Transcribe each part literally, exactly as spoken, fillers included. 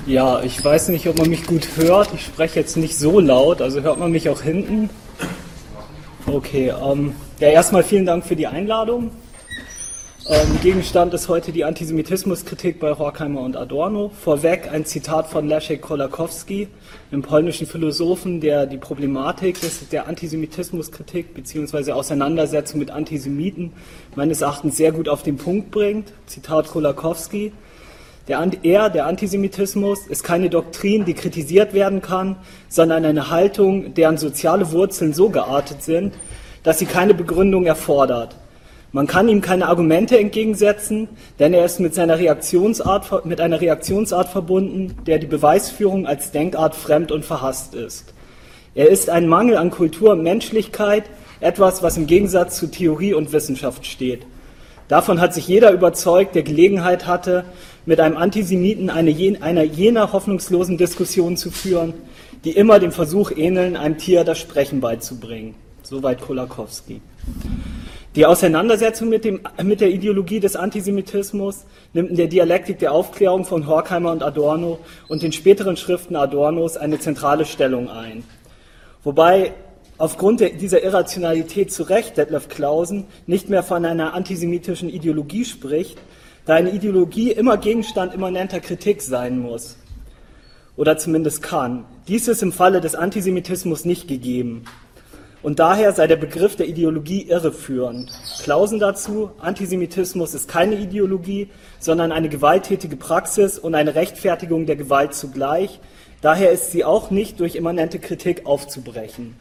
Ja, ich weiß nicht, ob man mich gut hört. Ich spreche jetzt nicht so laut, also hört man mich auch hinten? Okay, ähm, ja, erstmal vielen Dank für die Einladung. Ähm, Gegenstand ist heute die Antisemitismuskritik bei Horkheimer und Adorno. Vorweg ein Zitat von Leszek Kolakowski, einem polnischen Philosophen, der die Problematik des, der Antisemitismuskritik bzw. Auseinandersetzung mit Antisemiten meines Erachtens sehr gut auf den Punkt bringt. Zitat Kolakowski: Der, er, der Antisemitismus, ist keine Doktrin, die kritisiert werden kann, sondern eine Haltung, deren soziale Wurzeln so geartet sind, dass sie keine Begründung erfordert. Man kann ihm keine Argumente entgegensetzen, denn er ist mit, seiner Reaktionsart, mit einer Reaktionsart verbunden, der die Beweisführung als Denkart fremd und verhasst ist. Er ist ein Mangel an Kultur und Menschlichkeit, etwas, was im Gegensatz zu Theorie und Wissenschaft steht. Davon hat sich jeder überzeugt, der Gelegenheit hatte, mit einem Antisemiten eine, einer jener hoffnungslosen Diskussionen zu führen, die immer dem Versuch ähneln, einem Tier das Sprechen beizubringen. Soweit Kolakowski. Die Auseinandersetzung mit, dem, mit der Ideologie des Antisemitismus nimmt in der Dialektik der Aufklärung von Horkheimer und Adorno und den späteren Schriften Adornos eine zentrale Stellung ein. Wobei aufgrund der, dieser Irrationalität zu Recht Detlef Clausen nicht mehr von einer antisemitischen Ideologie spricht, da eine Ideologie immer Gegenstand immanenter Kritik sein muss. Oder zumindest kann. Dies ist im Falle des Antisemitismus nicht gegeben. Und daher sei der Begriff der Ideologie irreführend. Clausen dazu: Antisemitismus ist keine Ideologie, sondern eine gewalttätige Praxis und eine Rechtfertigung der Gewalt zugleich. Daher ist sie auch nicht durch immanente Kritik aufzubrechen.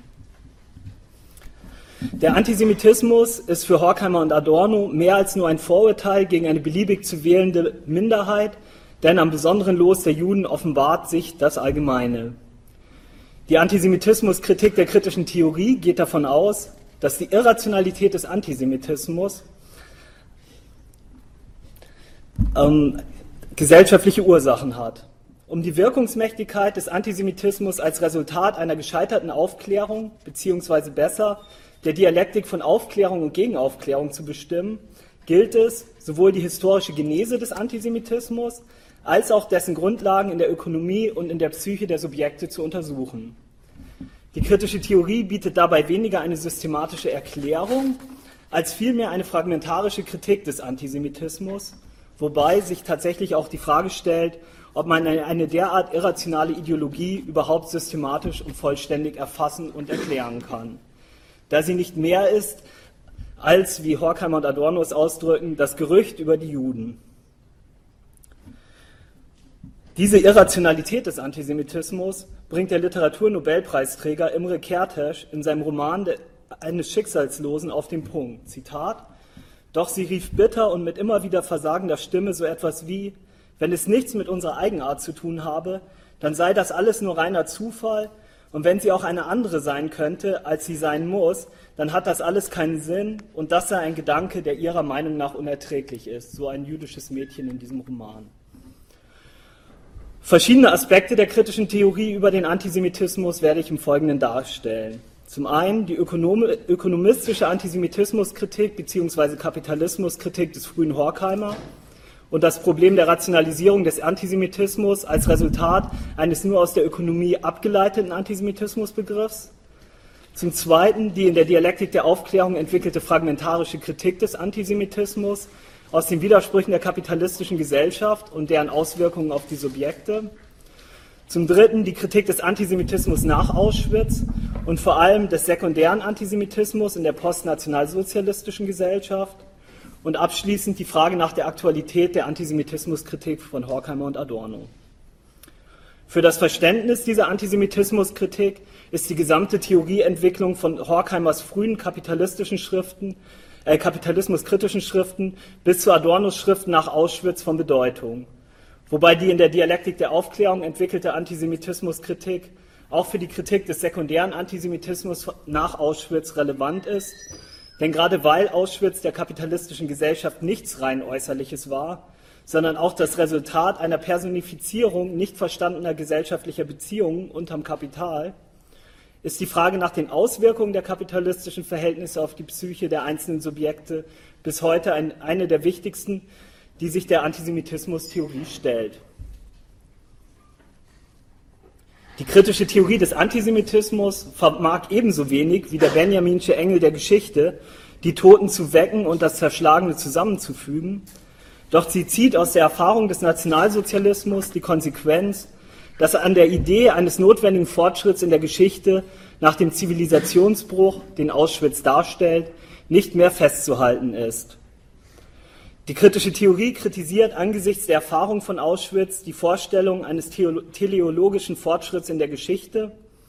Der Antisemitismus ist für Horkheimer und Adorno mehr als nur ein Vorurteil gegen eine beliebig zu wählende Minderheit, denn am besonderen Los der Juden offenbart sich das Allgemeine. Die Antisemitismuskritik der kritischen Theorie geht davon aus, dass die Irrationalität des Antisemitismus ähm, gesellschaftliche Ursachen hat. Um die Wirkungsmächtigkeit des Antisemitismus als Resultat einer gescheiterten Aufklärung, beziehungsweise besser der Dialektik von Aufklärung und Gegenaufklärung zu bestimmen, gilt es, sowohl die historische Genese des Antisemitismus als auch dessen Grundlagen in der Ökonomie und in der Psyche der Subjekte zu untersuchen. Die kritische Theorie bietet dabei weniger eine systematische Erklärung, als vielmehr eine fragmentarische Kritik des Antisemitismus, wobei sich tatsächlich auch die Frage stellt, ob man eine derart irrationale Ideologie überhaupt systematisch und vollständig erfassen und erklären kann, da sie nicht mehr ist als, wie Horkheimer und Adorno es ausdrücken, das Gerücht über die Juden. Diese Irrationalität des Antisemitismus bringt der Literaturnobelpreisträger Imre Kertész in seinem Roman eines Schicksalslosen auf den Punkt. Zitat: Doch sie rief bitter und mit immer wieder versagender Stimme so etwas wie: Wenn es nichts mit unserer Eigenart zu tun habe, dann sei das alles nur reiner Zufall, und wenn sie auch eine andere sein könnte, als sie sein muss, dann hat das alles keinen Sinn, und das sei ein Gedanke, der ihrer Meinung nach unerträglich ist. So ein jüdisches Mädchen in diesem Roman. Verschiedene Aspekte der kritischen Theorie über den Antisemitismus werde ich im Folgenden darstellen. Zum einen die ökonom ökonomistische Antisemitismuskritik bzw. Kapitalismuskritik des frühen Horkheimer und das Problem der Rationalisierung des Antisemitismus als Resultat eines nur aus der Ökonomie abgeleiteten Antisemitismusbegriffs. Zum zweiten die in der Dialektik der Aufklärung entwickelte fragmentarische Kritik des Antisemitismus aus den Widersprüchen der kapitalistischen Gesellschaft und deren Auswirkungen auf die Subjekte. Zum dritten die Kritik des Antisemitismus nach Auschwitz und vor allem des sekundären Antisemitismus in der postnationalsozialistischen Gesellschaft. Und abschließend die Frage nach der Aktualität der Antisemitismuskritik von Horkheimer und Adorno. Für das Verständnis dieser Antisemitismuskritik ist die gesamte Theorieentwicklung von Horkheimers frühen kapitalistischen Schriften, äh, kapitalismuskritischen Schriften bis zu Adornos Schriften nach Auschwitz von Bedeutung. Wobei die in der Dialektik der Aufklärung entwickelte Antisemitismuskritik auch für die Kritik des sekundären Antisemitismus nach Auschwitz relevant ist. Denn gerade weil Auschwitz der kapitalistischen Gesellschaft nichts rein Äußerliches war, sondern auch das Resultat einer Personifizierung nicht verstandener gesellschaftlicher Beziehungen unterm Kapital, ist die Frage nach den Auswirkungen der kapitalistischen Verhältnisse auf die Psyche der einzelnen Subjekte bis heute ein, eine der wichtigsten, die sich der Antisemitismustheorie stellt. Die kritische Theorie des Antisemitismus vermag ebenso wenig wie der Benjaminsche Engel der Geschichte, die Toten zu wecken und das Zerschlagene zusammenzufügen. Doch sie zieht aus der Erfahrung des Nationalsozialismus die Konsequenz, dass an der Idee eines notwendigen Fortschritts in der Geschichte nach dem Zivilisationsbruch, den Auschwitz darstellt, nicht mehr festzuhalten ist. Die kritische Theorie kritisiert angesichts der Erfahrung von Auschwitz die Vorstellung eines teleologischen Fortschritts in der Geschichte.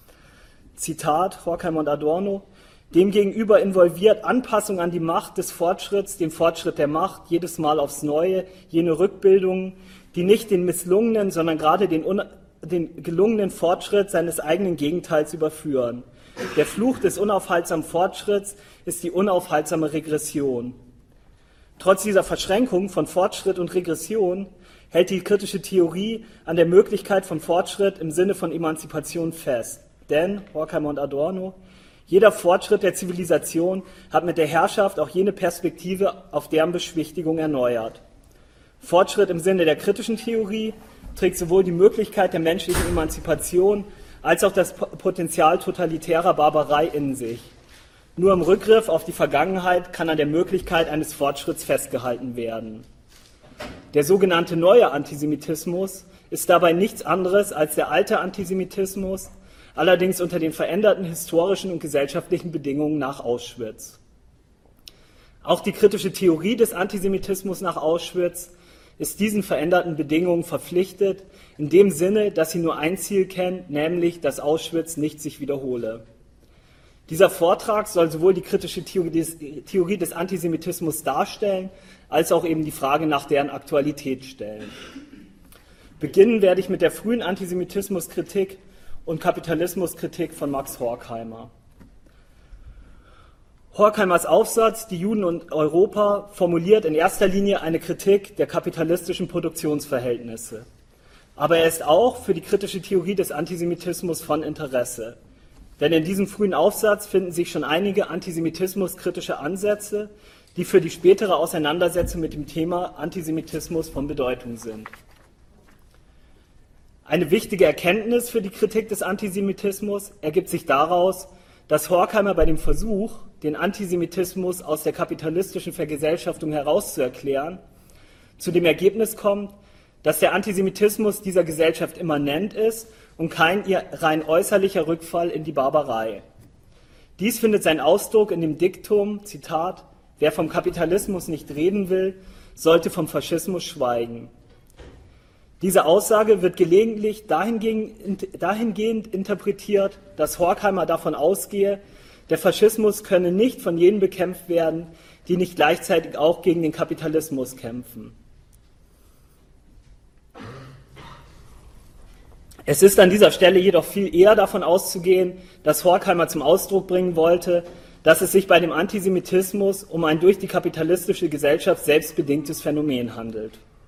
Zitat Horkheimer und Adorno: Demgegenüber involviert Anpassung an die Macht des Fortschritts, den Fortschritt der Macht, jedes Mal aufs Neue, jene Rückbildungen, die nicht den misslungenen, sondern gerade den, den gelungenen Fortschritt seines eigenen Gegenteils überführen. Der Fluch des unaufhaltsamen Fortschritts ist die unaufhaltsame Regression. Trotz dieser Verschränkung von Fortschritt und Regression hält die kritische Theorie an der Möglichkeit von Fortschritt im Sinne von Emanzipation fest. Denn, Horkheimer und Adorno, jeder Fortschritt der Zivilisation hat mit der Herrschaft auch jene Perspektive auf deren Beschwichtigung erneuert. Fortschritt im Sinne der kritischen Theorie trägt sowohl die Möglichkeit der menschlichen Emanzipation als auch das Potenzial totalitärer Barbarei in sich. Nur im Rückgriff auf die Vergangenheit kann an der Möglichkeit eines Fortschritts festgehalten werden. Der sogenannte neue Antisemitismus ist dabei nichts anderes als der alte Antisemitismus, allerdings unter den veränderten historischen und gesellschaftlichen Bedingungen nach Auschwitz. Auch die kritische Theorie des Antisemitismus nach Auschwitz ist diesen veränderten Bedingungen verpflichtet, in dem Sinne, dass sie nur ein Ziel kennt, nämlich, dass Auschwitz nicht sich wiederhole. Dieser Vortrag soll sowohl die kritische Theorie des, Theorie des Antisemitismus darstellen, als auch eben die Frage nach deren Aktualität stellen. Beginnen werde ich mit der frühen Antisemitismuskritik und Kapitalismuskritik von Max Horkheimer. Horkheimers Aufsatz »Die Juden und Europa« formuliert in erster Linie eine Kritik der kapitalistischen Produktionsverhältnisse. Aber er ist auch für die kritische Theorie des Antisemitismus von Interesse. Denn in diesem frühen Aufsatz finden sich schon einige antisemitismuskritische Ansätze, die für die spätere Auseinandersetzung mit dem Thema Antisemitismus von Bedeutung sind. Eine wichtige Erkenntnis für die Kritik des Antisemitismus ergibt sich daraus, dass Horkheimer bei dem Versuch, den Antisemitismus aus der kapitalistischen Vergesellschaftung herauszuerklären, zu dem Ergebnis kommt, dass der Antisemitismus dieser Gesellschaft immanent ist und kein rein äußerlicher Rückfall in die Barbarei. Dies findet seinen Ausdruck in dem Diktum, Zitat, »Wer vom Kapitalismus nicht reden will, sollte vom Faschismus schweigen.« Diese Aussage wird gelegentlich dahingehend, dahingehend interpretiert, dass Horkheimer davon ausgehe, der Faschismus könne nicht von jenen bekämpft werden, die nicht gleichzeitig auch gegen den Kapitalismus kämpfen. Es ist an dieser Stelle jedoch viel eher davon auszugehen, dass Horkheimer zum Ausdruck bringen wollte, dass es sich bei dem Antisemitismus um ein durch die kapitalistische Gesellschaft selbstbedingtes Phänomen handelt.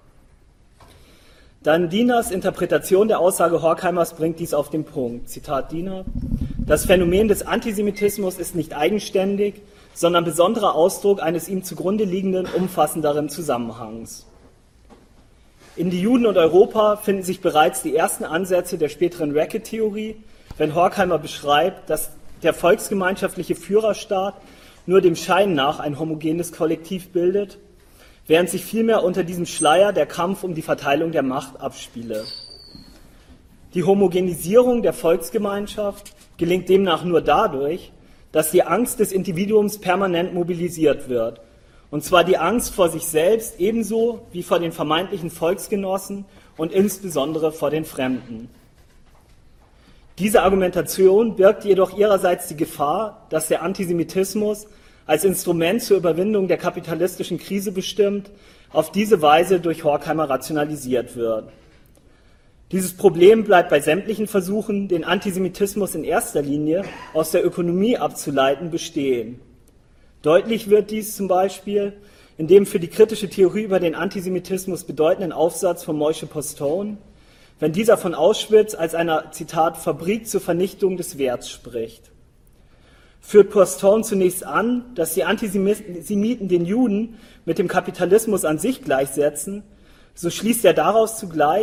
Dann Dieners Interpretation der Aussage Horkheimers bringt dies auf den Punkt. Zitat Diener: Das Phänomen des Antisemitismus ist nicht eigenständig, sondern besonderer Ausdruck eines ihm zugrunde liegenden, umfassenderen Zusammenhangs. In Die Juden und Europa finden sich bereits die ersten Ansätze der späteren Racket-Theorie, wenn Horkheimer beschreibt, dass der volksgemeinschaftliche Führerstaat nur dem Schein nach ein homogenes Kollektiv bildet, während sich vielmehr unter diesem Schleier der Kampf um die Verteilung der Macht abspiele. Die Homogenisierung der Volksgemeinschaft gelingt demnach nur dadurch, dass die Angst des Individuums permanent mobilisiert wird, und zwar die Angst vor sich selbst ebenso wie vor den vermeintlichen Volksgenossen und insbesondere vor den Fremden. Diese Argumentation birgt jedoch ihrerseits die Gefahr, dass der Antisemitismus als Instrument zur Überwindung der kapitalistischen Krise bestimmt, auf diese Weise durch Horkheimer rationalisiert wird. Dieses Problem bleibt bei sämtlichen Versuchen, den Antisemitismus in erster Linie aus der Ökonomie abzuleiten, bestehen. Deutlich wird dies zum Beispiel in dem für die kritische Theorie über den Antisemitismus bedeutenden Aufsatz von Moishe Postone, wenn dieser von Auschwitz als einer, Zitat, Fabrik zur Vernichtung des Werts spricht. Führt Postone zunächst an, dass die Antisemiten den Juden mit dem Kapitalismus an sich gleichsetzen, so schließt er daraus zugleich,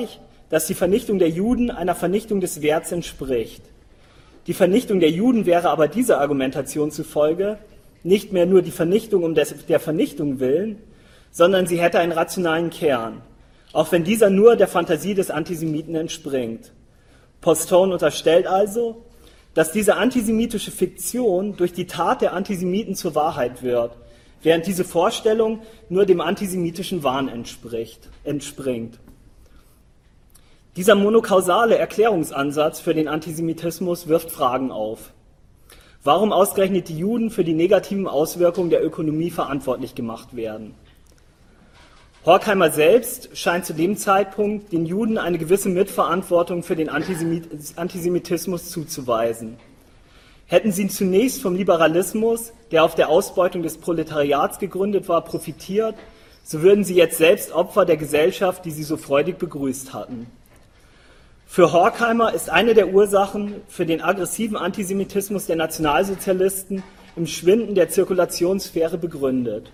dass die Vernichtung der Juden einer Vernichtung des Werts entspricht. Die Vernichtung der Juden wäre aber dieser Argumentation zufolge nicht mehr nur die Vernichtung um des, der Vernichtung willen, sondern sie hätte einen rationalen Kern, auch wenn dieser nur der Fantasie des Antisemiten entspringt. Postone unterstellt also, dass diese antisemitische Fiktion durch die Tat der Antisemiten zur Wahrheit wird, während diese Vorstellung nur dem antisemitischen Wahn entspricht, entspringt. Dieser monokausale Erklärungsansatz für den Antisemitismus wirft Fragen auf. Warum ausgerechnet die Juden für die negativen Auswirkungen der Ökonomie verantwortlich gemacht werden? Horkheimer selbst scheint zu dem Zeitpunkt den Juden eine gewisse Mitverantwortung für den Antisemitismus zuzuweisen. Hätten sie zunächst vom Liberalismus, der auf der Ausbeutung des Proletariats gegründet war, profitiert, so würden sie jetzt selbst Opfer der Gesellschaft, die sie so freudig begrüßt hatten. Für Horkheimer ist eine der Ursachen für den aggressiven Antisemitismus der Nationalsozialisten im Schwinden der Zirkulationssphäre begründet.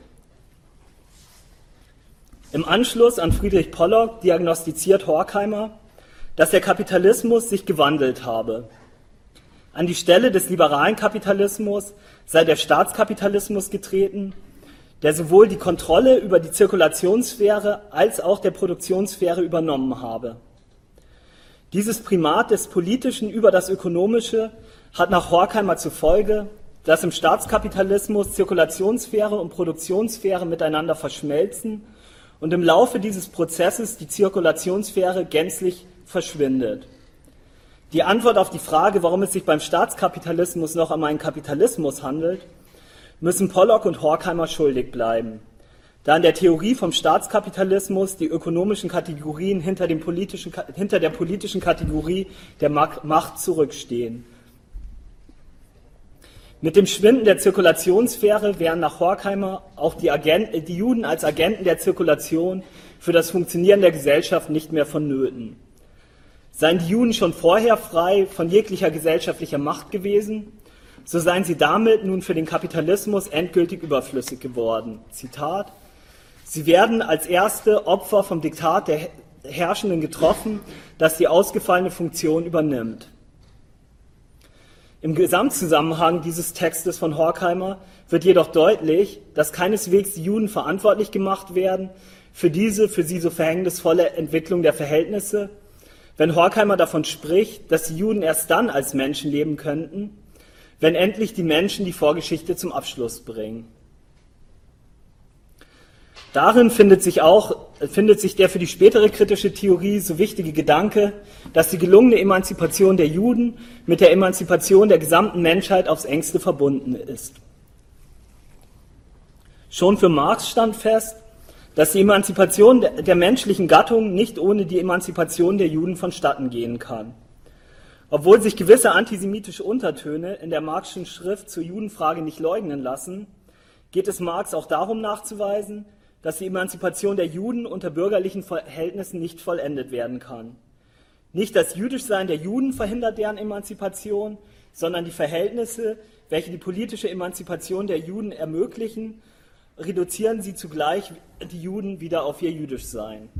Im Anschluss an Friedrich Pollock diagnostiziert Horkheimer, dass der Kapitalismus sich gewandelt habe. An die Stelle des liberalen Kapitalismus sei der Staatskapitalismus getreten, der sowohl die Kontrolle über die Zirkulationssphäre als auch der Produktionssphäre übernommen habe. Dieses Primat des Politischen über das Ökonomische hat nach Horkheimer zur Folge, dass im Staatskapitalismus Zirkulationssphäre und Produktionssphäre miteinander verschmelzen und im Laufe dieses Prozesses die Zirkulationssphäre gänzlich verschwindet. Die Antwort auf die Frage, warum es sich beim Staatskapitalismus noch um einen Kapitalismus handelt, müssen Pollock und Horkheimer schuldig bleiben, da in der Theorie vom Staatskapitalismus die ökonomischen Kategorien hinter, dem politischen, hinter der politischen Kategorie der Macht zurückstehen. Mit dem Schwinden der Zirkulationssphäre wären nach Horkheimer auch die, Agenten, die Juden als Agenten der Zirkulation für das Funktionieren der Gesellschaft nicht mehr vonnöten. Seien die Juden schon vorher frei von jeglicher gesellschaftlicher Macht gewesen, so seien sie damit nun für den Kapitalismus endgültig überflüssig geworden. Zitat: Sie werden als erste Opfer vom Diktat der Herrschenden getroffen, das die ausgefallene Funktion übernimmt. Im Gesamtzusammenhang dieses Textes von Horkheimer wird jedoch deutlich, dass keineswegs die Juden verantwortlich gemacht werden für diese für sie so verhängnisvolle Entwicklung der Verhältnisse, wenn Horkheimer davon spricht, dass die Juden erst dann als Menschen leben könnten, wenn endlich die Menschen die Vorgeschichte zum Abschluss bringen. Darin findet sich auch, findet sich der für die spätere kritische Theorie so wichtige Gedanke, dass die gelungene Emanzipation der Juden mit der Emanzipation der gesamten Menschheit aufs engste verbunden ist. Schon für Marx stand fest, dass die Emanzipation der menschlichen Gattung nicht ohne die Emanzipation der Juden vonstatten gehen kann. Obwohl sich gewisse antisemitische Untertöne in der Marxischen Schrift zur Judenfrage nicht leugnen lassen, geht es Marx auch darum nachzuweisen, dass die Emanzipation der Juden unter bürgerlichen Verhältnissen nicht vollendet werden kann. Nicht das Jüdischsein der Juden verhindert deren Emanzipation, sondern die Verhältnisse, welche die politische Emanzipation der Juden ermöglichen, reduzieren sie zugleich die Juden wieder auf ihr Jüdischsein.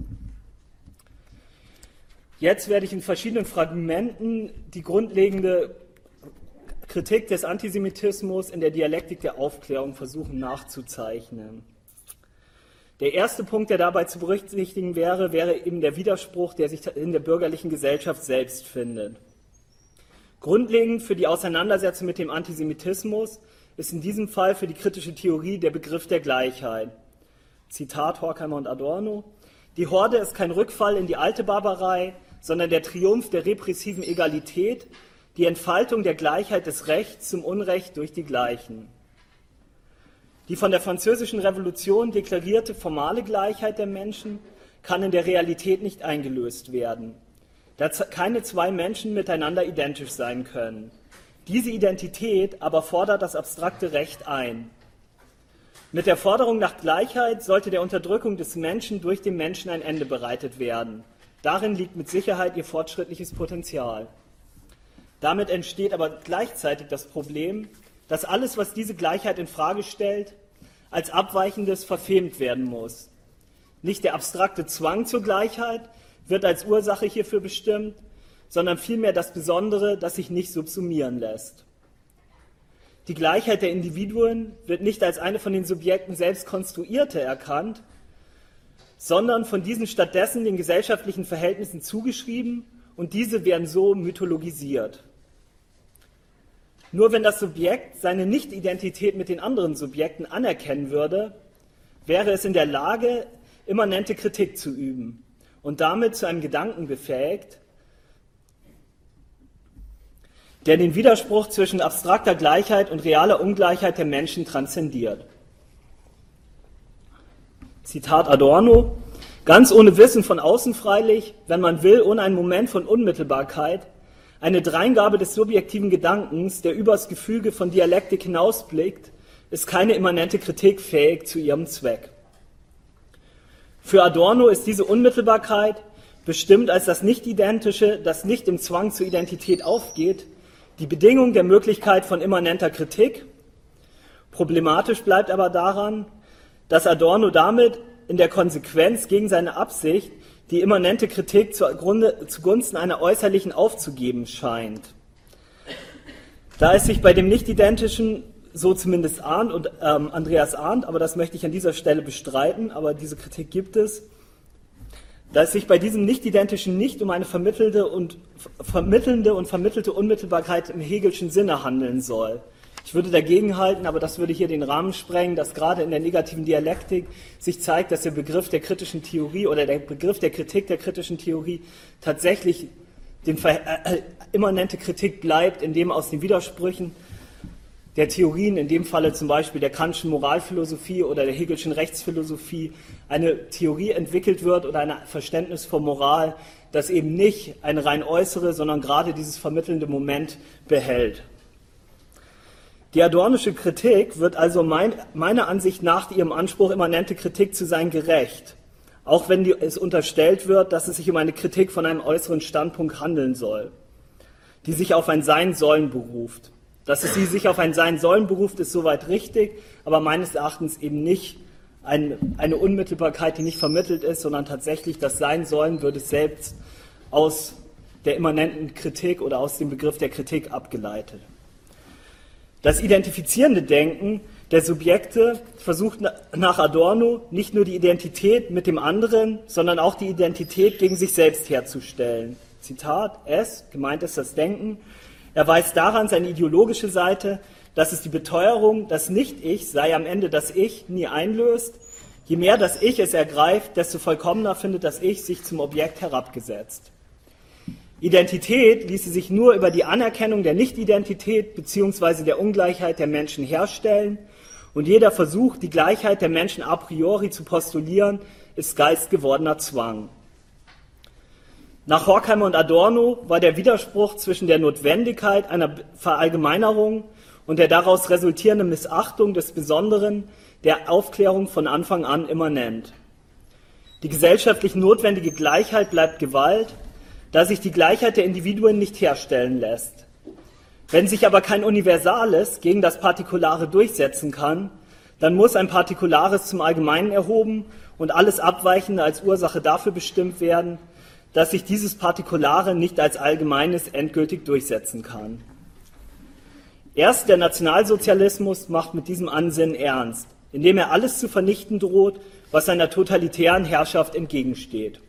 Jetzt werde ich in verschiedenen Fragmenten die grundlegende Kritik des Antisemitismus in der Dialektik der Aufklärung versuchen nachzuzeichnen. Der erste Punkt, der dabei zu berücksichtigen wäre, wäre eben der Widerspruch, der sich in der bürgerlichen Gesellschaft selbst findet. Grundlegend für die Auseinandersetzung mit dem Antisemitismus ist in diesem Fall für die kritische Theorie der Begriff der Gleichheit. Zitat Horkheimer und Adorno: Die Horde ist kein Rückfall in die alte Barbarei, sondern der Triumph der repressiven Egalität, die Entfaltung der Gleichheit des Rechts zum Unrecht durch die Gleichen. Die von der Französischen Revolution deklarierte formale Gleichheit der Menschen kann in der Realität nicht eingelöst werden, da keine zwei Menschen miteinander identisch sein können. Diese Identität aber fordert das abstrakte Recht ein. Mit der Forderung nach Gleichheit sollte der Unterdrückung des Menschen durch den Menschen ein Ende bereitet werden. Darin liegt mit Sicherheit ihr fortschrittliches Potenzial. Damit entsteht aber gleichzeitig das Problem, dass alles, was diese Gleichheit in Frage stellt, als Abweichendes verfemt werden muss. Nicht der abstrakte Zwang zur Gleichheit, wird als Ursache hierfür bestimmt, sondern vielmehr das Besondere, das sich nicht subsumieren lässt. Die Gleichheit der Individuen wird nicht als eine von den Subjekten selbst konstruierte erkannt, sondern von diesen stattdessen den gesellschaftlichen Verhältnissen zugeschrieben und diese werden so mythologisiert. Nur wenn das Subjekt seine Nicht-Identität mit den anderen Subjekten anerkennen würde, wäre es in der Lage, immanente Kritik zu üben und damit zu einem Gedanken befähigt, der den Widerspruch zwischen abstrakter Gleichheit und realer Ungleichheit der Menschen transzendiert. Zitat Adorno: Ganz ohne Wissen von außen freilich, wenn man will, ohne einen Moment von Unmittelbarkeit, eine Dreingabe des subjektiven Gedankens, der übers Gefüge von Dialektik hinausblickt, ist keine immanente Kritik fähig zu ihrem Zweck. Für Adorno ist diese Unmittelbarkeit, bestimmt als das Nicht-Identische, das nicht im Zwang zur Identität aufgeht, die Bedingung der Möglichkeit von immanenter Kritik. Problematisch bleibt aber daran, dass Adorno damit in der Konsequenz gegen seine Absicht die immanente Kritik zugunsten einer äußerlichen aufzugeben scheint. Da es sich bei dem Nicht-Identischen, so zumindest ahnt und ähm, Andreas ahnt, aber das möchte ich an dieser Stelle bestreiten, aber diese Kritik gibt es, da es sich bei diesem Nicht-Identischen nicht um eine vermittelnde und, vermittelnde und vermittelte Unmittelbarkeit im Hegelschen Sinne handeln soll. Ich würde dagegen halten, aber das würde hier den Rahmen sprengen, dass gerade in der negativen Dialektik sich zeigt, dass der Begriff der kritischen Theorie oder der Begriff der Kritik der kritischen Theorie tatsächlich den Ver äh, immanente Kritik bleibt, indem aus den Widersprüchen der Theorien, in dem Falle zum Beispiel der Kantschen Moralphilosophie oder der Hegelschen Rechtsphilosophie, eine Theorie entwickelt wird oder ein Verständnis von Moral, das eben nicht eine rein äußere, sondern gerade dieses vermittelnde Moment behält. Die adornische Kritik wird also mein, meiner Ansicht nach ihrem Anspruch, immanente Kritik zu sein, gerecht, auch wenn die, es unterstellt wird, dass es sich um eine Kritik von einem äußeren Standpunkt handeln soll, die sich auf ein Sein-Sollen beruft. Dass es sie sich auf ein Sein-Sollen beruft, ist soweit richtig, aber meines Erachtens eben nicht ein, eine Unmittelbarkeit, die nicht vermittelt ist, sondern tatsächlich das Sein-Sollen wird es selbst aus der immanenten Kritik oder aus dem Begriff der Kritik abgeleitet. Das identifizierende Denken der Subjekte versucht nach Adorno nicht nur die Identität mit dem anderen, sondern auch die Identität gegen sich selbst herzustellen. Zitat, es, gemeint ist das Denken, er weist daran seine ideologische Seite, dass es die Beteuerung, das Nicht-Ich sei am Ende das Ich, nie einlöst. Je mehr das Ich es ergreift, desto vollkommener findet das Ich sich zum Objekt herabgesetzt. Identität ließe sich nur über die Anerkennung der Nicht-Identität bzw. der Ungleichheit der Menschen herstellen und jeder Versuch, die Gleichheit der Menschen a priori zu postulieren, ist geistgewordener Zwang. Nach Horkheimer und Adorno war der Widerspruch zwischen der Notwendigkeit einer Verallgemeinerung und der daraus resultierenden Missachtung des Besonderen der Aufklärung von Anfang an immanent. Die gesellschaftlich notwendige Gleichheit bleibt Gewalt, da sich die Gleichheit der Individuen nicht herstellen lässt. Wenn sich aber kein Universales gegen das Partikulare durchsetzen kann, dann muss ein Partikulares zum Allgemeinen erhoben und alles Abweichende als Ursache dafür bestimmt werden, dass sich dieses Partikulare nicht als Allgemeines endgültig durchsetzen kann. Erst der Nationalsozialismus macht mit diesem Ansinnen ernst, indem er alles zu vernichten droht, was seiner totalitären Herrschaft entgegensteht.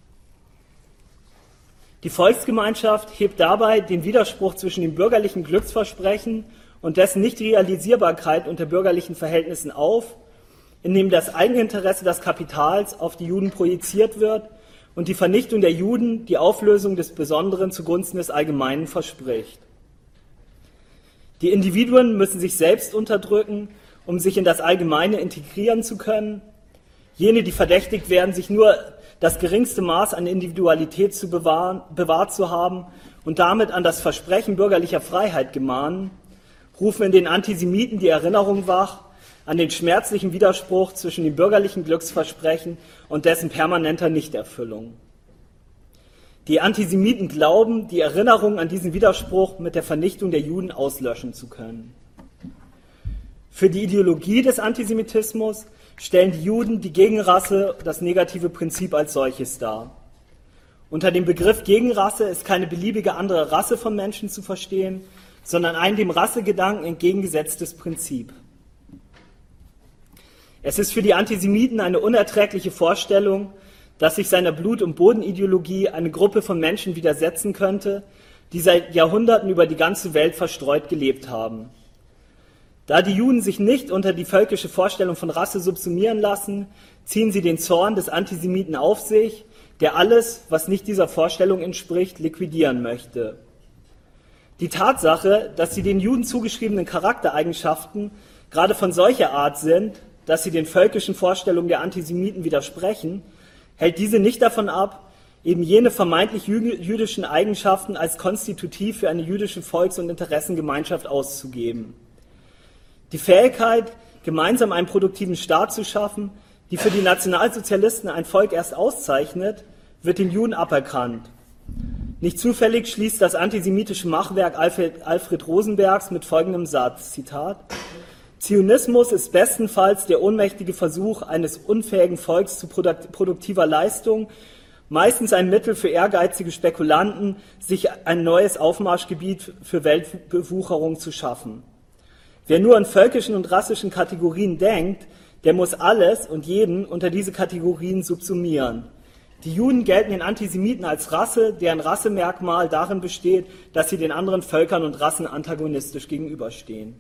Die Volksgemeinschaft hebt dabei den Widerspruch zwischen dem bürgerlichen Glücksversprechen und dessen Nichtrealisierbarkeit unter bürgerlichen Verhältnissen auf, indem das Eigeninteresse des Kapitals auf die Juden projiziert wird und die Vernichtung der Juden die Auflösung des Besonderen zugunsten des Allgemeinen verspricht. Die Individuen müssen sich selbst unterdrücken, um sich in das Allgemeine integrieren zu können. Jene, die verdächtigt werden, sich nur das geringste Maß an Individualität zu bewahren, bewahrt zu haben und damit an das Versprechen bürgerlicher Freiheit gemahnen, rufen in den Antisemiten die Erinnerung wach an den schmerzlichen Widerspruch zwischen dem bürgerlichen Glücksversprechen und dessen permanenter Nichterfüllung. Die Antisemiten glauben, die Erinnerung an diesen Widerspruch mit der Vernichtung der Juden auslöschen zu können. Für die Ideologie des Antisemitismus stellen die Juden die Gegenrasse, das negative Prinzip als solches dar. Unter dem Begriff Gegenrasse ist keine beliebige andere Rasse von Menschen zu verstehen, sondern ein dem Rassegedanken entgegengesetztes Prinzip. Es ist für die Antisemiten eine unerträgliche Vorstellung, dass sich seiner Blut- und Bodenideologie eine Gruppe von Menschen widersetzen könnte, die seit Jahrhunderten über die ganze Welt verstreut gelebt haben. Da die Juden sich nicht unter die völkische Vorstellung von Rasse subsumieren lassen, ziehen sie den Zorn des Antisemiten auf sich, der alles, was nicht dieser Vorstellung entspricht, liquidieren möchte. Die Tatsache, dass die den Juden zugeschriebenen Charaktereigenschaften gerade von solcher Art sind, dass sie den völkischen Vorstellungen der Antisemiten widersprechen, hält diese nicht davon ab, eben jene vermeintlich jüdischen Eigenschaften als konstitutiv für eine jüdische Volks- und Interessengemeinschaft auszugeben. Die Fähigkeit, gemeinsam einen produktiven Staat zu schaffen, die für die Nationalsozialisten ein Volk erst auszeichnet, wird den Juden aberkannt. Nicht zufällig schließt das antisemitische Machwerk Alfred, Alfred Rosenbergs mit folgendem Satz, Zitat: Zionismus ist bestenfalls der ohnmächtige Versuch eines unfähigen Volks zu produktiver Leistung, meistens ein Mittel für ehrgeizige Spekulanten, sich ein neues Aufmarschgebiet für Weltbewucherung zu schaffen. Wer nur in völkischen und rassischen Kategorien denkt, der muss alles und jeden unter diese Kategorien subsumieren. Die Juden gelten den Antisemiten als Rasse, deren Rassemerkmal darin besteht, dass sie den anderen Völkern und Rassen antagonistisch gegenüberstehen.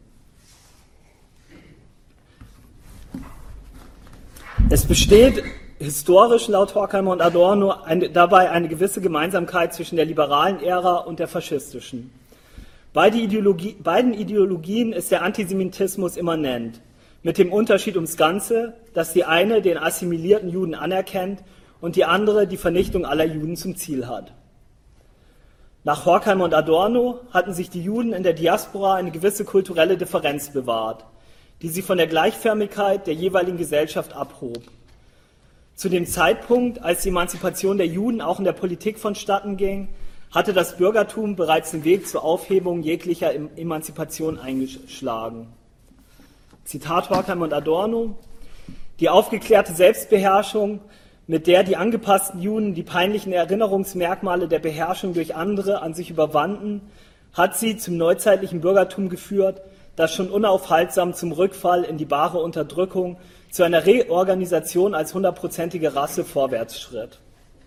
Es besteht historisch laut Horkheimer und Adorno eine, dabei eine gewisse Gemeinsamkeit zwischen der liberalen Ära und der faschistischen. Beide Ideologie, beiden Ideologien ist der Antisemitismus immanent, mit dem Unterschied ums Ganze, dass die eine den assimilierten Juden anerkennt und die andere die Vernichtung aller Juden zum Ziel hat. Nach Horkheimer und Adorno hatten sich die Juden in der Diaspora eine gewisse kulturelle Differenz bewahrt, die sie von der Gleichförmigkeit der jeweiligen Gesellschaft abhob. Zu dem Zeitpunkt, als die Emanzipation der Juden auch in der Politik vonstatten ging, hatte das Bürgertum bereits den Weg zur Aufhebung jeglicher Emanzipation eingeschlagen. Zitat Horkheimer und Adorno: Die aufgeklärte Selbstbeherrschung, mit der die angepassten Juden die peinlichen Erinnerungsmerkmale der Beherrschung durch andere an sich überwanden, hat sie zum neuzeitlichen Bürgertum geführt, das schon unaufhaltsam zum Rückfall in die bare Unterdrückung, zu einer Reorganisation als hundertprozentige Rasse vorwärts schritt.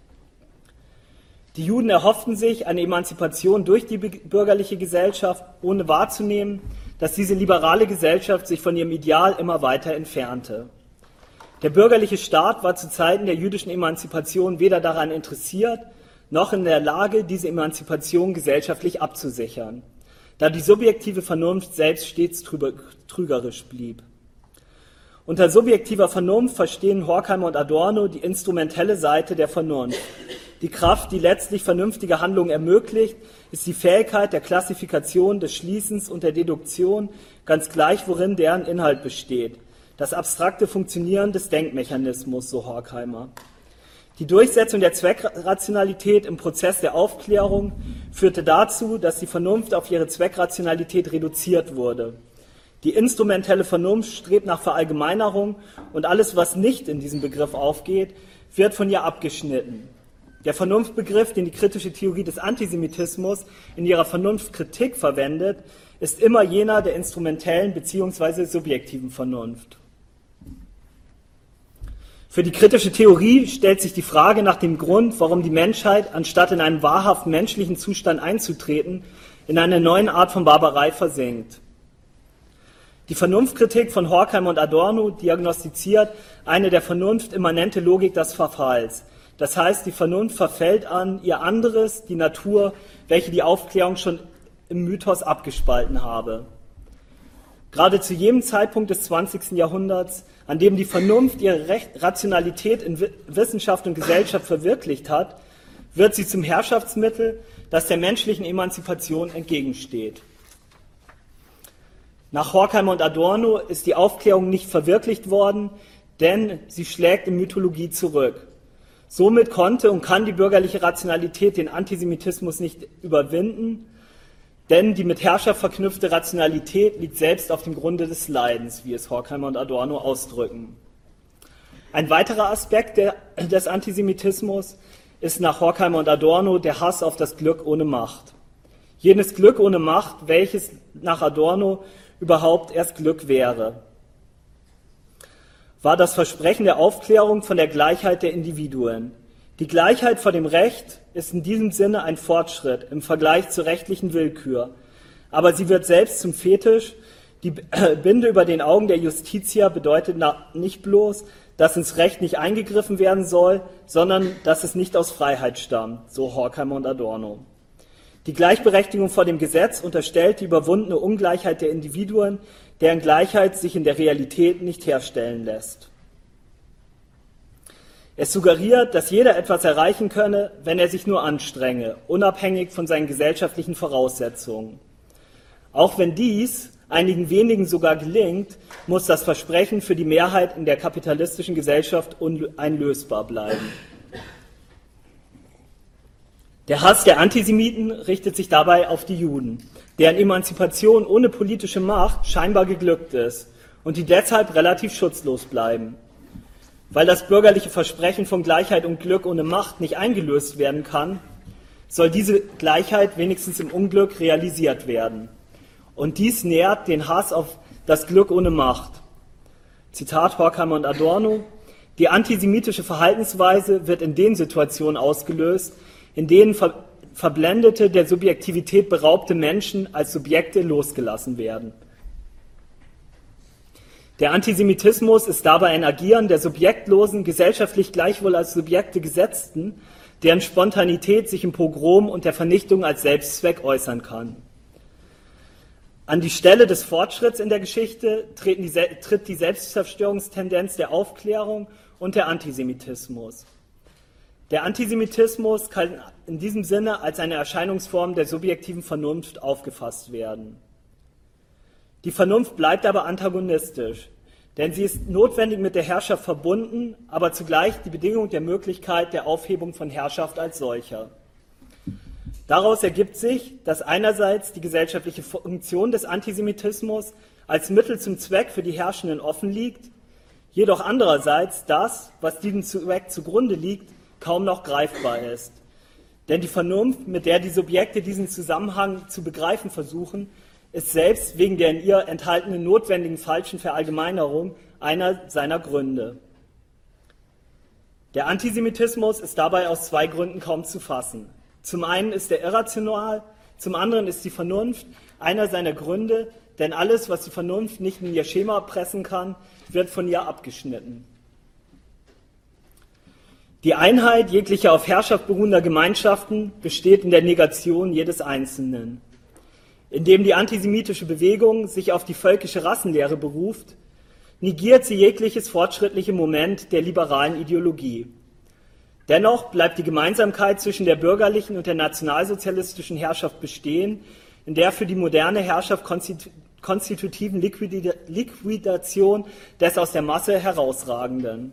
Die Juden erhofften sich eine Emanzipation durch die bürgerliche Gesellschaft, ohne wahrzunehmen, dass diese liberale Gesellschaft sich von ihrem Ideal immer weiter entfernte. Der bürgerliche Staat war zu Zeiten der jüdischen Emanzipation weder daran interessiert, noch in der Lage, diese Emanzipation gesellschaftlich abzusichern, da die subjektive Vernunft selbst stets trügerisch blieb. Unter subjektiver Vernunft verstehen Horkheimer und Adorno die instrumentelle Seite der Vernunft. Die Kraft, die letztlich vernünftige Handlungen ermöglicht, ist die Fähigkeit der Klassifikation, des Schließens und der Deduktion, ganz gleich worin deren Inhalt besteht. Das abstrakte Funktionieren des Denkmechanismus, so Horkheimer. Die Durchsetzung der Zweckrationalität im Prozess der Aufklärung führte dazu, dass die Vernunft auf ihre Zweckrationalität reduziert wurde. Die instrumentelle Vernunft strebt nach Verallgemeinerung und alles, was nicht in diesem Begriff aufgeht, wird von ihr abgeschnitten. Der Vernunftbegriff, den die kritische Theorie des Antisemitismus in ihrer Vernunftkritik verwendet, ist immer jener der instrumentellen bzw. subjektiven Vernunft. Für die kritische Theorie stellt sich die Frage nach dem Grund, warum die Menschheit, anstatt in einen wahrhaft menschlichen Zustand einzutreten, in eine neue Art von Barbarei versinkt. Die Vernunftkritik von Horkheimer und Adorno diagnostiziert eine der Vernunft immanente Logik des Verfalls. Das heißt, die Vernunft verfällt an ihr anderes, die Natur, welche die Aufklärung schon im Mythos abgespalten habe. Gerade zu jedem Zeitpunkt des zwanzigsten Jahrhunderts, an dem die Vernunft ihre Recht, Rationalität in Wissenschaft und Gesellschaft verwirklicht hat, wird sie zum Herrschaftsmittel, das der menschlichen Emanzipation entgegensteht. Nach Horkheimer und Adorno ist die Aufklärung nicht verwirklicht worden, denn sie schlägt in Mythologie zurück. Somit konnte und kann die bürgerliche Rationalität den Antisemitismus nicht überwinden, denn die mit Herrschaft verknüpfte Rationalität liegt selbst auf dem Grunde des Leidens, wie es Horkheimer und Adorno ausdrücken. Ein weiterer Aspekt der, des Antisemitismus ist nach Horkheimer und Adorno der Hass auf das Glück ohne Macht. Jenes Glück ohne Macht, welches nach Adorno überhaupt erst Glück wäre, war das Versprechen der Aufklärung von der Gleichheit der Individuen. Die Gleichheit vor dem Recht ist in diesem Sinne ein Fortschritt im Vergleich zur rechtlichen Willkür, aber sie wird selbst zum Fetisch. Die Binde über den Augen der Justitia bedeutet nicht bloß, dass ins Recht nicht eingegriffen werden soll, sondern dass es nicht aus Freiheit stammt, so Horkheimer und Adorno. Die Gleichberechtigung vor dem Gesetz unterstellt die überwundene Ungleichheit der Individuen, deren Gleichheit sich in der Realität nicht herstellen lässt. Es suggeriert, dass jeder etwas erreichen könne, wenn er sich nur anstrenge, unabhängig von seinen gesellschaftlichen Voraussetzungen. Auch wenn dies einigen wenigen sogar gelingt, muss das Versprechen für die Mehrheit in der kapitalistischen Gesellschaft uneinlösbar bleiben. Der Hass der Antisemiten richtet sich dabei auf die Juden, deren Emanzipation ohne politische Macht scheinbar geglückt ist und die deshalb relativ schutzlos bleiben. Weil das bürgerliche Versprechen von Gleichheit und Glück ohne Macht nicht eingelöst werden kann, soll diese Gleichheit wenigstens im Unglück realisiert werden. Und dies nährt den Hass auf das Glück ohne Macht. Zitat Horkheimer und Adorno: Die antisemitische Verhaltensweise wird in den Situationen ausgelöst, in denen ver- verblendete, der Subjektivität beraubte Menschen als Subjekte losgelassen werden. Der Antisemitismus ist dabei ein Agieren der subjektlosen, gesellschaftlich gleichwohl als Subjekte Gesetzten, deren Spontanität sich im Pogrom und der Vernichtung als Selbstzweck äußern kann. An die Stelle des Fortschritts in der Geschichte treten die, tritt die Selbstzerstörungstendenz der Aufklärung und der Antisemitismus. Der Antisemitismus kann in diesem Sinne als eine Erscheinungsform der subjektiven Vernunft aufgefasst werden. Die Vernunft bleibt aber antagonistisch, denn sie ist notwendig mit der Herrschaft verbunden, aber zugleich die Bedingung der Möglichkeit der Aufhebung von Herrschaft als solcher. Daraus ergibt sich, dass einerseits die gesellschaftliche Funktion des Antisemitismus als Mittel zum Zweck für die Herrschenden offen liegt, jedoch andererseits das, was diesem Zweck zugrunde liegt, kaum noch greifbar ist. Denn die Vernunft, mit der die Subjekte diesen Zusammenhang zu begreifen versuchen, ist selbst wegen der in ihr enthaltenen notwendigen falschen Verallgemeinerung einer seiner Gründe. Der Antisemitismus ist dabei aus zwei Gründen kaum zu fassen. Zum einen ist er irrational, zum anderen ist die Vernunft einer seiner Gründe, denn alles, was die Vernunft nicht in ihr Schema pressen kann, wird von ihr abgeschnitten. Die Einheit jeglicher auf Herrschaft beruhender Gemeinschaften besteht in der Negation jedes Einzelnen. Indem die antisemitische Bewegung sich auf die völkische Rassenlehre beruft, negiert sie jegliches fortschrittliche Moment der liberalen Ideologie. Dennoch bleibt die Gemeinsamkeit zwischen der bürgerlichen und der nationalsozialistischen Herrschaft bestehen, in der für die moderne Herrschaft konstitu- konstitutiven Liquid- Liquidation des aus der Masse Herausragenden.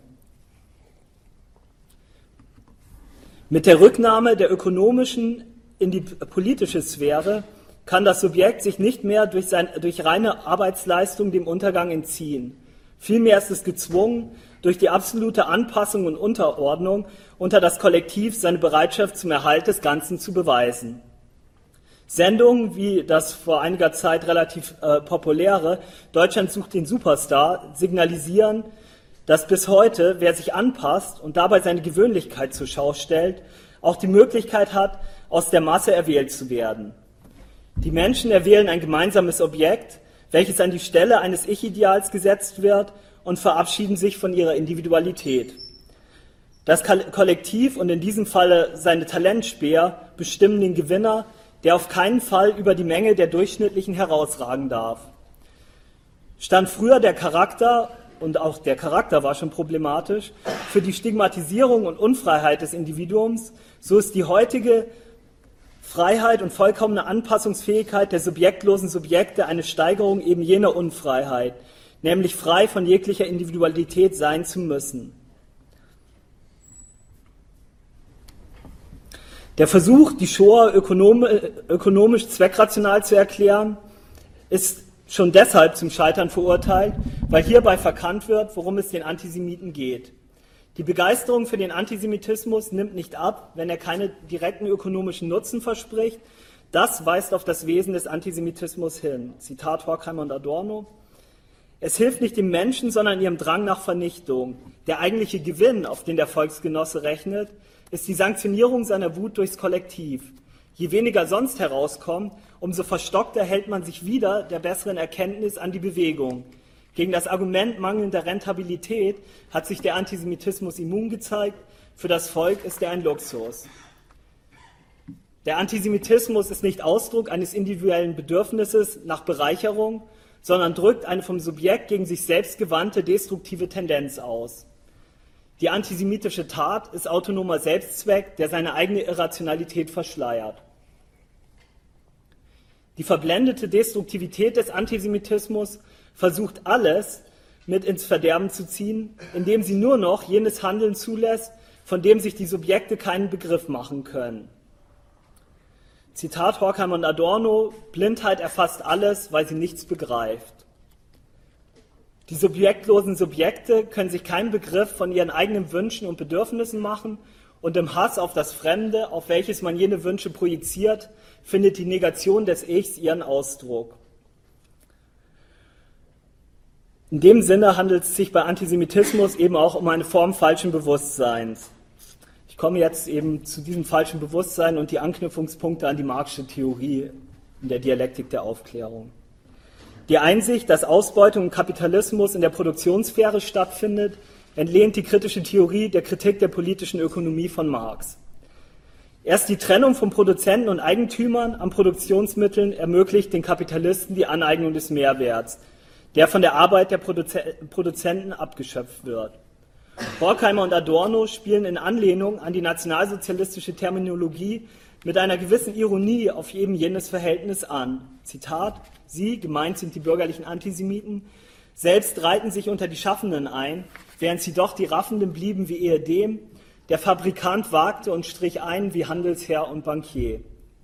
Mit der Rücknahme der ökonomischen in die politische Sphäre kann das Subjekt sich nicht mehr durch, sein, durch reine Arbeitsleistung dem Untergang entziehen. Vielmehr ist es gezwungen, durch die absolute Anpassung und Unterordnung unter das Kollektiv seine Bereitschaft zum Erhalt des Ganzen zu beweisen. Sendungen wie das vor einiger Zeit relativ äh, populäre Deutschland sucht den Superstar signalisieren, dass bis heute, wer sich anpasst und dabei seine Gewöhnlichkeit zur Schau stellt, auch die Möglichkeit hat, aus der Masse erwählt zu werden. Die Menschen erwählen ein gemeinsames Objekt, welches an die Stelle eines Ich-Ideals gesetzt wird, und verabschieden sich von ihrer Individualität. Das Kollektiv und in diesem Falle seine Talentspäher bestimmen den Gewinner, der auf keinen Fall über die Menge der Durchschnittlichen herausragen darf. Stand früher der Charakter, und auch der Charakter war schon problematisch, für die Stigmatisierung und Unfreiheit des Individuums, so ist die heutige Freiheit und vollkommene Anpassungsfähigkeit der subjektlosen Subjekte eine Steigerung eben jener Unfreiheit, nämlich frei von jeglicher Individualität sein zu müssen. Der Versuch, die Shoah ökonomisch zweckrational zu erklären, ist schon deshalb zum Scheitern verurteilt, weil hierbei verkannt wird, worum es den Antisemiten geht. Die Begeisterung für den Antisemitismus nimmt nicht ab, wenn er keine direkten ökonomischen Nutzen verspricht. Das weist auf das Wesen des Antisemitismus hin. Zitat Horkheimer und Adorno. Es hilft nicht dem Menschen, sondern ihrem Drang nach Vernichtung. Der eigentliche Gewinn, auf den der Volksgenosse rechnet, ist die Sanktionierung seiner Wut durchs Kollektiv. Je weniger sonst herauskommt, umso verstockter hält man sich wieder der besseren Erkenntnis an die Bewegung. Gegen das Argument mangelnder Rentabilität hat sich der Antisemitismus immun gezeigt. Für das Volk ist er ein Luxus. Der Antisemitismus ist nicht Ausdruck eines individuellen Bedürfnisses nach Bereicherung, sondern drückt eine vom Subjekt gegen sich selbst gewandte destruktive Tendenz aus. Die antisemitische Tat ist autonomer Selbstzweck, der seine eigene Irrationalität verschleiert. Die verblendete Destruktivität des Antisemitismus versucht alles mit ins Verderben zu ziehen, indem sie nur noch jenes Handeln zulässt, von dem sich die Subjekte keinen Begriff machen können. Zitat Horkheimer und Adorno: Blindheit erfasst alles, weil sie nichts begreift. Die subjektlosen Subjekte können sich keinen Begriff von ihren eigenen Wünschen und Bedürfnissen machen, und im Hass auf das Fremde, auf welches man jene Wünsche projiziert, findet die Negation des Ichs ihren Ausdruck. In dem Sinne handelt es sich bei Antisemitismus eben auch um eine Form falschen Bewusstseins. Ich komme jetzt eben zu diesem falschen Bewusstsein und die Anknüpfungspunkte an die Marxische Theorie in der Dialektik der Aufklärung. Die Einsicht, dass Ausbeutung und Kapitalismus in der Produktionssphäre stattfindet, entlehnt die kritische Theorie der Kritik der politischen Ökonomie von Marx. Erst die Trennung von Produzenten und Eigentümern an Produktionsmitteln ermöglicht den Kapitalisten die Aneignung des Mehrwerts, der von der Arbeit der Produzenten abgeschöpft wird. Horkheimer und Adorno spielen in Anlehnung an die nationalsozialistische Terminologie mit einer gewissen Ironie auf eben jenes Verhältnis an. Zitat: Sie, gemeint sind die bürgerlichen Antisemiten, selbst reihten sich unter die Schaffenden ein, während sie doch die Raffenden blieben wie ehedem, der Fabrikant wagte und strich ein wie Handelsherr und Bankier.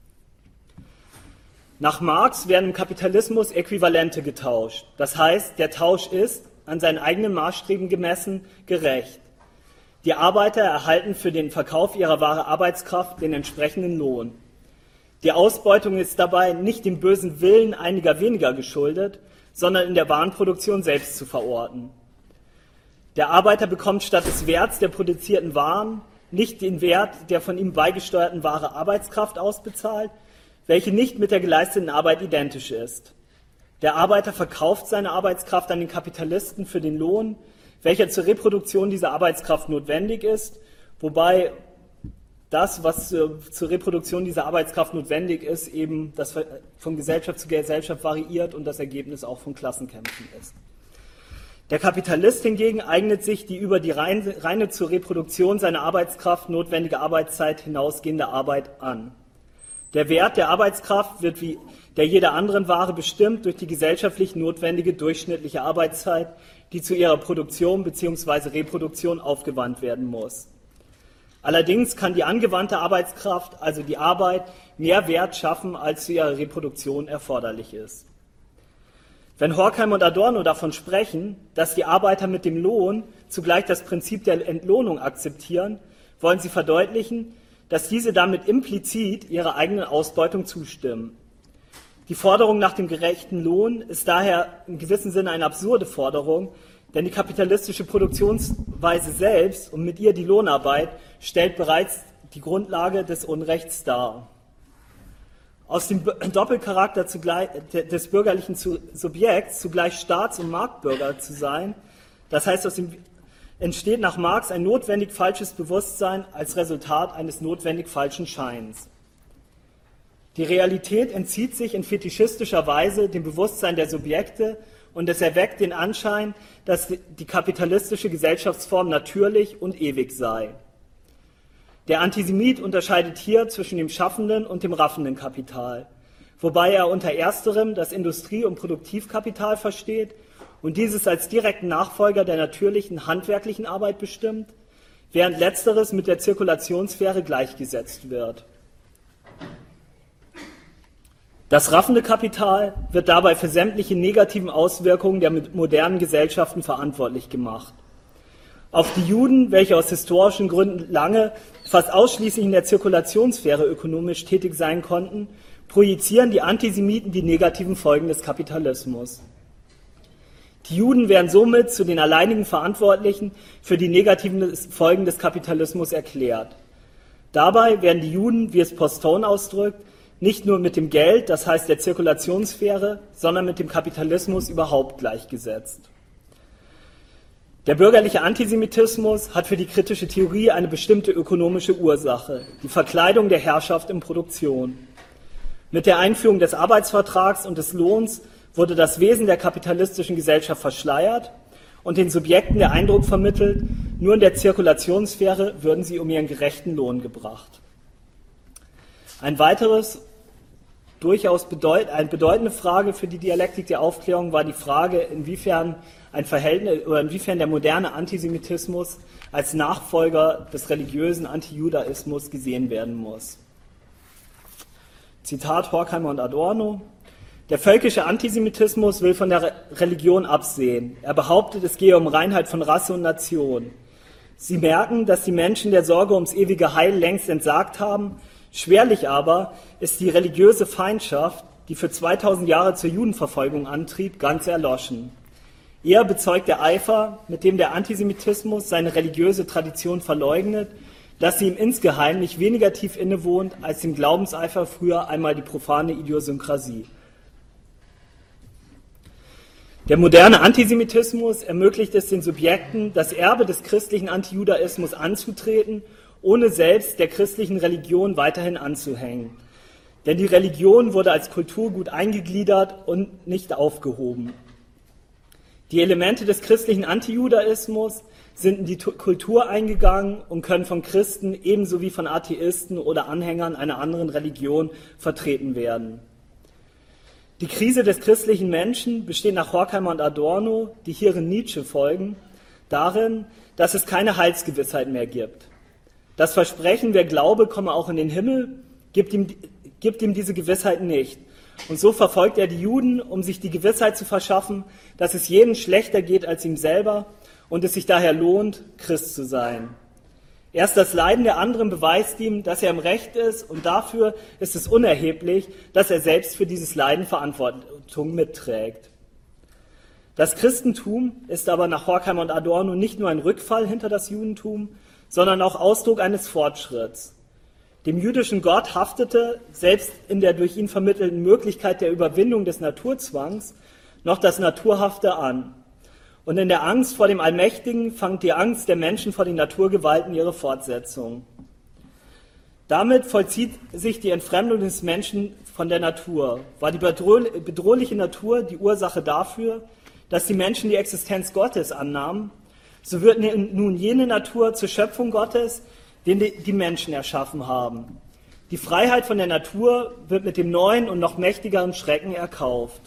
Nach Marx werden im Kapitalismus Äquivalente getauscht. Das heißt, der Tausch ist, an seinen eigenen Maßstäben gemessen, gerecht. Die Arbeiter erhalten für den Verkauf ihrer wahre Arbeitskraft den entsprechenden Lohn. Die Ausbeutung ist dabei nicht dem bösen Willen einiger weniger geschuldet, sondern in der Warenproduktion selbst zu verorten. Der Arbeiter bekommt statt des Werts der produzierten Waren nicht den Wert der von ihm beigesteuerten wahre Arbeitskraft ausbezahlt, welche nicht mit der geleisteten Arbeit identisch ist. Der Arbeiter verkauft seine Arbeitskraft an den Kapitalisten für den Lohn, welcher zur Reproduktion dieser Arbeitskraft notwendig ist, wobei das, was zur Reproduktion dieser Arbeitskraft notwendig ist, eben das von Gesellschaft zu Gesellschaft variiert und das Ergebnis auch von Klassenkämpfen ist. Der Kapitalist hingegen eignet sich die über die reine, reine zur Reproduktion seiner Arbeitskraft notwendige Arbeitszeit hinausgehende Arbeit an. Der Wert der Arbeitskraft wird wie der jeder anderen Ware bestimmt durch die gesellschaftlich notwendige durchschnittliche Arbeitszeit, die zu ihrer Produktion bzw. Reproduktion aufgewandt werden muss. Allerdings kann die angewandte Arbeitskraft, also die Arbeit, mehr Wert schaffen, als zu ihrer Reproduktion erforderlich ist. Wenn Horkheimer und Adorno davon sprechen, dass die Arbeiter mit dem Lohn zugleich das Prinzip der Entlohnung akzeptieren, wollen sie verdeutlichen, dass diese damit implizit ihrer eigenen Ausbeutung zustimmen. Die Forderung nach dem gerechten Lohn ist daher in gewissem Sinne eine absurde Forderung, denn die kapitalistische Produktionsweise selbst und mit ihr die Lohnarbeit stellt bereits die Grundlage des Unrechts dar. Aus dem Doppelcharakter zugleich, des bürgerlichen Subjekts zugleich Staats- und Marktbürger zu sein, das heißt, aus dem entsteht nach Marx ein notwendig falsches Bewusstsein als Resultat eines notwendig falschen Scheins. Die Realität entzieht sich in fetischistischer Weise dem Bewusstsein der Subjekte und es erweckt den Anschein, dass die kapitalistische Gesellschaftsform natürlich und ewig sei. Der Antisemit unterscheidet hier zwischen dem schaffenden und dem raffenden Kapital, wobei er unter ersterem das Industrie- und Produktivkapital versteht und dieses als direkten Nachfolger der natürlichen handwerklichen Arbeit bestimmt, während letzteres mit der Zirkulationssphäre gleichgesetzt wird. Das raffende Kapital wird dabei für sämtliche negativen Auswirkungen der modernen Gesellschaften verantwortlich gemacht. Auf die Juden, welche aus historischen Gründen lange fast ausschließlich in der Zirkulationssphäre ökonomisch tätig sein konnten, projizieren die Antisemiten die negativen Folgen des Kapitalismus. Die Juden werden somit zu den alleinigen Verantwortlichen für die negativen Folgen des Kapitalismus erklärt. Dabei werden die Juden, wie es Postone ausdrückt, nicht nur mit dem Geld, das heißt der Zirkulationssphäre, sondern mit dem Kapitalismus überhaupt gleichgesetzt. Der bürgerliche Antisemitismus hat für die kritische Theorie eine bestimmte ökonomische Ursache, die Verkleidung der Herrschaft in Produktion. Mit der Einführung des Arbeitsvertrags und des Lohns wurde das Wesen der kapitalistischen Gesellschaft verschleiert und den Subjekten der Eindruck vermittelt, nur in der Zirkulationssphäre würden sie um ihren gerechten Lohn gebracht. Ein weiteres, durchaus bedeut, eine bedeutende Frage für die Dialektik der Aufklärung war die Frage, inwiefern ein Verhältnis oder inwiefern der moderne Antisemitismus als Nachfolger des religiösen Antijudaismus gesehen werden muss. Zitat Horkheimer und Adorno: Der völkische Antisemitismus will von der Religion absehen. Er behauptet, es gehe um Reinheit von Rasse und Nation. Sie merken, dass die Menschen der Sorge ums ewige Heil längst entsagt haben. Schwerlich aber ist die religiöse Feindschaft, die für zweitausend Jahre zur Judenverfolgung antrieb, ganz erloschen. Eher bezeugt der Eifer, mit dem der Antisemitismus seine religiöse Tradition verleugnet, dass sie ihm insgeheim nicht weniger tief innewohnt als dem Glaubenseifer früher einmal die profane Idiosynkrasie. Der moderne Antisemitismus ermöglicht es den Subjekten, das Erbe des christlichen Antijudaismus anzutreten, ohne selbst der christlichen Religion weiterhin anzuhängen. Denn die Religion wurde als Kulturgut eingegliedert und nicht aufgehoben. Die Elemente des christlichen Antijudaismus sind in die Kultur eingegangen und können von Christen ebenso wie von Atheisten oder Anhängern einer anderen Religion vertreten werden. Die Krise des christlichen Menschen besteht nach Horkheimer und Adorno, die hierin Nietzsche folgen, darin, dass es keine Heilsgewissheit mehr gibt. Das Versprechen, wer glaube, komme auch in den Himmel, gibt ihm, gibt ihm diese Gewissheit nicht. Und so verfolgt er die Juden, um sich die Gewissheit zu verschaffen, dass es jedem schlechter geht als ihm selber und es sich daher lohnt, Christ zu sein. Erst das Leiden der anderen beweist ihm, dass er im Recht ist, und dafür ist es unerheblich, dass er selbst für dieses Leiden Verantwortung mitträgt. Das Christentum ist aber nach Horkheimer und Adorno nicht nur ein Rückfall hinter das Judentum, sondern auch Ausdruck eines Fortschritts. Dem jüdischen Gott haftete, selbst in der durch ihn vermittelten Möglichkeit der Überwindung des Naturzwangs, noch das Naturhafte an. Und in der Angst vor dem Allmächtigen fand die Angst der Menschen vor den Naturgewalten ihre Fortsetzung. Damit vollzieht sich die Entfremdung des Menschen von der Natur. War die bedrohliche Natur die Ursache dafür, dass die Menschen die Existenz Gottes annahmen, so wird nun jene Natur zur Schöpfung Gottes, den die Menschen erschaffen haben. Die Freiheit von der Natur wird mit dem neuen und noch mächtigeren Schrecken erkauft.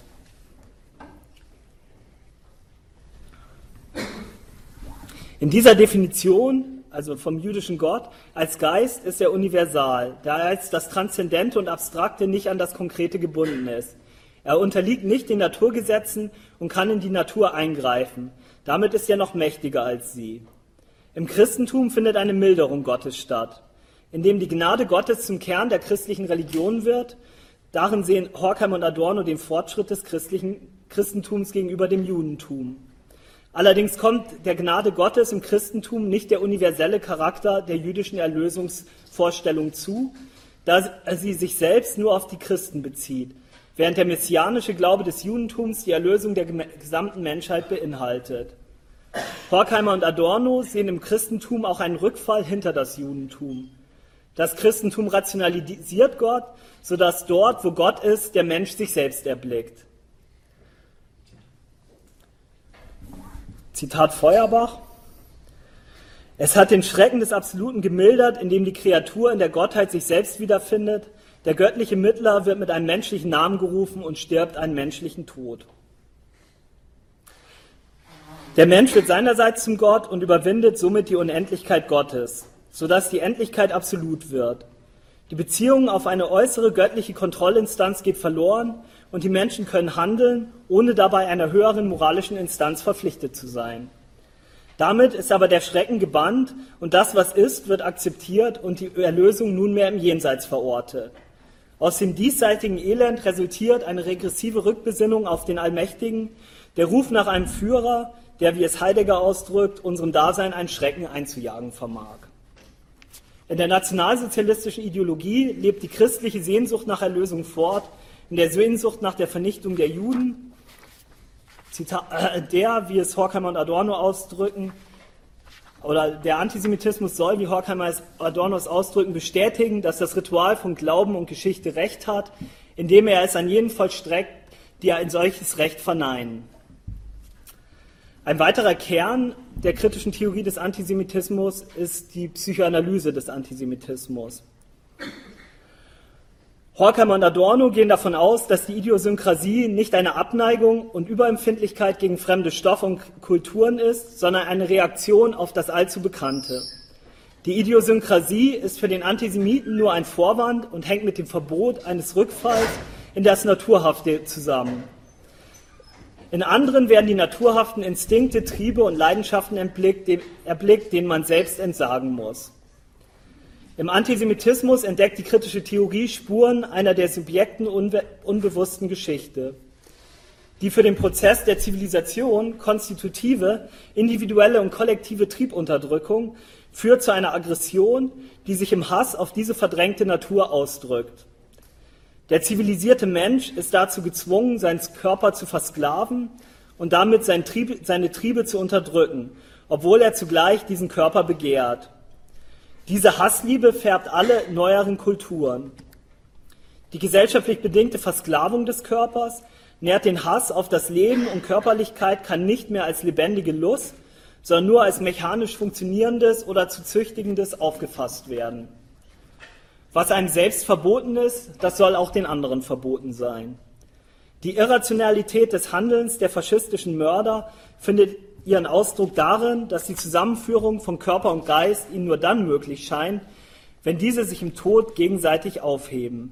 In dieser Definition, also vom jüdischen Gott, als Geist ist er universal, da er als das Transzendente und Abstrakte nicht an das Konkrete gebunden ist. Er unterliegt nicht den Naturgesetzen und kann in die Natur eingreifen. Damit ist er noch mächtiger als sie. Im Christentum findet eine Milderung Gottes statt, indem die Gnade Gottes zum Kern der christlichen Religion wird. Darin sehen Horkheimer und Adorno den Fortschritt des christlichen Christentums gegenüber dem Judentum. Allerdings kommt der Gnade Gottes im Christentum nicht der universelle Charakter der jüdischen Erlösungsvorstellung zu, da sie sich selbst nur auf die Christen bezieht, während der messianische Glaube des Judentums die Erlösung der gesamten Menschheit beinhaltet. Horkheimer und Adorno sehen im Christentum auch einen Rückfall hinter das Judentum. Das Christentum rationalisiert Gott, sodass dort, wo Gott ist, der Mensch sich selbst erblickt. Zitat Feuerbach: Es hat den Schrecken des Absoluten gemildert, indem die Kreatur in der Gottheit sich selbst wiederfindet. Der göttliche Mittler wird mit einem menschlichen Namen gerufen und stirbt einen menschlichen Tod. Der Mensch wird seinerseits zum Gott und überwindet somit die Unendlichkeit Gottes, sodass die Endlichkeit absolut wird. Die Beziehung auf eine äußere göttliche Kontrollinstanz geht verloren und die Menschen können handeln, ohne dabei einer höheren moralischen Instanz verpflichtet zu sein. Damit ist aber der Schrecken gebannt und das, was ist, wird akzeptiert und die Erlösung nunmehr im Jenseits verortet. Aus dem diesseitigen Elend resultiert eine regressive Rückbesinnung auf den Allmächtigen, der Ruf nach einem Führer, der, wie es Heidegger ausdrückt, unserem Dasein einen Schrecken einzujagen vermag. In der nationalsozialistischen Ideologie lebt die christliche Sehnsucht nach Erlösung fort, in der Sehnsucht nach der Vernichtung der Juden, Zitat, äh, der, wie es Horkheimer und Adorno ausdrücken, oder der Antisemitismus soll, wie Horkheimer und Adorno es ausdrücken, bestätigen, dass das Ritual von Glauben und Geschichte Recht hat, indem er es an jenen vollstreckt, die ein solches Recht verneinen. Ein weiterer Kern der kritischen Theorie des Antisemitismus ist die Psychoanalyse des Antisemitismus. Horkheimer und Adorno gehen davon aus, dass die Idiosynkrasie nicht eine Abneigung und Überempfindlichkeit gegen fremde Stoffe und Kulturen ist, sondern eine Reaktion auf das allzu Bekannte. Die Idiosynkrasie ist für den Antisemiten nur ein Vorwand und hängt mit dem Verbot eines Rückfalls in das Naturhafte zusammen. In anderen werden die naturhaften Instinkte, Triebe und Leidenschaften erblickt, denen man selbst entsagen muss. Im Antisemitismus entdeckt die kritische Theorie Spuren einer der Subjekten unbe- unbewussten Geschichte. Die für den Prozess der Zivilisation konstitutive, individuelle und kollektive Triebunterdrückung führt zu einer Aggression, die sich im Hass auf diese verdrängte Natur ausdrückt. Der zivilisierte Mensch ist dazu gezwungen, seinen Körper zu versklaven und damit seine Triebe, seine Triebe zu unterdrücken, obwohl er zugleich diesen Körper begehrt. Diese Hassliebe färbt alle neueren Kulturen. Die gesellschaftlich bedingte Versklavung des Körpers nährt den Hass auf das Leben und Körperlichkeit kann nicht mehr als lebendige Lust, sondern nur als mechanisch funktionierendes oder zu züchtigendes aufgefasst werden. Was einem selbst verboten ist, das soll auch den anderen verboten sein. Die Irrationalität des Handelns der faschistischen Mörder findet ihren Ausdruck darin, dass die Zusammenführung von Körper und Geist ihnen nur dann möglich scheint, wenn diese sich im Tod gegenseitig aufheben.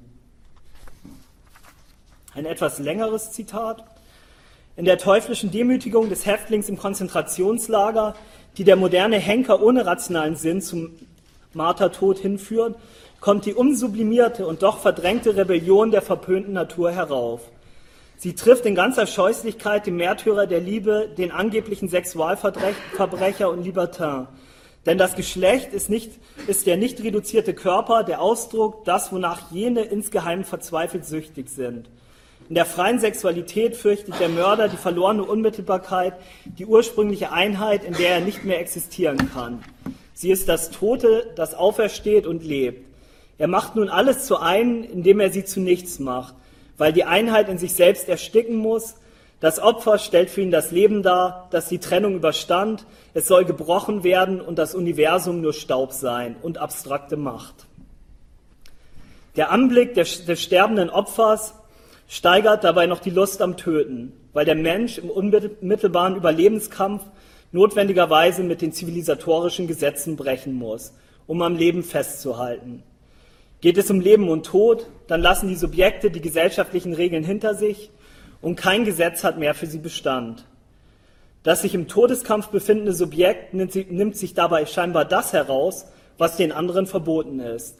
Ein etwas längeres Zitat. In der teuflischen Demütigung des Häftlings im Konzentrationslager, die der moderne Henker ohne rationalen Sinn zum Martertod hinführt, kommt die umsublimierte und doch verdrängte Rebellion der verpönten Natur herauf. Sie trifft in ganzer Scheußlichkeit den Märtyrer der Liebe, den angeblichen Sexualverbrecher und Libertin. Denn das Geschlecht ist, nicht, ist der nicht reduzierte Körper, der Ausdruck, das, wonach jene insgeheim verzweifelt süchtig sind. In der freien Sexualität fürchtet der Mörder die verlorene Unmittelbarkeit, die ursprüngliche Einheit, in der er nicht mehr existieren kann. Sie ist das Tote, das aufersteht und lebt. Er macht nun alles zu einen, indem er sie zu nichts macht, weil die Einheit in sich selbst ersticken muss. Das Opfer stellt für ihn das Leben dar, das die Trennung überstand. Es soll gebrochen werden und das Universum nur Staub sein und abstrakte Macht. Der Anblick des, des sterbenden Opfers steigert dabei noch die Lust am Töten, weil der Mensch im unmittelbaren Überlebenskampf notwendigerweise mit den zivilisatorischen Gesetzen brechen muss, um am Leben festzuhalten. Geht es um Leben und Tod, dann lassen die Subjekte die gesellschaftlichen Regeln hinter sich und kein Gesetz hat mehr für sie Bestand. Das sich im Todeskampf befindende Subjekt nimmt sich dabei scheinbar das heraus, was den anderen verboten ist.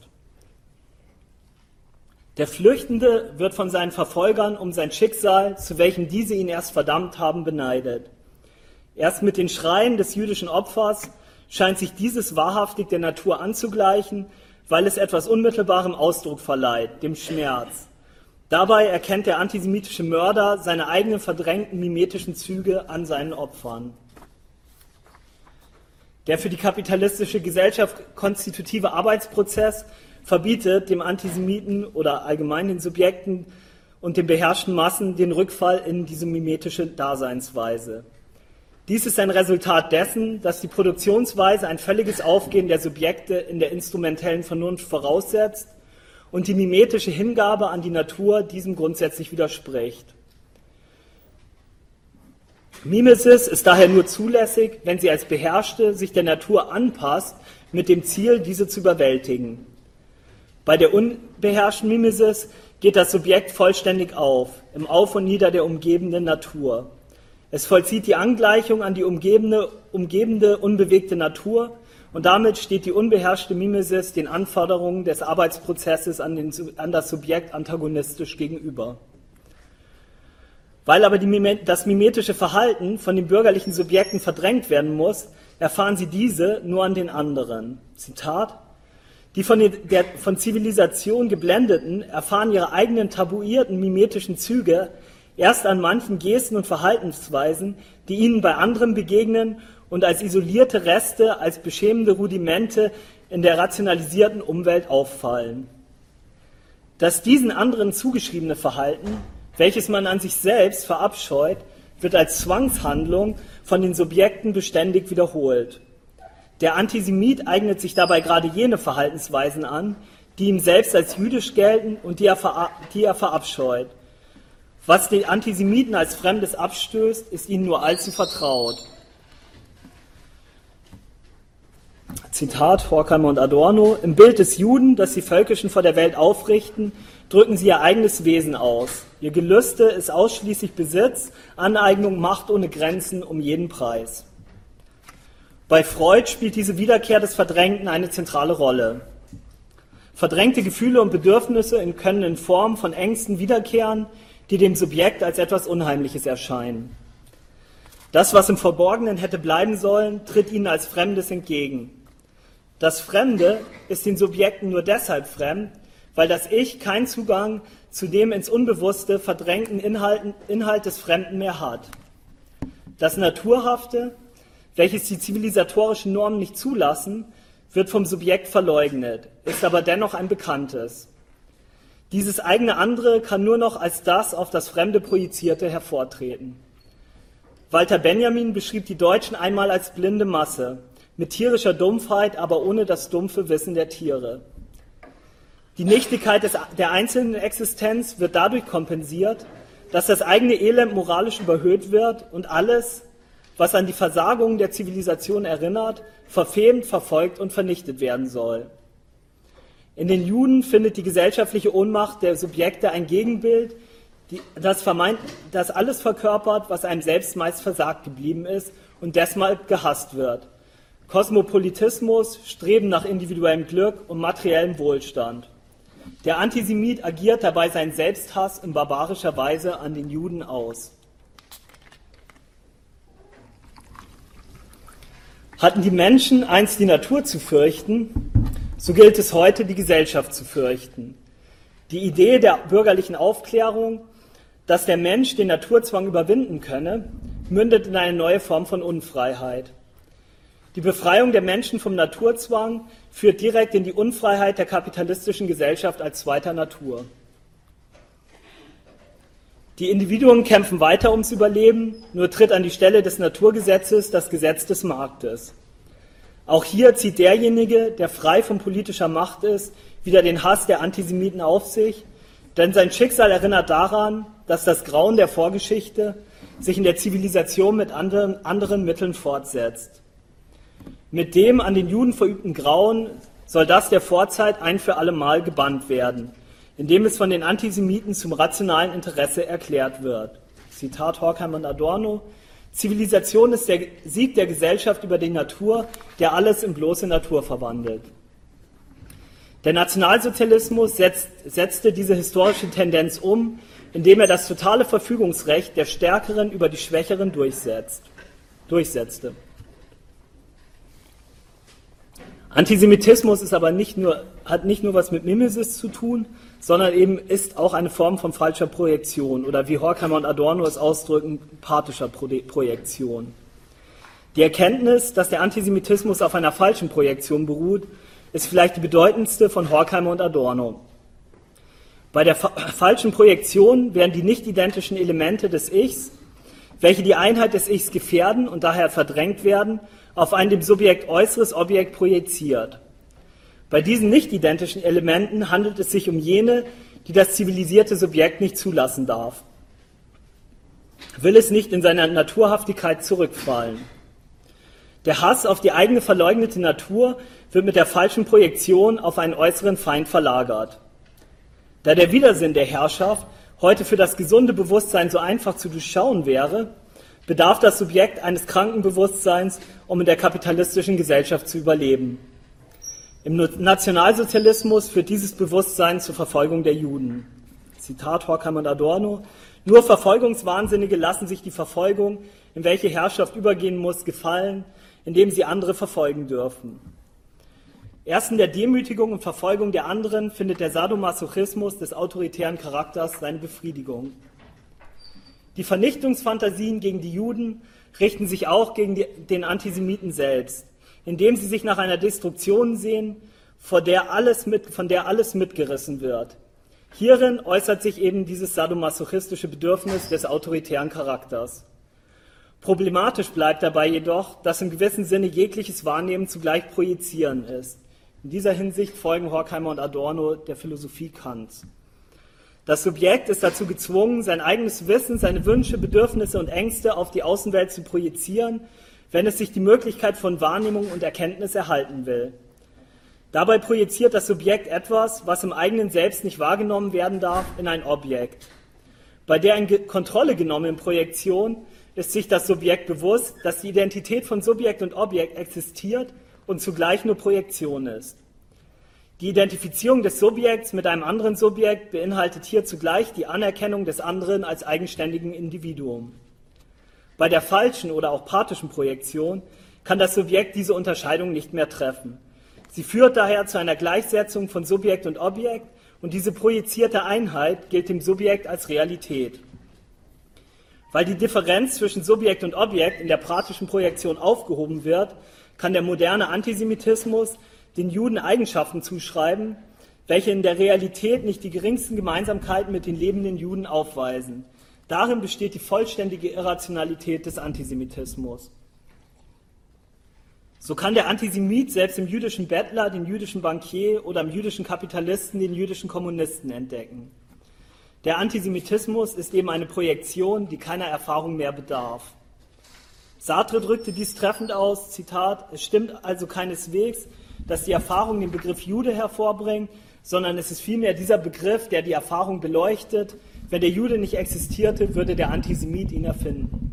Der Flüchtende wird von seinen Verfolgern um sein Schicksal, zu welchem diese ihn erst verdammt haben, beneidet. Erst mit den Schreien des jüdischen Opfers scheint sich dieses wahrhaftig der Natur anzugleichen, weil es etwas unmittelbarem Ausdruck verleiht, dem Schmerz. Dabei erkennt der antisemitische Mörder seine eigenen verdrängten mimetischen Züge an seinen Opfern. Der für die kapitalistische Gesellschaft konstitutive Arbeitsprozess verbietet dem Antisemiten oder allgemein den Subjekten und den beherrschten Massen den Rückfall in diese mimetische Daseinsweise. Dies ist ein Resultat dessen, dass die Produktionsweise ein völliges Aufgehen der Subjekte in der instrumentellen Vernunft voraussetzt und die mimetische Hingabe an die Natur diesem grundsätzlich widerspricht. Mimesis ist daher nur zulässig, wenn sie als Beherrschte sich der Natur anpasst, mit dem Ziel, diese zu überwältigen. Bei der unbeherrschten Mimesis geht das Subjekt vollständig auf, im Auf und Nieder der umgebenden Natur. Es vollzieht die Angleichung an die umgebende, umgebende unbewegte Natur und damit steht die unbeherrschte Mimesis den Anforderungen des Arbeitsprozesses an, den, an das Subjekt antagonistisch gegenüber. Weil aber die, das mimetische Verhalten von den bürgerlichen Subjekten verdrängt werden muss, erfahren sie diese nur an den anderen. Zitat: Die von, der, von Zivilisation Geblendeten erfahren ihre eigenen tabuierten mimetischen Züge erst an manchen Gesten und Verhaltensweisen, die ihnen bei anderen begegnen und als isolierte Reste, als beschämende Rudimente in der rationalisierten Umwelt auffallen. Das diesen anderen zugeschriebene Verhalten, welches man an sich selbst verabscheut, wird als Zwangshandlung von den Subjekten beständig wiederholt. Der Antisemit eignet sich dabei gerade jene Verhaltensweisen an, die ihm selbst als jüdisch gelten und die er, ver- die er verabscheut. Was den Antisemiten als Fremdes abstößt, ist ihnen nur allzu vertraut. Zitat Horkheimer und Adorno: Im Bild des Juden, das die Völkischen vor der Welt aufrichten, drücken sie ihr eigenes Wesen aus. Ihr Gelüste ist ausschließlich Besitz, Aneignung, Macht ohne Grenzen um jeden Preis. Bei Freud spielt diese Wiederkehr des Verdrängten eine zentrale Rolle. Verdrängte Gefühle und Bedürfnisse können in Form von Ängsten wiederkehren, die dem Subjekt als etwas Unheimliches erscheinen. Das, was im Verborgenen hätte bleiben sollen, tritt ihnen als Fremdes entgegen. Das Fremde ist den Subjekten nur deshalb fremd, weil das Ich keinen Zugang zu dem ins Unbewusste verdrängten Inhalten, Inhalt des Fremden mehr hat. Das Naturhafte, welches die zivilisatorischen Normen nicht zulassen, wird vom Subjekt verleugnet, ist aber dennoch ein Bekanntes. Dieses eigene Andere kann nur noch als das auf das Fremde Projizierte hervortreten. Walter Benjamin beschrieb die Deutschen einmal als blinde Masse, mit tierischer Dumpfheit, aber ohne das dumpfe Wissen der Tiere. Die Nichtigkeit des, der einzelnen Existenz wird dadurch kompensiert, dass das eigene Elend moralisch überhöht wird und alles, was an die Versagungen der Zivilisation erinnert, verfemt, verfolgt und vernichtet werden soll. In den Juden findet die gesellschaftliche Ohnmacht der Subjekte ein Gegenbild, die, das, vermeint, das alles verkörpert, was einem selbst meist versagt geblieben ist und deshalb gehasst wird. Kosmopolitismus, Streben nach individuellem Glück und materiellem Wohlstand. Der Antisemit agiert dabei seinen Selbsthass in barbarischer Weise an den Juden aus. Hatten die Menschen einst die Natur zu fürchten, so gilt es heute, die Gesellschaft zu fürchten. Die Idee der bürgerlichen Aufklärung, dass der Mensch den Naturzwang überwinden könne, mündet in eine neue Form von Unfreiheit. Die Befreiung der Menschen vom Naturzwang führt direkt in die Unfreiheit der kapitalistischen Gesellschaft als zweiter Natur. Die Individuen kämpfen weiter ums Überleben, nur tritt an die Stelle des Naturgesetzes das Gesetz des Marktes. Auch hier zieht derjenige, der frei von politischer Macht ist, wieder den Hass der Antisemiten auf sich, denn sein Schicksal erinnert daran, dass das Grauen der Vorgeschichte sich in der Zivilisation mit anderen, anderen Mitteln fortsetzt. Mit dem an den Juden verübten Grauen soll das der Vorzeit ein für alle Mal gebannt werden, indem es von den Antisemiten zum rationalen Interesse erklärt wird. Zitat Horkheimer und Adorno: Zivilisation ist der Sieg der Gesellschaft über die Natur, der alles in bloße Natur verwandelt. Der Nationalsozialismus setzt, setzte diese historische Tendenz um, indem er das totale Verfügungsrecht der Stärkeren über die Schwächeren durchsetzt, durchsetzte. Antisemitismus ist aber nicht nur, hat nicht nur was mit Mimesis zu tun, sondern eben ist auch eine Form von falscher Projektion oder wie Horkheimer und Adorno es ausdrücken, pathischer Projektion. Die Erkenntnis, dass der Antisemitismus auf einer falschen Projektion beruht, ist vielleicht die bedeutendste von Horkheimer und Adorno. Bei der fa- falschen Projektion werden die nicht identischen Elemente des Ichs, welche die Einheit des Ichs gefährden und daher verdrängt werden, auf ein dem Subjekt äußeres Objekt projiziert. Bei diesen nicht identischen Elementen handelt es sich um jene, die das zivilisierte Subjekt nicht zulassen darf. Will es nicht in seiner Naturhaftigkeit zurückfallen. Der Hass auf die eigene verleugnete Natur wird mit der falschen Projektion auf einen äußeren Feind verlagert. Da der Widersinn der Herrschaft heute für das gesunde Bewusstsein so einfach zu durchschauen wäre, bedarf das Subjekt eines kranken Bewusstseins, um in der kapitalistischen Gesellschaft zu überleben. Im Nationalsozialismus führt dieses Bewusstsein zur Verfolgung der Juden. Zitat Horkheimer und Adorno: Nur Verfolgungswahnsinnige lassen sich die Verfolgung, in welche Herrschaft übergehen muss, gefallen, indem sie andere verfolgen dürfen. Erst in der Demütigung und Verfolgung der anderen findet der Sadomasochismus des autoritären Charakters seine Befriedigung. Die Vernichtungsfantasien gegen die Juden richten sich auch gegen die, den Antisemiten selbst, indem sie sich nach einer Destruktion sehen, vor der alles mit, von der alles mitgerissen wird. Hierin äußert sich eben dieses sadomasochistische Bedürfnis des autoritären Charakters. Problematisch bleibt dabei jedoch, dass im gewissen Sinne jegliches Wahrnehmen zugleich Projizieren ist. In dieser Hinsicht folgen Horkheimer und Adorno der Philosophie Kants. Das Subjekt ist dazu gezwungen, sein eigenes Wissen, seine Wünsche, Bedürfnisse und Ängste auf die Außenwelt zu projizieren, wenn es sich die Möglichkeit von Wahrnehmung und Erkenntnis erhalten will. Dabei projiziert das Subjekt etwas, was im eigenen Selbst nicht wahrgenommen werden darf, in ein Objekt. Bei der in Kontrolle genommenen Projektion ist sich das Subjekt bewusst, dass die Identität von Subjekt und Objekt existiert und zugleich nur Projektion ist. Die Identifizierung des Subjekts mit einem anderen Subjekt beinhaltet hier zugleich die Anerkennung des anderen als eigenständigen Individuum. Bei der falschen oder auch pathischen Projektion kann das Subjekt diese Unterscheidung nicht mehr treffen. Sie führt daher zu einer Gleichsetzung von Subjekt und Objekt und diese projizierte Einheit gilt dem Subjekt als Realität. Weil die Differenz zwischen Subjekt und Objekt in der pathischen Projektion aufgehoben wird, kann der moderne Antisemitismus den Juden Eigenschaften zuschreiben, welche in der Realität nicht die geringsten Gemeinsamkeiten mit den lebenden Juden aufweisen. Darin besteht die vollständige Irrationalität des Antisemitismus. So kann der Antisemit selbst im jüdischen Bettler den jüdischen Bankier oder im jüdischen Kapitalisten den jüdischen Kommunisten entdecken. Der Antisemitismus ist eben eine Projektion, die keiner Erfahrung mehr bedarf. Sartre drückte dies treffend aus, Zitat: Es stimmt also keineswegs, dass die Erfahrung den Begriff Jude hervorbringt, sondern es ist vielmehr dieser Begriff, der die Erfahrung beleuchtet. Wenn der Jude nicht existierte, würde der Antisemit ihn erfinden.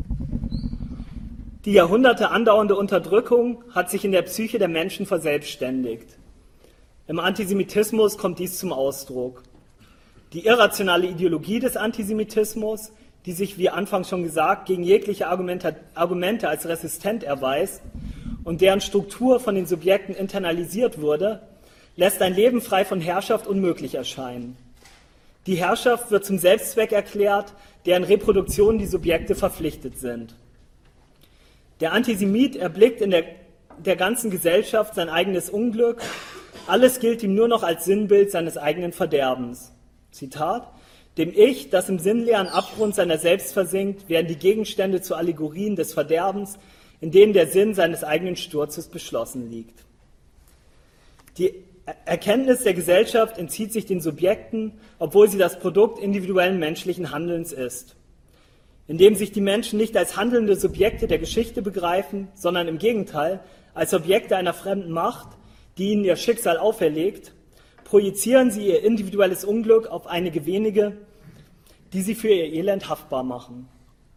Die Jahrhunderte andauernde Unterdrückung hat sich in der Psyche der Menschen verselbstständigt. Im Antisemitismus kommt dies zum Ausdruck. Die irrationale Ideologie des Antisemitismus, die sich, wie anfangs schon gesagt, gegen jegliche Argumente, Argumente als resistent erweist und deren Struktur von den Subjekten internalisiert wurde, lässt ein Leben frei von Herrschaft unmöglich erscheinen. Die Herrschaft wird zum Selbstzweck erklärt, deren Reproduktion die Subjekte verpflichtet sind. Der Antisemit erblickt in der, der ganzen Gesellschaft sein eigenes Unglück, alles gilt ihm nur noch als Sinnbild seines eigenen Verderbens. Zitat: Dem Ich, das im sinnleeren Abgrund seiner selbst versinkt, werden die Gegenstände zu Allegorien des Verderbens, in denen der Sinn seines eigenen Sturzes beschlossen liegt. Die Erkenntnis der Gesellschaft entzieht sich den Subjekten, obwohl sie das Produkt individuellen menschlichen Handelns ist. Indem sich die Menschen nicht als handelnde Subjekte der Geschichte begreifen, sondern im Gegenteil als Objekte einer fremden Macht, die ihnen ihr Schicksal auferlegt, projizieren sie ihr individuelles Unglück auf einige wenige, die sie für ihr Elend haftbar machen.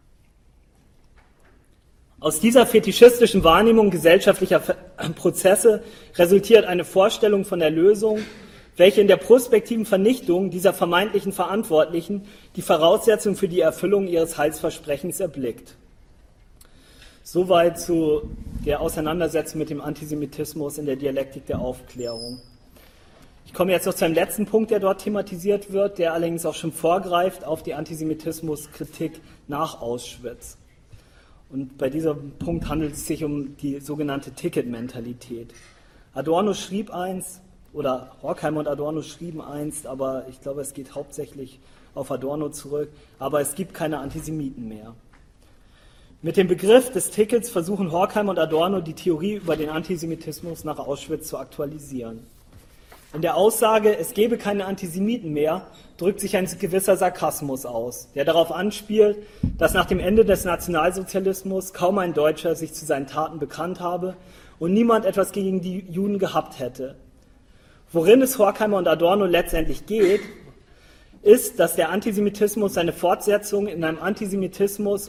Aus dieser fetischistischen Wahrnehmung gesellschaftlicher Prozesse resultiert eine Vorstellung von der Lösung, welche in der prospektiven Vernichtung dieser vermeintlichen Verantwortlichen die Voraussetzung für die Erfüllung ihres Heilsversprechens erblickt. Soweit zu der Auseinandersetzung mit dem Antisemitismus in der Dialektik der Aufklärung. Ich komme jetzt noch zu einem letzten Punkt, der dort thematisiert wird, der allerdings auch schon vorgreift auf die Antisemitismuskritik nach Auschwitz. Und bei diesem Punkt handelt es sich um die sogenannte Ticket-Mentalität. Adorno schrieb einst, oder Horkheimer und Adorno schrieben einst, aber ich glaube, es geht hauptsächlich auf Adorno zurück, aber es gibt keine Antisemiten mehr. Mit dem Begriff des Tickets versuchen Horkheimer und Adorno die Theorie über den Antisemitismus nach Auschwitz zu aktualisieren. In der Aussage, es gebe keine Antisemiten mehr, drückt sich ein gewisser Sarkasmus aus, der darauf anspielt, dass nach dem Ende des Nationalsozialismus kaum ein Deutscher sich zu seinen Taten bekannt habe und niemand etwas gegen die Juden gehabt hätte. Worin es Horkheimer und Adorno letztendlich geht, ist, dass der Antisemitismus seine Fortsetzung in einem Antisemitismus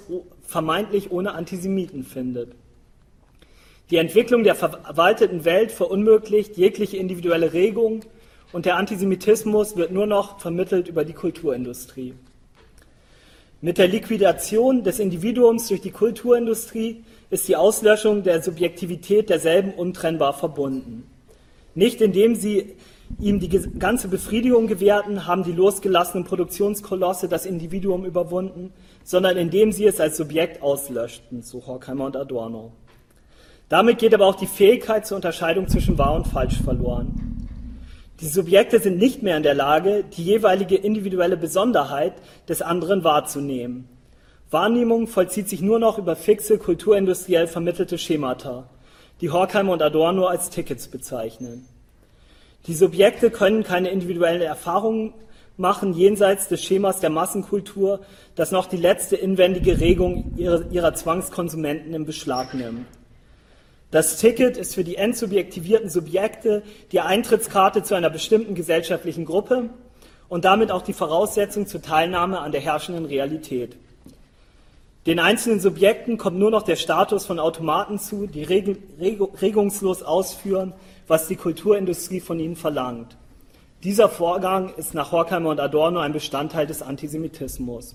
vermeintlich ohne Antisemiten findet. Die Entwicklung der verwalteten Welt verunmöglicht jegliche individuelle Regung und der Antisemitismus wird nur noch vermittelt über die Kulturindustrie. Mit der Liquidation des Individuums durch die Kulturindustrie ist die Auslöschung der Subjektivität derselben untrennbar verbunden. Nicht indem sie ihm die ganze Befriedigung gewährten, haben die losgelassenen Produktionskolosse das Individuum überwunden, sondern indem sie es als Subjekt auslöschten, so Horkheimer und Adorno. Damit geht aber auch die Fähigkeit zur Unterscheidung zwischen wahr und falsch verloren. Die Subjekte sind nicht mehr in der Lage, die jeweilige individuelle Besonderheit des anderen wahrzunehmen. Wahrnehmung vollzieht sich nur noch über fixe, kulturindustriell vermittelte Schemata, die Horkheimer und Adorno als Tickets bezeichnen. Die Subjekte können keine individuellen Erfahrungen machen jenseits des Schemas der Massenkultur, das noch die letzte inwendige Regung ihrer, ihrer Zwangskonsumenten im Beschlag nimmt. Das Ticket ist für die entsubjektivierten Subjekte die Eintrittskarte zu einer bestimmten gesellschaftlichen Gruppe und damit auch die Voraussetzung zur Teilnahme an der herrschenden Realität. Den einzelnen Subjekten kommt nur noch der Status von Automaten zu, die reg reg regungslos ausführen, was die Kulturindustrie von ihnen verlangt. Dieser Vorgang ist nach Horkheimer und Adorno ein Bestandteil des Antisemitismus.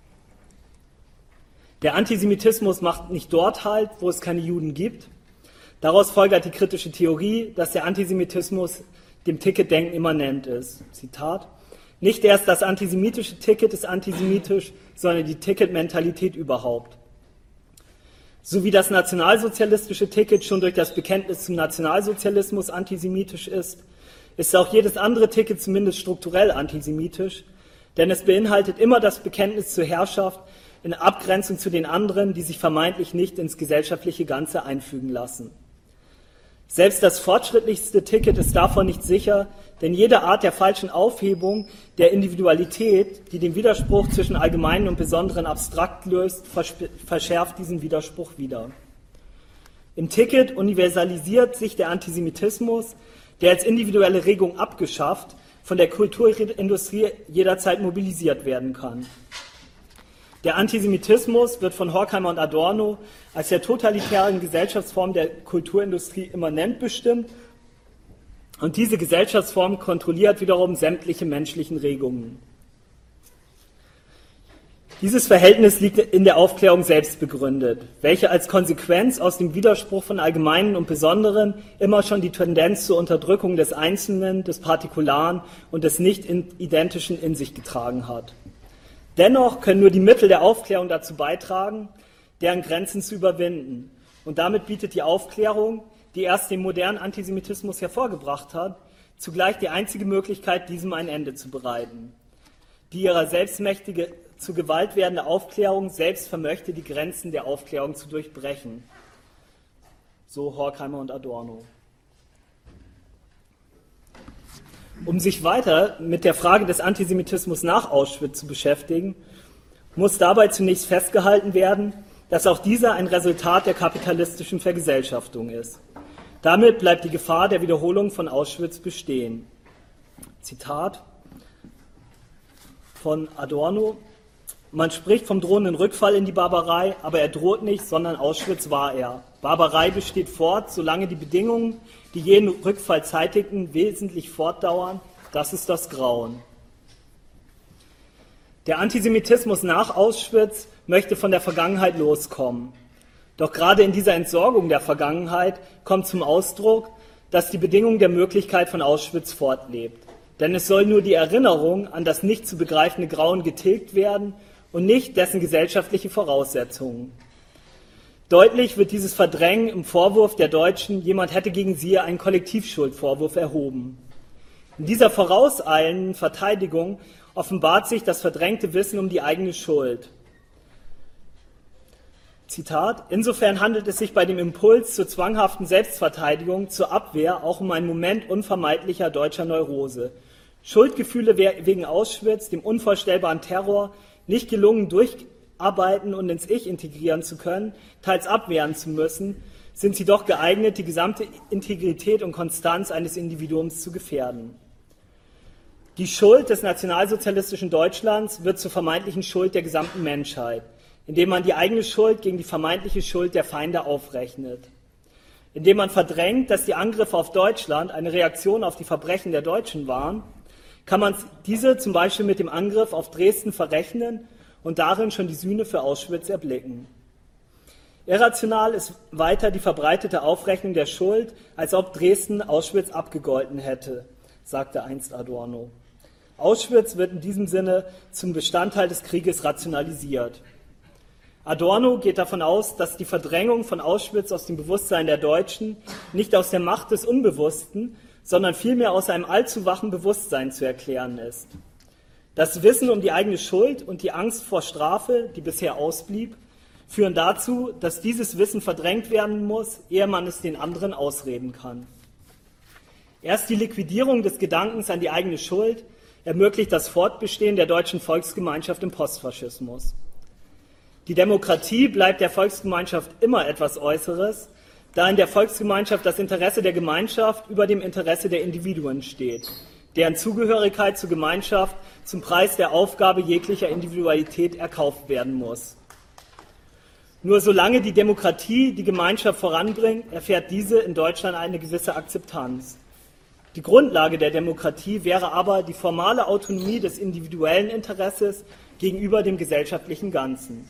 Der Antisemitismus macht nicht dort Halt, wo es keine Juden gibt. Daraus folgert die kritische Theorie, dass der Antisemitismus dem Ticketdenken immanent ist. Zitat: Nicht erst das antisemitische Ticket ist antisemitisch, sondern die Ticketmentalität überhaupt. So wie das nationalsozialistische Ticket schon durch das Bekenntnis zum Nationalsozialismus antisemitisch ist, ist auch jedes andere Ticket zumindest strukturell antisemitisch, denn es beinhaltet immer das Bekenntnis zur Herrschaft in Abgrenzung zu den anderen, die sich vermeintlich nicht ins gesellschaftliche Ganze einfügen lassen. Selbst das fortschrittlichste Ticket ist davon nicht sicher, denn jede Art der falschen Aufhebung der Individualität, die den Widerspruch zwischen Allgemeinen und Besonderen abstrakt löst, verschärft diesen Widerspruch wieder. Im Ticket universalisiert sich der Antisemitismus, der als individuelle Regung abgeschafft, von der Kulturindustrie jederzeit mobilisiert werden kann. Der Antisemitismus wird von Horkheimer und Adorno als der totalitären Gesellschaftsform der Kulturindustrie immanent bestimmt und diese Gesellschaftsform kontrolliert wiederum sämtliche menschlichen Regungen. Dieses Verhältnis liegt in der Aufklärung selbst begründet, welche als Konsequenz aus dem Widerspruch von Allgemeinen und Besonderen immer schon die Tendenz zur Unterdrückung des Einzelnen, des Partikularen und des Nicht-Identischen in sich getragen hat. Dennoch können nur die Mittel der Aufklärung dazu beitragen, deren Grenzen zu überwinden. Und damit bietet die Aufklärung, die erst den modernen Antisemitismus hervorgebracht hat, zugleich die einzige Möglichkeit, diesem ein Ende zu bereiten. Die ihrer selbstmächtige, zu Gewalt werdende Aufklärung selbst vermöchte, die Grenzen der Aufklärung zu durchbrechen. So Horkheimer und Adorno. Um sich weiter mit der Frage des Antisemitismus nach Auschwitz zu beschäftigen, muss dabei zunächst festgehalten werden, dass auch dieser ein Resultat der kapitalistischen Vergesellschaftung ist. Damit bleibt die Gefahr der Wiederholung von Auschwitz bestehen. Zitat von Adorno: Man spricht vom drohenden Rückfall in die Barbarei, aber er droht nicht, sondern Auschwitz war er. Barbarei besteht fort, solange die Bedingungen, die jeden Rückfall zeitigten, wesentlich fortdauern. Das ist das Grauen. Der Antisemitismus nach Auschwitz möchte von der Vergangenheit loskommen. Doch gerade in dieser Entsorgung der Vergangenheit kommt zum Ausdruck, dass die Bedingung der Möglichkeit von Auschwitz fortlebt. Denn es soll nur die Erinnerung an das nicht zu begreifende Grauen getilgt werden und nicht dessen gesellschaftliche Voraussetzungen. Deutlich wird dieses Verdrängen im Vorwurf der Deutschen, jemand hätte gegen sie einen Kollektivschuldvorwurf erhoben. In dieser vorauseilenden Verteidigung offenbart sich das verdrängte Wissen um die eigene Schuld. Zitat: Insofern handelt es sich bei dem Impuls zur zwanghaften Selbstverteidigung, zur Abwehr auch um einen Moment unvermeidlicher deutscher Neurose. Schuldgefühle wegen Auschwitz, dem unvorstellbaren Terror, nicht gelungen durcharbeiten und ins Ich integrieren zu können, teils abwehren zu müssen, sind sie doch geeignet, die gesamte Integrität und Konstanz eines Individuums zu gefährden. Die Schuld des nationalsozialistischen Deutschlands wird zur vermeintlichen Schuld der gesamten Menschheit. indem man die eigene Schuld gegen die vermeintliche Schuld der Feinde aufrechnet. Indem man verdrängt, dass die Angriffe auf Deutschland eine Reaktion auf die Verbrechen der Deutschen waren, kann man diese zum Beispiel mit dem Angriff auf Dresden verrechnen und darin schon die Sühne für Auschwitz erblicken. Irrational ist weiter die verbreitete Aufrechnung der Schuld, als ob Dresden Auschwitz abgegolten hätte, sagte einst Adorno. Auschwitz wird in diesem Sinne zum Bestandteil des Krieges rationalisiert. Adorno geht davon aus, dass die Verdrängung von Auschwitz aus dem Bewusstsein der Deutschen nicht aus der Macht des Unbewussten, sondern vielmehr aus einem allzu wachen Bewusstsein zu erklären ist. Das Wissen um die eigene Schuld und die Angst vor Strafe, die bisher ausblieb, führen dazu, dass dieses Wissen verdrängt werden muss, ehe man es den anderen ausreden kann. Erst die Liquidierung des Gedankens an die eigene Schuld ermöglicht das Fortbestehen der deutschen Volksgemeinschaft im Postfaschismus. Die Demokratie bleibt der Volksgemeinschaft immer etwas Äußeres, da in der Volksgemeinschaft das Interesse der Gemeinschaft über dem Interesse der Individuen steht, deren Zugehörigkeit zur Gemeinschaft zum Preis der Aufgabe jeglicher Individualität erkauft werden muss. Nur solange die Demokratie die Gemeinschaft voranbringt, erfährt diese in Deutschland eine gewisse Akzeptanz. Die Grundlage der Demokratie wäre aber die formale Autonomie des individuellen Interesses gegenüber dem gesellschaftlichen Ganzen.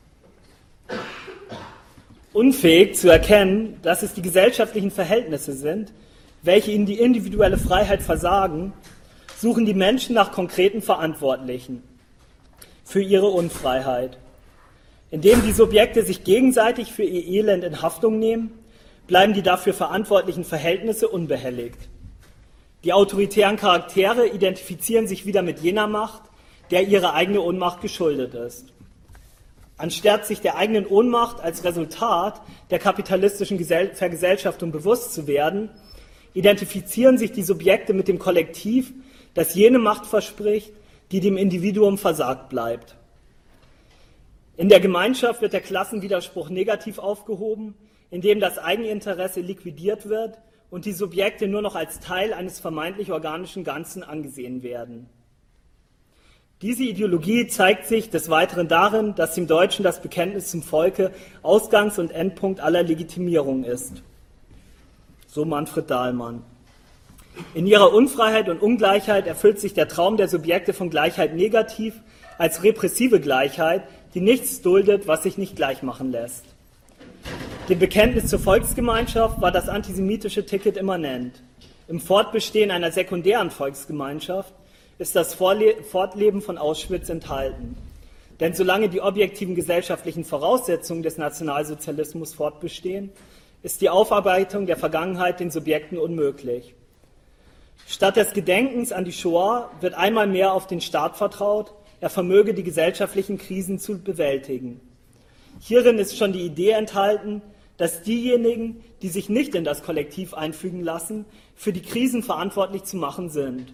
Unfähig zu erkennen, dass es die gesellschaftlichen Verhältnisse sind, welche ihnen die individuelle Freiheit versagen, suchen die Menschen nach konkreten Verantwortlichen für ihre Unfreiheit. Indem die Subjekte sich gegenseitig für ihr Elend in Haftung nehmen, bleiben die dafür verantwortlichen Verhältnisse unbehelligt. Die autoritären Charaktere identifizieren sich wieder mit jener Macht, der ihre eigene Ohnmacht geschuldet ist. Anstatt sich der eigenen Ohnmacht als Resultat der kapitalistischen Vergesellschaftung bewusst zu werden, identifizieren sich die Subjekte mit dem Kollektiv, das jene Macht verspricht, die dem Individuum versagt bleibt. In der Gemeinschaft wird der Klassenwiderspruch negativ aufgehoben, indem das Eigeninteresse liquidiert wird und die Subjekte nur noch als Teil eines vermeintlich organischen Ganzen angesehen werden. Diese Ideologie zeigt sich des Weiteren darin, dass dem Deutschen das Bekenntnis zum Volke Ausgangs- und Endpunkt aller Legitimierung ist. So Manfred Dahlmann. In ihrer Unfreiheit und Ungleichheit erfüllt sich der Traum der Subjekte von Gleichheit negativ als repressive Gleichheit, die nichts duldet, was sich nicht gleichmachen lässt. Dem Bekenntnis zur Volksgemeinschaft war das antisemitische Ticket immanent. Im Fortbestehen einer sekundären Volksgemeinschaft ist das Fortleben von Auschwitz enthalten. Denn solange die objektiven gesellschaftlichen Voraussetzungen des Nationalsozialismus fortbestehen, ist die Aufarbeitung der Vergangenheit den Subjekten unmöglich. Statt des Gedenkens an die Shoah wird einmal mehr auf den Staat vertraut, er vermöge die gesellschaftlichen Krisen zu bewältigen. Hierin ist schon die Idee enthalten, dass diejenigen, die sich nicht in das Kollektiv einfügen lassen, für die Krisen verantwortlich zu machen sind.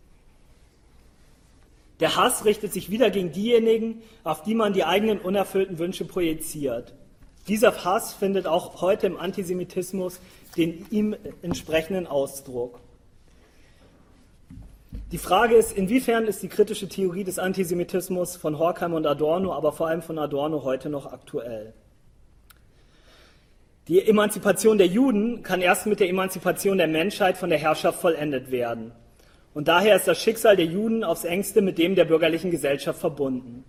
Der Hass richtet sich wieder gegen diejenigen, auf die man die eigenen unerfüllten Wünsche projiziert. Dieser Hass findet auch heute im Antisemitismus den ihm entsprechenden Ausdruck. Die Frage ist, inwiefern ist die kritische Theorie des Antisemitismus von Horkheimer und Adorno, aber vor allem von Adorno heute noch aktuell? Die Emanzipation der Juden kann erst mit der Emanzipation der Menschheit von der Herrschaft vollendet werden. Und daher ist das Schicksal der Juden aufs engste mit dem der bürgerlichen Gesellschaft verbunden.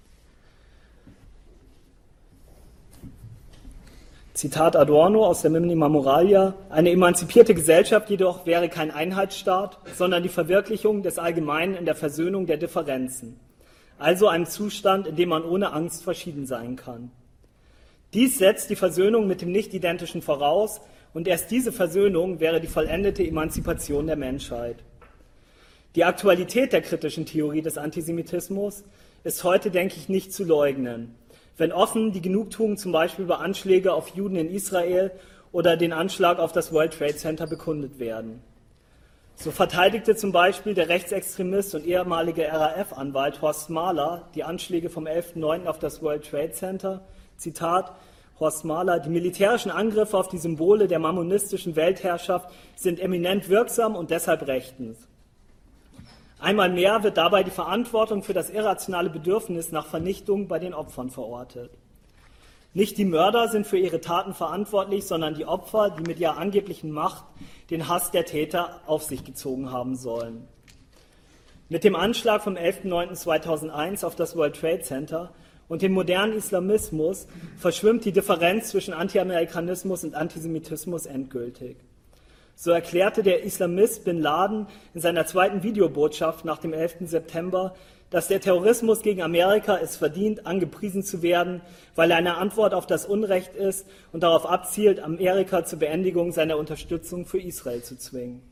Zitat Adorno aus der Minima Moralia: Eine emanzipierte Gesellschaft jedoch wäre kein Einheitsstaat, sondern die Verwirklichung des Allgemeinen in der Versöhnung der Differenzen, also einem Zustand, in dem man ohne Angst verschieden sein kann. Dies setzt die Versöhnung mit dem Nicht-Identischen voraus, und erst diese Versöhnung wäre die vollendete Emanzipation der Menschheit. Die Aktualität der kritischen Theorie des Antisemitismus ist heute, denke ich, nicht zu leugnen, wenn offen die Genugtuung zum Beispiel über Anschläge auf Juden in Israel oder den Anschlag auf das World Trade Center bekundet werden. So verteidigte zum Beispiel der Rechtsextremist und ehemalige R A F-Anwalt Horst Mahler die Anschläge vom elften neunten auf das World Trade Center. Zitat Horst Mahler: Die militärischen Angriffe auf die Symbole der mammonistischen Weltherrschaft sind eminent wirksam und deshalb rechtens. Einmal mehr wird dabei die Verantwortung für das irrationale Bedürfnis nach Vernichtung bei den Opfern verortet. Nicht die Mörder sind für ihre Taten verantwortlich, sondern die Opfer, die mit ihrer angeblichen Macht den Hass der Täter auf sich gezogen haben sollen. Mit dem Anschlag vom elften neunten zweitausendeins auf das World Trade Center und dem modernen Islamismus verschwimmt die Differenz zwischen Anti-Amerikanismus und Antisemitismus endgültig. So erklärte der Islamist Bin Laden in seiner zweiten Videobotschaft nach dem elften September, dass der Terrorismus gegen Amerika es verdient, angepriesen zu werden, weil er eine Antwort auf das Unrecht ist und darauf abzielt, Amerika zur Beendigung seiner Unterstützung für Israel zu zwingen.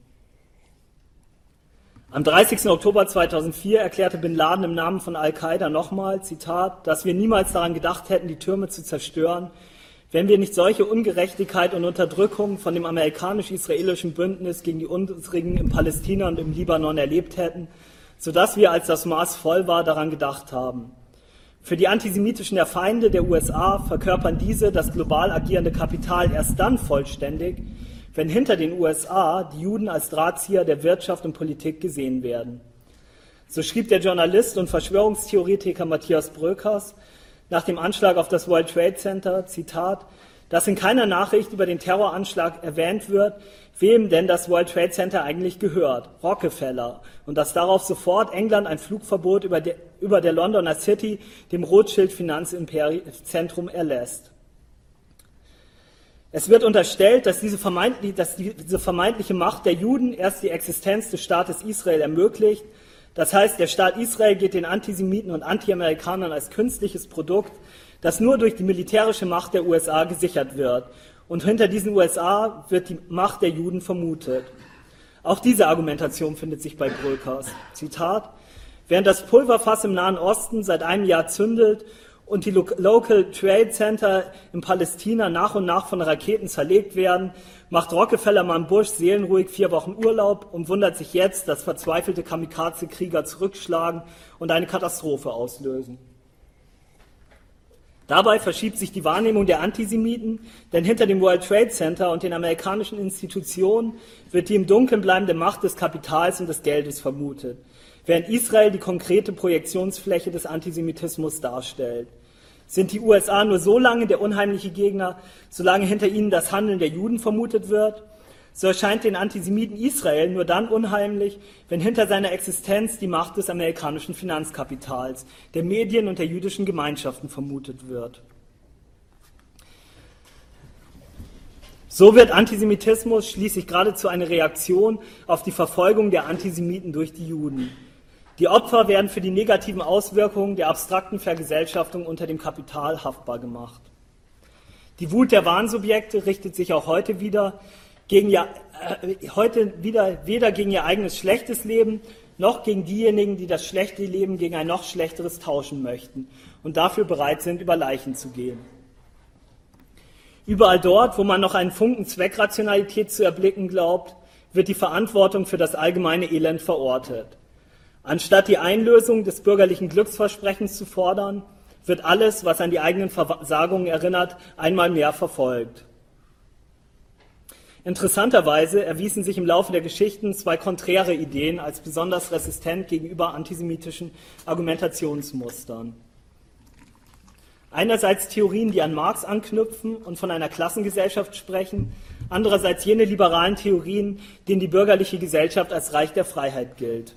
Am dreißigsten Oktober zweitausendvier erklärte Bin Laden im Namen von Al-Qaida nochmal, Zitat, dass wir niemals daran gedacht hätten, die Türme zu zerstören, wenn wir nicht solche Ungerechtigkeit und Unterdrückung von dem amerikanisch-israelischen Bündnis gegen die unsrigen in Palästina und im Libanon erlebt hätten, sodass wir, als das Maß voll war, daran gedacht haben. Für die antisemitischen Feinde der U S A verkörpern diese das global agierende Kapital erst dann vollständig, wenn hinter den U S A die Juden als Drahtzieher der Wirtschaft und Politik gesehen werden. So schrieb der Journalist und Verschwörungstheoretiker Matthias Bröckers nach dem Anschlag auf das World Trade Center, Zitat, dass in keiner Nachricht über den Terroranschlag erwähnt wird, wem denn das World Trade Center eigentlich gehört, Rockefeller, und dass darauf sofort England ein Flugverbot über, de, über der Londoner City, dem Rothschild-Finanzzentrum, erlässt. Es wird unterstellt, dass diese, vermeintlich, dass diese vermeintliche Macht der Juden erst die Existenz des Staates Israel ermöglicht. Das heißt, der Staat Israel geht den Antisemiten und Anti-Amerikanern als künstliches Produkt, das nur durch die militärische Macht der U S A gesichert wird. Und hinter diesen U S A wird die Macht der Juden vermutet. Auch diese Argumentation findet sich bei Bröckers. Zitat, während das Pulverfass im Nahen Osten seit einem Jahr zündet und die Local Trade Center in Palästina nach und nach von Raketen zerlegt werden, macht Rockefeller-Mann Bush seelenruhig vier Wochen Urlaub und wundert sich jetzt, dass verzweifelte Kamikaze-Krieger zurückschlagen und eine Katastrophe auslösen. Dabei verschiebt sich die Wahrnehmung der Antisemiten, denn hinter dem World Trade Center und den amerikanischen Institutionen wird die im Dunkeln bleibende Macht des Kapitals und des Geldes vermutet, während Israel die konkrete Projektionsfläche des Antisemitismus darstellt. Sind die U S A nur so lange der unheimliche Gegner, solange hinter ihnen das Handeln der Juden vermutet wird? So erscheint den Antisemiten Israel nur dann unheimlich, wenn hinter seiner Existenz die Macht des amerikanischen Finanzkapitals, der Medien und der jüdischen Gemeinschaften vermutet wird. So wird Antisemitismus schließlich geradezu eine Reaktion auf die Verfolgung der Antisemiten durch die Juden. Die Opfer werden für die negativen Auswirkungen der abstrakten Vergesellschaftung unter dem Kapital haftbar gemacht. Die Wut der Warnsubjekte richtet sich auch heute wieder gegen ihr, äh, heute wieder weder gegen ihr eigenes schlechtes Leben noch gegen diejenigen, die das schlechte Leben gegen ein noch schlechteres tauschen möchten und dafür bereit sind, über Leichen zu gehen. Überall dort, wo man noch einen Funken Zweckrationalität zu erblicken glaubt, wird die Verantwortung für das allgemeine Elend verortet. Anstatt die Einlösung des bürgerlichen Glücksversprechens zu fordern, wird alles, was an die eigenen Versagungen erinnert, einmal mehr verfolgt. Interessanterweise erwiesen sich im Laufe der Geschichten zwei konträre Ideen als besonders resistent gegenüber antisemitischen Argumentationsmustern. Einerseits Theorien, die an Marx anknüpfen und von einer Klassengesellschaft sprechen, andererseits jene liberalen Theorien, denen die bürgerliche Gesellschaft als Reich der Freiheit gilt.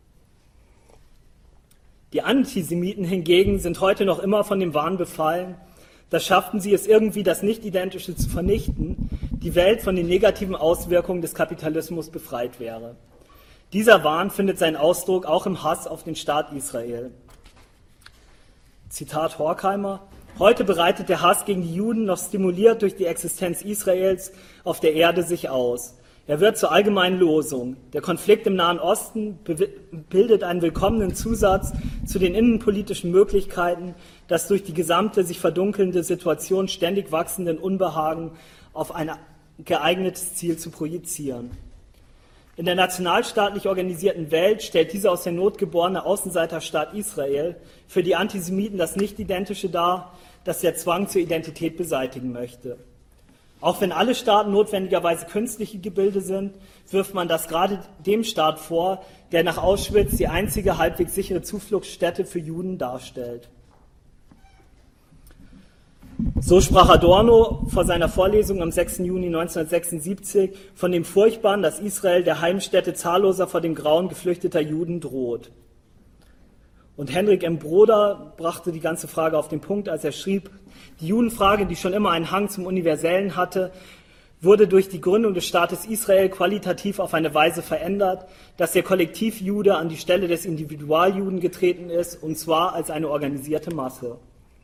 Die Antisemiten hingegen sind heute noch immer von dem Wahn befallen, das schafften sie es irgendwie, das Nicht-Identische zu vernichten, die Welt von den negativen Auswirkungen des Kapitalismus befreit wäre. Dieser Wahn findet seinen Ausdruck auch im Hass auf den Staat Israel. Zitat Horkheimer, heute bereitet der Hass gegen die Juden, noch stimuliert durch die Existenz Israels, auf der Erde sich aus. Er wird zur allgemeinen Losung. Der Konflikt im Nahen Osten bildet einen willkommenen Zusatz zu den innenpolitischen Möglichkeiten, das durch die gesamte sich verdunkelnde Situation ständig wachsenden Unbehagen auf ein geeignetes Ziel zu projizieren. In der nationalstaatlich organisierten Welt stellt dieser aus der Not geborene Außenseiterstaat Israel für die Antisemiten das Nicht-Identische dar, das der Zwang zur Identität beseitigen möchte. Auch wenn alle Staaten notwendigerweise künstliche Gebilde sind, wirft man das gerade dem Staat vor, der nach Auschwitz die einzige halbwegs sichere Zufluchtsstätte für Juden darstellt. So sprach Adorno vor seiner Vorlesung am sechsten Juni neunzehnhundertsechsundsiebzig von dem Furchtbaren, dass Israel der Heimstätte zahlloser vor dem Grauen geflüchteter Juden droht. Und Henrik M. Broder brachte die ganze Frage auf den Punkt, als er schrieb, die Judenfrage, die schon immer einen Hang zum Universellen hatte, wurde durch die Gründung des Staates Israel qualitativ auf eine Weise verändert, dass der Kollektivjude an die Stelle des Individualjuden getreten ist, und zwar als eine organisierte Masse.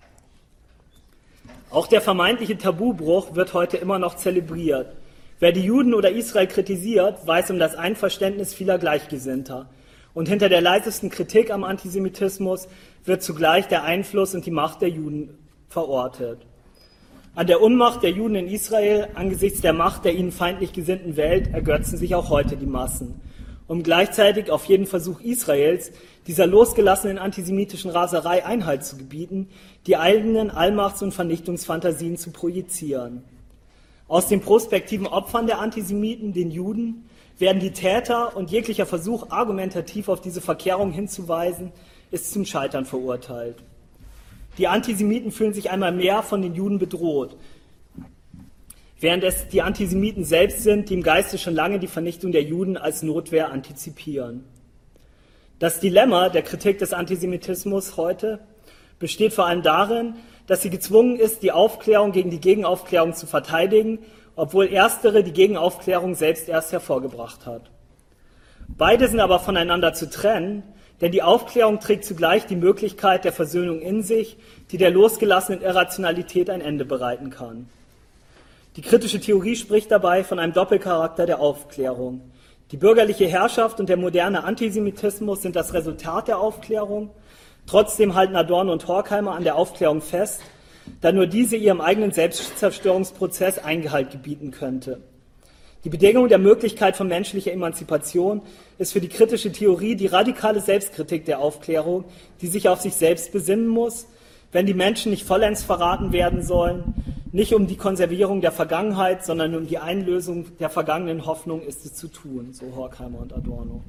Auch der vermeintliche Tabubruch wird heute immer noch zelebriert. Wer die Juden oder Israel kritisiert, weiß um das Einverständnis vieler Gleichgesinnter. Und hinter der leisesten Kritik am Antisemitismus wird zugleich der Einfluss und die Macht der Juden verortet. An der Unmacht der Juden in Israel angesichts der Macht der ihnen feindlich gesinnten Welt ergötzen sich auch heute die Massen, um gleichzeitig auf jeden Versuch Israels, dieser losgelassenen antisemitischen Raserei Einhalt zu gebieten, die eigenen Allmachts- und Vernichtungsfantasien zu projizieren. Aus den prospektiven Opfern der Antisemiten, den Juden, werden die Täter, und jeglicher Versuch, argumentativ auf diese Verkehrung hinzuweisen, ist zum Scheitern verurteilt. Die Antisemiten fühlen sich einmal mehr von den Juden bedroht, während es die Antisemiten selbst sind, die im Geiste schon lange die Vernichtung der Juden als Notwehr antizipieren. Das Dilemma der Kritik des Antisemitismus heute besteht vor allem darin, dass sie gezwungen ist, die Aufklärung gegen die Gegenaufklärung zu verteidigen, obwohl erstere die Gegenaufklärung selbst erst hervorgebracht hat. Beide sind aber voneinander zu trennen, denn die Aufklärung trägt zugleich die Möglichkeit der Versöhnung in sich, die der losgelassenen Irrationalität ein Ende bereiten kann. Die kritische Theorie spricht dabei von einem Doppelcharakter der Aufklärung. Die bürgerliche Herrschaft und der moderne Antisemitismus sind das Resultat der Aufklärung. Trotzdem halten Adorno und Horkheimer an der Aufklärung fest, da nur diese ihrem eigenen Selbstzerstörungsprozess Eingehalt gebieten könnte. Die Bedingung der Möglichkeit von menschlicher Emanzipation ist für die kritische Theorie die radikale Selbstkritik der Aufklärung, die sich auf sich selbst besinnen muss, wenn die Menschen nicht vollends verraten werden sollen. Nicht um die Konservierung der Vergangenheit, sondern um die Einlösung der vergangenen Hoffnung ist es zu tun, so Horkheimer und Adorno.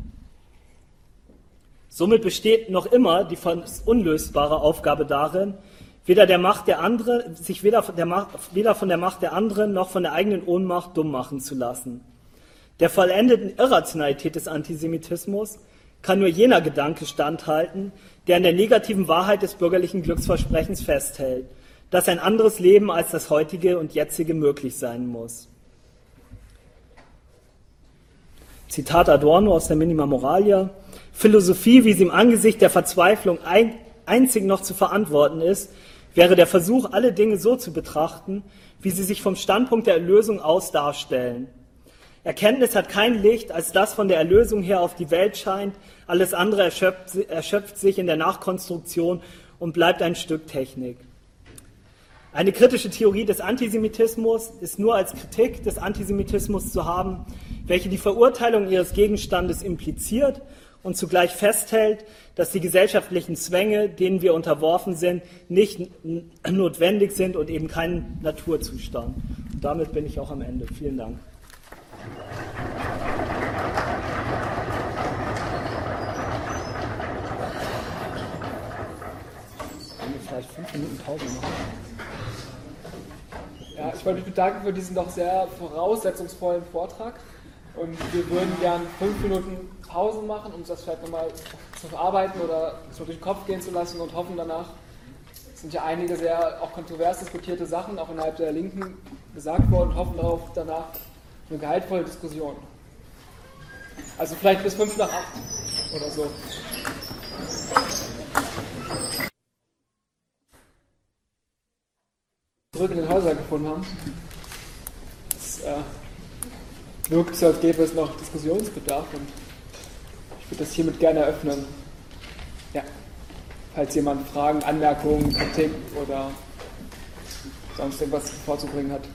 Somit besteht noch immer die unlösbare Aufgabe darin, weder, der Macht der andere, sich weder von, der Macht, weder von der Macht der anderen noch von der eigenen Ohnmacht dumm machen zu lassen. Der vollendeten Irrationalität des Antisemitismus kann nur jener Gedanke standhalten, der an der negativen Wahrheit des bürgerlichen Glücksversprechens festhält, dass ein anderes Leben als das heutige und jetzige möglich sein muss. Zitat Adorno aus der Minima Moralia: Philosophie, wie sie im Angesicht der Verzweiflung ein, einzig noch zu verantworten ist, wäre der Versuch, alle Dinge so zu betrachten, wie sie sich vom Standpunkt der Erlösung aus darstellen. Erkenntnis hat kein Licht, als das von der Erlösung her auf die Welt scheint, alles andere erschöpft, erschöpft sich in der Nachkonstruktion und bleibt ein Stück Technik. Eine kritische Theorie des Antisemitismus ist nur als Kritik des Antisemitismus zu haben, welche die Verurteilung ihres Gegenstandes impliziert und zugleich festhält, dass die gesellschaftlichen Zwänge, denen wir unterworfen sind, nicht notwendig sind und eben kein Naturzustand. Und damit bin ich auch am Ende. Vielen Dank. Wollen wir vielleicht fünf Minuten Pause machen? Ja, ich wollte mich bedanken für diesen doch sehr voraussetzungsvollen Vortrag. Und wir würden gern fünf Minuten Pause machen, um das vielleicht nochmal zu verarbeiten oder so durch den Kopf gehen zu lassen und hoffen danach. Es sind ja einige sehr auch kontrovers diskutierte Sachen, auch innerhalb der Linken gesagt worden, und hoffen darauf danach eine gehaltvolle Diskussion. Also vielleicht bis fünf nach acht oder so. Zurück in den Häusern gefunden haben. Das äh, wirkt so, als gäbe es noch Diskussionsbedarf, und ich würde das hiermit gerne eröffnen. Ja, falls jemand Fragen, Anmerkungen, Kritik oder sonst irgendwas vorzubringen hat.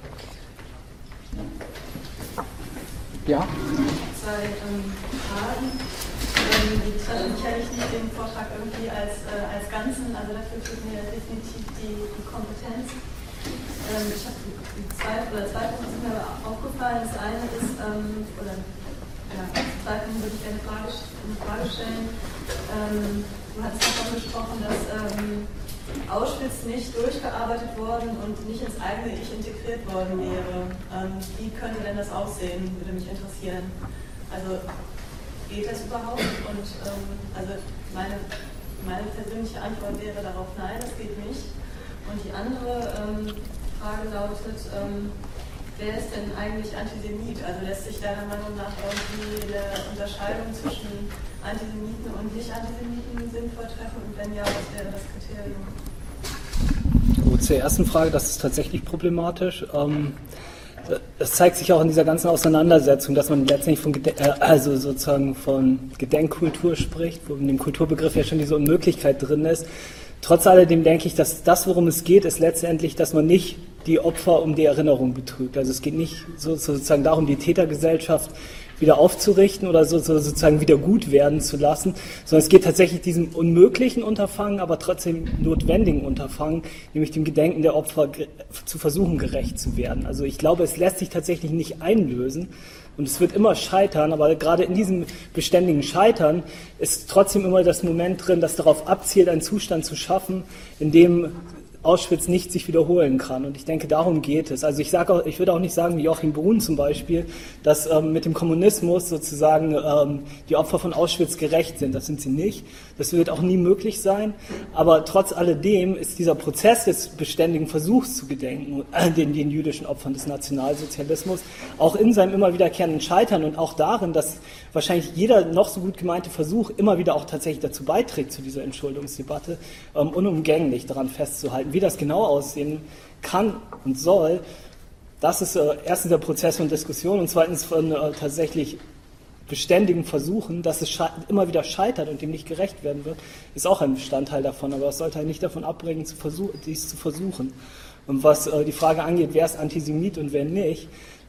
Ja? Zwei ähm, Fragen. Ähm, die treffen sicherlich nicht den Vortrag irgendwie als, äh, als Ganzen, also dafür fehlt mir definitiv die, die Kompetenz. Ähm, ich habe zwei, oder zwei Punkte sind mir aufgefallen. Das eine ist, ähm, oder ja, zwei Punkte würde ich gerne eine Frage, eine Frage stellen. Ähm, du hattest davon gesprochen, dass ähm, Auschwitz nicht durchgearbeitet worden und nicht ins eigene Ich integriert worden wäre. Ähm, wie könnte denn das aussehen, würde mich interessieren. Also geht das überhaupt? Und ähm, also meine, meine persönliche Antwort wäre darauf nein, das geht nicht. Und die andere ähm, Frage lautet, ähm, wer ist denn eigentlich Antisemit? Also lässt sich deiner Meinung nach irgendwie eine Unterscheidung zwischen Antisemiten und Nicht-Antisemiten sinnvoll treffen? Und wenn ja, was wäre das Kriterium? Gut, zur ersten Frage, das ist tatsächlich problematisch. Ähm, Es zeigt sich auch in dieser ganzen Auseinandersetzung, dass man letztendlich von, Gede- äh, also sozusagen von Gedenkkultur spricht, wo in dem Kulturbegriff ja schon diese Unmöglichkeit drin ist. Trotz alledem denke ich, dass das, worum es geht, ist letztendlich, dass man nicht die Opfer um die Erinnerung betrügt. Also es geht nicht so, sozusagen darum, die Tätergesellschaft wieder aufzurichten oder so, so, sozusagen wieder gut werden zu lassen, sondern es geht tatsächlich diesem unmöglichen Unterfangen, aber trotzdem notwendigen Unterfangen, nämlich dem Gedenken der Opfer ge- zu versuchen, gerecht zu werden. Also ich glaube, es lässt sich tatsächlich nicht einlösen und es wird immer scheitern, aber gerade in diesem beständigen Scheitern ist trotzdem immer das Moment drin, das darauf abzielt, einen Zustand zu schaffen, in dem Auschwitz nicht sich wiederholen kann. Und ich denke, darum geht es. Also ich sage auch, ich würde auch nicht sagen, wie Joachim Brun zum Beispiel, dass ähm, mit dem Kommunismus sozusagen ähm, die Opfer von Auschwitz gerecht sind. Das sind sie nicht. Das wird auch nie möglich sein. Aber trotz alledem ist dieser Prozess des beständigen Versuchs zu gedenken, äh, den, den jüdischen Opfern des Nationalsozialismus, auch in seinem immer wiederkehrenden Scheitern und auch darin, dass wahrscheinlich jeder noch so gut gemeinte Versuch immer wieder auch tatsächlich dazu beiträgt, zu dieser Entschuldungsdebatte, ähm, unumgänglich daran festzuhalten. Wie das genau aussehen kann und soll, das ist äh, erstens der Prozess von Diskussion und zweitens von äh, tatsächlich beständigen Versuchen, dass es sche- immer wieder scheitert und dem nicht gerecht werden wird, ist auch ein Bestandteil davon. Aber es sollte halt nicht davon abbringen, zu versuch- dies zu versuchen. Und was äh, die Frage angeht, wer ist Antisemit und wer nicht,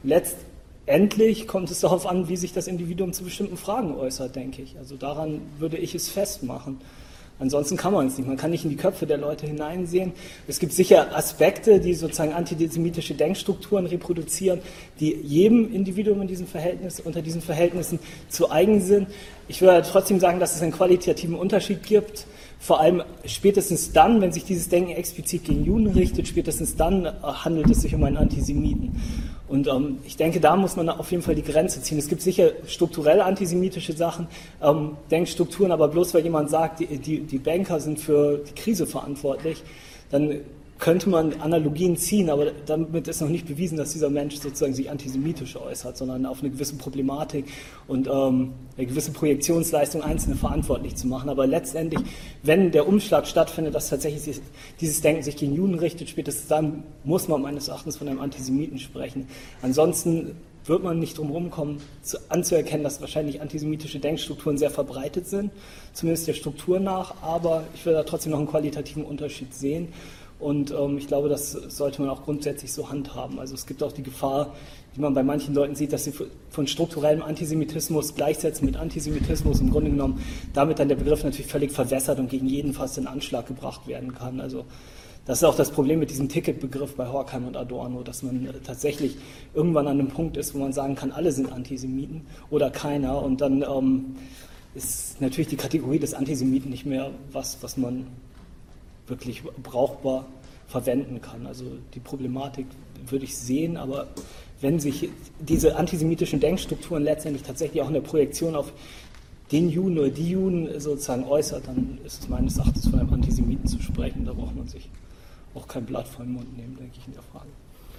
letztendlich kommt es darauf an, wie sich das Individuum zu bestimmten Fragen äußert, denke ich. Also daran würde ich es festmachen. Ansonsten kann man es nicht. Man kann nicht in die Köpfe der Leute hineinsehen. Es gibt sicher Aspekte, die sozusagen antisemitische Denkstrukturen reproduzieren, die jedem Individuum in diesem Verhältnis, unter diesen Verhältnissen zu eigen sind. Ich würde trotzdem sagen, dass es einen qualitativen Unterschied gibt. Vor allem spätestens dann, wenn sich dieses Denken explizit gegen Juden richtet, spätestens dann handelt es sich um einen Antisemiten. Und ähm, ich denke, da muss man auf jeden Fall die Grenze ziehen. Es gibt sicher strukturell antisemitische Sachen, ähm, Denkstrukturen, aber bloß weil jemand sagt, die, die, die Banker sind für die Krise verantwortlich, dann könnte man Analogien ziehen, aber damit ist noch nicht bewiesen, dass dieser Mensch sozusagen sich antisemitisch äußert, sondern auf eine gewisse Problematik und ähm, eine gewisse Projektionsleistung Einzelne verantwortlich zu machen. Aber letztendlich, wenn der Umschlag stattfindet, dass tatsächlich dieses Denken sich gegen Juden richtet, spätestens dann muss man meines Erachtens von einem Antisemiten sprechen. Ansonsten wird man nicht drum herum kommen, zu, anzuerkennen, dass wahrscheinlich antisemitische Denkstrukturen sehr verbreitet sind, zumindest der Struktur nach, aber ich würde da trotzdem noch einen qualitativen Unterschied sehen. Und ähm, ich glaube, das sollte man auch grundsätzlich so handhaben. Also es gibt auch die Gefahr, die man bei manchen Leuten sieht, dass sie von strukturellem Antisemitismus gleichsetzen mit Antisemitismus. Im Grunde genommen damit dann der Begriff natürlich völlig verwässert und gegen jeden fast in Anschlag gebracht werden kann. Also das ist auch das Problem mit diesem Ticketbegriff bei Horkheimer und Adorno, dass man tatsächlich irgendwann an einem Punkt ist, wo man sagen kann, alle sind Antisemiten oder keiner. Und dann ähm, ist natürlich die Kategorie des Antisemiten nicht mehr was, was man wirklich brauchbar verwenden kann. Also die Problematik würde ich sehen, aber wenn sich diese antisemitischen Denkstrukturen letztendlich tatsächlich auch in der Projektion auf den Juden oder die Juden sozusagen äußert, dann ist es meines Erachtens von einem Antisemiten zu sprechen. Da braucht man sich auch kein Blatt vor den Mund nehmen, denke ich, in der Frage.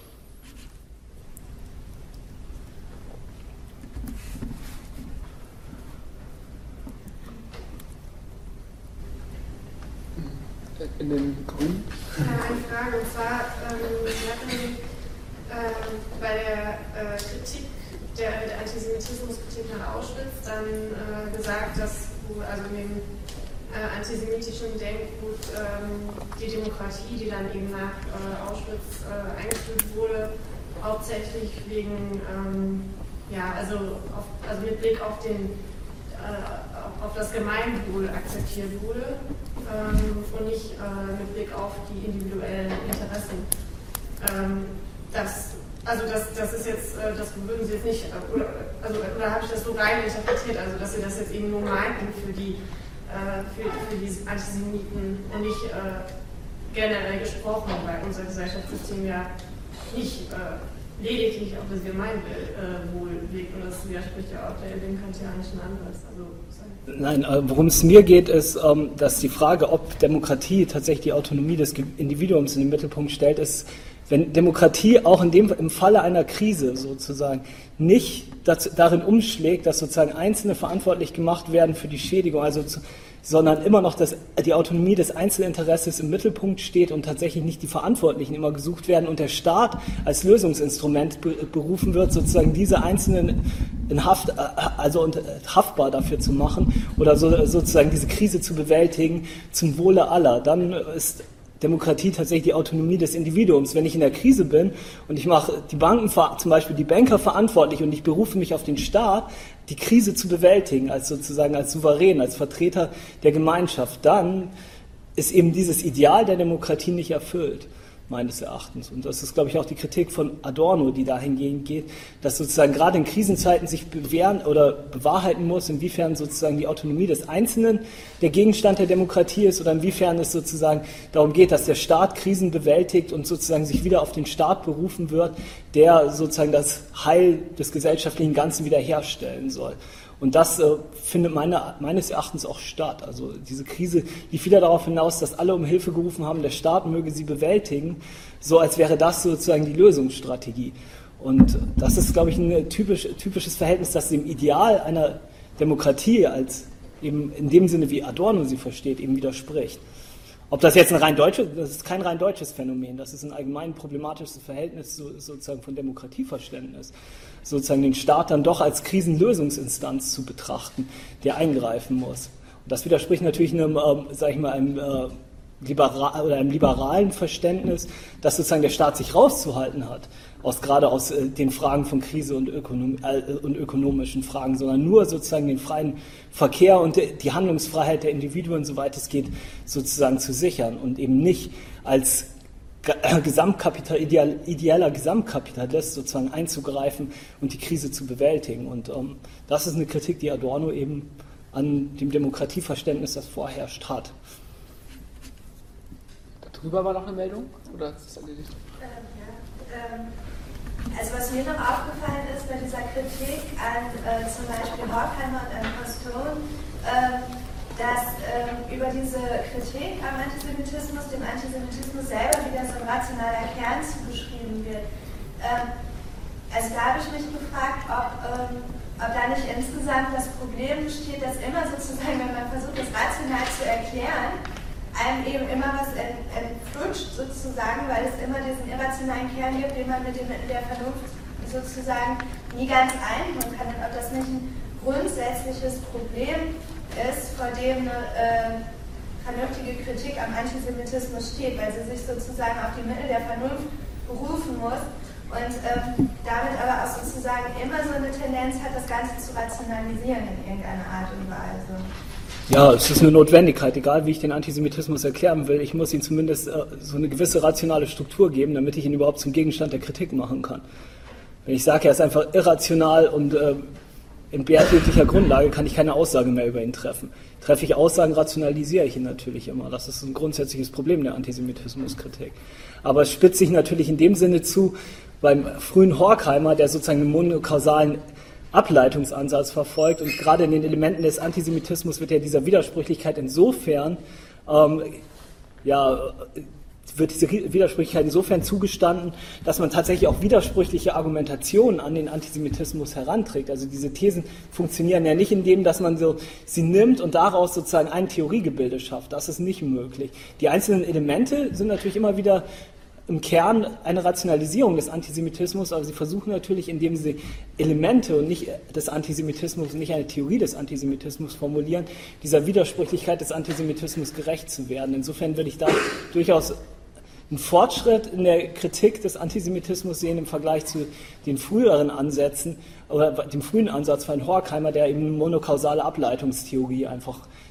In den Grünen? Ja, eine Frage, und zwar, ähm, Sie hatten äh, bei der äh, Kritik, der, der Antisemitismuskritik nach Auschwitz dann äh, gesagt, dass also in dem äh, antisemitischen Denkgut ähm, die Demokratie, die dann eben nach äh, Auschwitz äh, eingeführt wurde, hauptsächlich wegen, ähm, ja, also, auf, also mit Blick auf den auf das Gemeinwohl akzeptiert wurde ähm, und nicht äh, mit Blick auf die individuellen Interessen. Ähm, das, also das, das ist jetzt, das würden Sie jetzt nicht, oder, also, oder habe ich das so rein interpretiert, also dass Sie das jetzt eben nur meinten für die, für, für die Antisemiten und nicht äh, generell gesprochen, weil unser Gesellschaftssystem ja nicht äh, lediglich auf das Gemeinwohl äh, legt und das widerspricht ja auch der, dem kantianischen Ansatz. Also, Nein, worum es mir geht, ist, dass die Frage, ob Demokratie tatsächlich die Autonomie des Individuums in den Mittelpunkt stellt, ist, wenn Demokratie auch in dem, im Falle einer Krise sozusagen nicht dazu, darin umschlägt, dass sozusagen Einzelne verantwortlich gemacht werden für die Schädigung, also zu, sondern immer noch das, die Autonomie des Einzelinteresses im Mittelpunkt steht und tatsächlich nicht die Verantwortlichen immer gesucht werden und der Staat als Lösungsinstrument berufen wird, sozusagen diese Einzelnen in Haft, also haftbar dafür zu machen oder so, sozusagen diese Krise zu bewältigen zum Wohle aller. Dann ist Demokratie tatsächlich die Autonomie des Individuums. Wenn ich in der Krise bin und ich mache die Banken, zum Beispiel die Banker verantwortlich und ich berufe mich auf den Staat, die Krise zu bewältigen, als sozusagen als Souverän, als Vertreter der Gemeinschaft, dann ist eben dieses Ideal der Demokratie nicht erfüllt, meines Erachtens. Und das ist, glaube ich, auch die Kritik von Adorno, die dahingehend geht, dass sozusagen gerade in Krisenzeiten sich bewähren oder bewahrheiten muss, inwiefern sozusagen die Autonomie des Einzelnen der Gegenstand der Demokratie ist oder inwiefern es sozusagen darum geht, dass der Staat Krisen bewältigt und sozusagen sich wieder auf den Staat berufen wird, der sozusagen das Heil des gesellschaftlichen Ganzen wiederherstellen soll. Und das äh, findet meine, meines Erachtens auch statt. Also diese Krise lief wieder darauf hinaus, dass alle um Hilfe gerufen haben, der Staat möge sie bewältigen, so als wäre das sozusagen die Lösungsstrategie. Und das ist, glaube ich, ein typisch, typisches Verhältnis, das dem Ideal einer Demokratie als eben in dem Sinne, wie Adorno sie versteht, eben widerspricht. Ob das jetzt ein rein deutsches, das ist kein rein deutsches Phänomen, das ist ein allgemein problematisches Verhältnis so, sozusagen von Demokratieverständnis, sozusagen den Staat dann doch als Krisenlösungsinstanz zu betrachten, der eingreifen muss. Und das widerspricht natürlich einem, ähm, sag ich mal, einem, äh, liberal, oder einem liberalen Verständnis, dass sozusagen der Staat sich rauszuhalten hat, aus, gerade aus äh, den Fragen von Krise und, Ökonom, äh, und ökonomischen Fragen, sondern nur sozusagen den freien Verkehr und de, die Handlungsfreiheit der Individuen, soweit es geht, sozusagen zu sichern und eben nicht als Gesamtkapital, ideal, ideeller Gesamtkapitalist sozusagen einzugreifen und die Krise zu bewältigen. Und ähm, das ist eine Kritik, die Adorno eben an dem Demokratieverständnis, das vorherrscht, hat. Darüber war noch eine Meldung? Oder ist das erledigt? Ähm, ja. ähm, also was mir noch aufgefallen ist bei dieser Kritik an äh, zum Beispiel Horkheimer und an Postone, ähm, dass ähm, über diese Kritik am Antisemitismus dem Antisemitismus selber wieder so ein rationaler Kern zugeschrieben wird. Ähm, also da habe ich mich gefragt, ob, ähm, ob da nicht insgesamt das Problem besteht, dass immer sozusagen, wenn man versucht, das rational zu erklären, einem eben immer was ent, entflutscht sozusagen, weil es immer diesen irrationalen Kern gibt, den man mit dem Mittel der Vernunft sozusagen nie ganz einholen kann. Und ob das nicht ein grundsätzliches Problem ist, vor dem eine äh, vernünftige Kritik am Antisemitismus steht, weil sie sich sozusagen auf die Mittel der Vernunft berufen muss und ähm, damit aber auch sozusagen immer so eine Tendenz hat, das Ganze zu rationalisieren in irgendeiner Art und Weise. Ja, es ist eine Notwendigkeit, egal wie ich den Antisemitismus erklären will, ich muss ihm zumindest äh, so eine gewisse rationale Struktur geben, damit ich ihn überhaupt zum Gegenstand der Kritik machen kann. Wenn ich sage, er ist einfach irrational und äh, entbehrt jeglicher Grundlage, kann ich keine Aussage mehr über ihn treffen. Treffe ich Aussagen, rationalisiere ich ihn natürlich immer. Das ist ein grundsätzliches Problem der Antisemitismuskritik. Aber es spitzt sich natürlich in dem Sinne zu, beim frühen Horkheimer, der sozusagen einen monokausalen Ableitungsansatz verfolgt und gerade in den Elementen des Antisemitismus wird ja dieser Widersprüchlichkeit insofern ähm, ja, wird diese Widersprüchlichkeit insofern zugestanden, dass man tatsächlich auch widersprüchliche Argumentationen an den Antisemitismus heranträgt. Also diese Thesen funktionieren ja nicht in dem, dass man so sie nimmt und daraus sozusagen ein Theoriegebilde schafft. Das ist nicht möglich. Die einzelnen Elemente sind natürlich immer wieder im Kern eine Rationalisierung des Antisemitismus, aber sie versuchen natürlich, indem sie Elemente und nicht des Antisemitismus, nicht eine Theorie des Antisemitismus formulieren, dieser Widersprüchlichkeit des Antisemitismus gerecht zu werden. Insofern würde ich da durchaus einen Fortschritt in der Kritik des Antisemitismus sehen im Vergleich zu den früheren Ansätzen oder dem frühen Ansatz von Horkheimer, der eben eine monokausale Ableitungstheorie einfach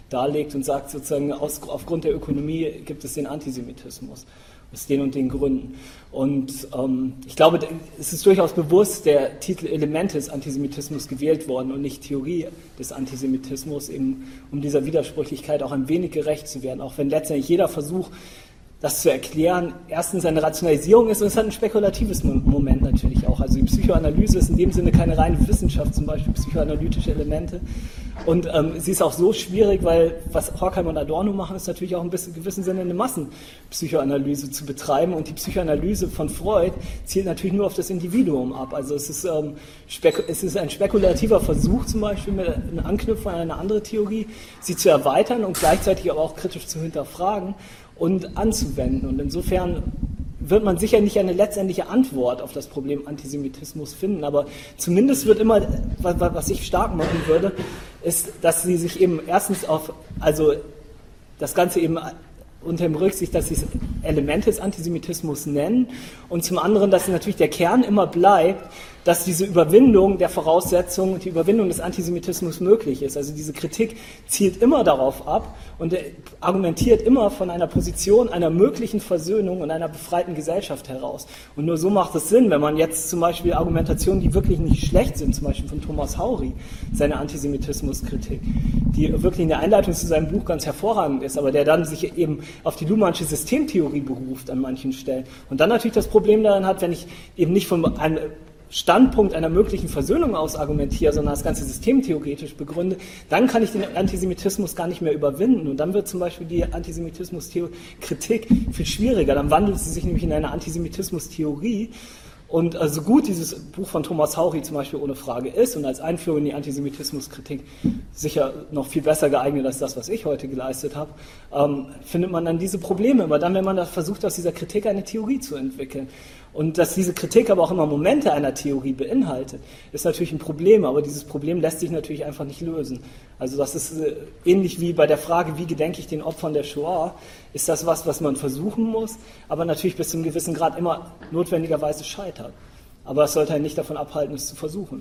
darlegt und sagt sozusagen, aus, aufgrund der Ökonomie gibt es den Antisemitismus. Aus den und den Gründen. Und ähm, ich glaube, es ist durchaus bewusst der Titel Elemente des Antisemitismus gewählt worden und nicht Theorie des Antisemitismus, eben um dieser Widersprüchlichkeit auch ein wenig gerecht zu werden, auch wenn letztendlich jeder Versuch, das zu erklären, erstens eine Rationalisierung ist und es hat ein spekulatives Moment natürlich auch. Also die Psychoanalyse ist in dem Sinne keine reine Wissenschaft, zum Beispiel psychoanalytische Elemente. Und ähm, sie ist auch so schwierig, weil was Horkheim und Adorno machen, ist natürlich auch in gewissem Sinne eine Massenpsychoanalyse zu betreiben. Und die Psychoanalyse von Freud zielt natürlich nur auf das Individuum ab. Also es ist, ähm, es ist ein spekulativer Versuch zum Beispiel mit einer Anknüpfung an eine andere Theorie, sie zu erweitern und gleichzeitig aber auch kritisch zu hinterfragen und anzuwenden. Und insofern wird man sicher nicht eine letztendliche Antwort auf das Problem Antisemitismus finden, aber zumindest wird immer, was ich stark machen würde, ist, dass sie sich eben erstens auf, also das Ganze eben unter dem Rücksicht, dass sie es Elemente des Antisemitismus nennen und zum anderen, dass natürlich der Kern immer bleibt, dass diese Überwindung der Voraussetzungen und die Überwindung des Antisemitismus möglich ist. Also diese Kritik zielt immer darauf ab und argumentiert immer von einer Position einer möglichen Versöhnung und einer befreiten Gesellschaft heraus. Und nur so macht es Sinn, wenn man jetzt zum Beispiel Argumentationen, die wirklich nicht schlecht sind, zum Beispiel von Thomas Haury, seine Antisemitismuskritik, die wirklich in der Einleitung zu seinem Buch ganz hervorragend ist, aber der dann sich eben auf die Luhmannsche Systemtheorie beruft an manchen Stellen. Und dann natürlich das Problem daran hat, wenn ich eben nicht von einem Standpunkt einer möglichen Versöhnung aus argumentiere, sondern das Ganze systemtheoretisch begründe, dann kann ich den Antisemitismus gar nicht mehr überwinden. Und dann wird zum Beispiel die Antisemitismus-Kritik viel schwieriger. Dann wandelt sie sich nämlich in eine Antisemitismus-Theorie. Und so also gut dieses Buch von Thomas Haury zum Beispiel ohne Frage ist und als Einführung in die Antisemitismuskritik sicher noch viel besser geeignet als das, was ich heute geleistet habe, ähm, findet man dann diese Probleme. Aber dann, wenn man da versucht, aus dieser Kritik eine Theorie zu entwickeln. Und dass diese Kritik aber auch immer Momente einer Theorie beinhaltet, ist natürlich ein Problem, aber dieses Problem lässt sich natürlich einfach nicht lösen. Also das ist äh, ähnlich wie bei der Frage, wie gedenke ich den Opfern der Shoah, ist das was, was man versuchen muss, aber natürlich bis zu einem gewissen Grad immer notwendigerweise scheitert. Aber es sollte einen nicht davon abhalten, es zu versuchen.